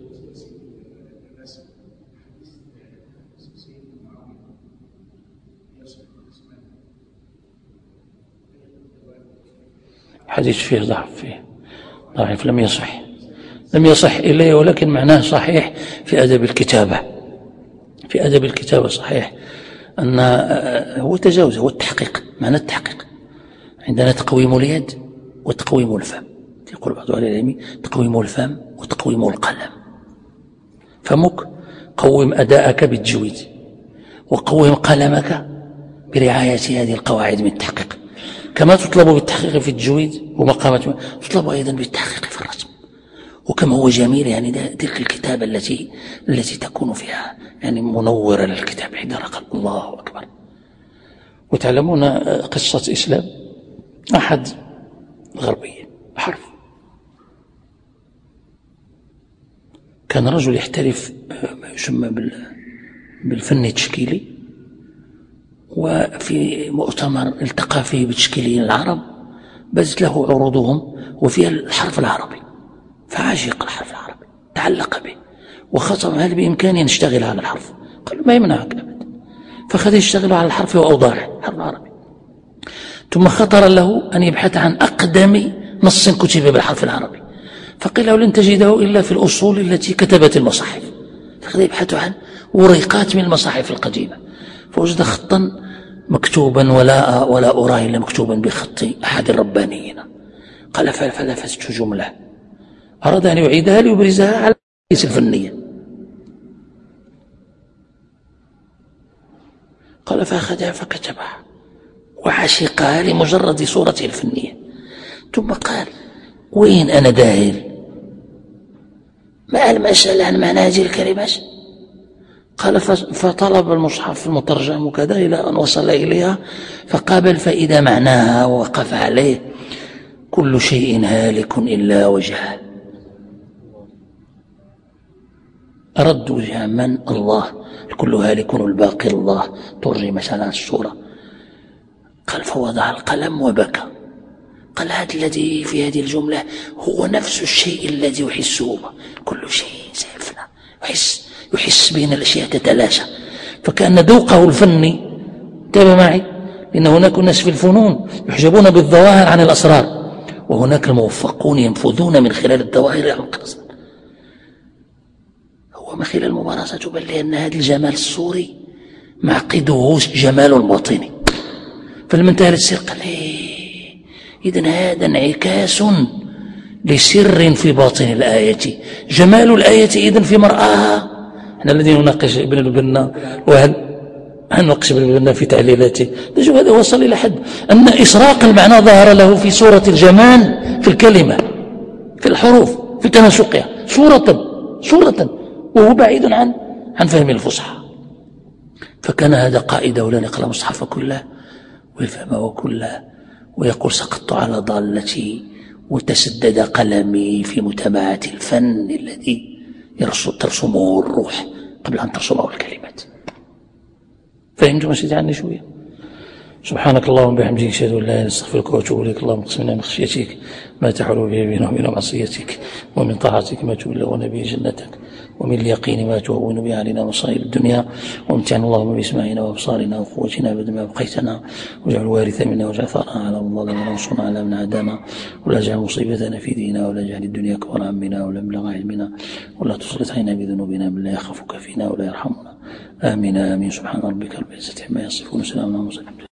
Speaker 1: حديث فيه ضعف، فيه ضعيف، لم يصح لم يصح إليه، ولكن معناه صحيح في أدب الكتابة. في أدب الكتابة صحيح أن هو تجاوز، هو التحقيق، معنى التحقيق. عندنا تقويم اليد وتقويم الفم. يقول بعض أهل العلم تقويم الفم وتقويم القلم. فمك قوم أداءك بالتجويد، وقوم قلمك برعاية هذه القواعد من التحقيق، كما تطلب بالتحقيق في التجويد ومقامات، تطلب أيضا بالتحقيق في الرسم. وكما هو جميل يعني تلك الكتابة التي التي تكون فيها يعني منورة للكتاب حينما قال الله أكبر. وتعلمون قصة إسلام أحد غربي حرف، كان رجل يحترف ما يسمى بالفن التشكيلي، وفي مؤتمر التقى فيه بتشكيليين العرب بزت له عروضهم وفيها الحرف العربي، فعاشق الحرف العربي، تعلق به وخطب هل بإمكانه أن يشتغل على الحرف؟ قال ما يمنعك أبدا. فخذ يشتغل على الحرف وأوضاعه الحرف العربي. ثم خطر له أن يبحث عن أقدم نص كتب بالحرف العربي، فقيل له لن تجده إلا في الأصول التي كتبت المصاحف. فخذ يبحث عن ورقات من المصاحف القديمة، فوجد خطا مكتوبا ولا ولا أراه إلا مكتوبا بخط أحد الربانيين. قال فلفت جملة أراد أن يعيدها ليبرزها على القيس الفنية. قال فأخذها فكتبها وعشقها لمجرد صورته الفنية. ثم قال وين أنا داهر، ما المسألة عن معنى هذه الكلمات؟ قال فطلب المصحف المترجم وكذا إلى أن وصل إليها فقابل فإذا معناها ووقف عليه كل شيء هالك إلا وجهه. رد وجه من؟ الله، الكل هالك والباقي الله، ترجمت على السورة. قال فوضع القلم وبكى. قال هذا الذي في هذه الجملة هو نفس الشيء الذي يحسه، كل شيء سيفنى، يحس يحس بأن الأشياء تتلاشى. فكأن ذوقه الفني، انتبه معي، لأن هناك ناس في الفنون يحجبون بالظواهر عن الأسرار، وهناك الموفقون ينفذون من خلال الظواهر عن الأسرار. هو من خلال الممارسة تبين لي أن هذا الجمال الصوري معقده جمال الباطني. فلما انتهى السير قال إيه إذن هذا انعكاس لسر في باطن الآية، جمال الآية إذن في مرآها. احنا الذين نناقش ابن البنا وهل نناقش ابن البنا في تعليلاته، نجد هذا وصل إلى حد أن إسراق المعنى ظهر له في صورة الجمال في الكلمة، في الحروف، في تناسقها، صورة صورة وهو بعيد عن عن فهم الفصحى. فكان هذا قائده لن يقرأ مصحف كله ويفهمه كله، ويقول سقطت على ضالتي وتسدد قلمي في متابعة الفن الذي ترسمه الروح قبل أن ترسمه الكلمات. فهمتم سيدي عني شوية؟ سبحانك اللهم وبحمدك أشهد أن لا إله إلا أنت أستغفرك وأتوب إليك. اللهم اقسم لنا من خشيتك ما تحول به بيننا وبين معصيتك، ومن طاعتك ما تبلغنا به جنتك، ومن اليقين ما تهون به علينا مصائب الدنيا، وامتعنا اللهم باسماعنا وابصارنا وقوتنا ابدا ما بقيتنا، واجعل الوارث منا واجعل ثارنا على من ظلمنا وانصرنا على من عادانا، ولا تجعل مصيبتنا في ديننا، ولا تجعل الدنيا اكبر همنا ولا مبلغ علمنا، ولا تسلط علينا بذنوبنا من لا يخافك فينا ولا يرحمنا. آمين آمين. سبحان ربك رب العزة عما يصفون وسلام على المرسلين.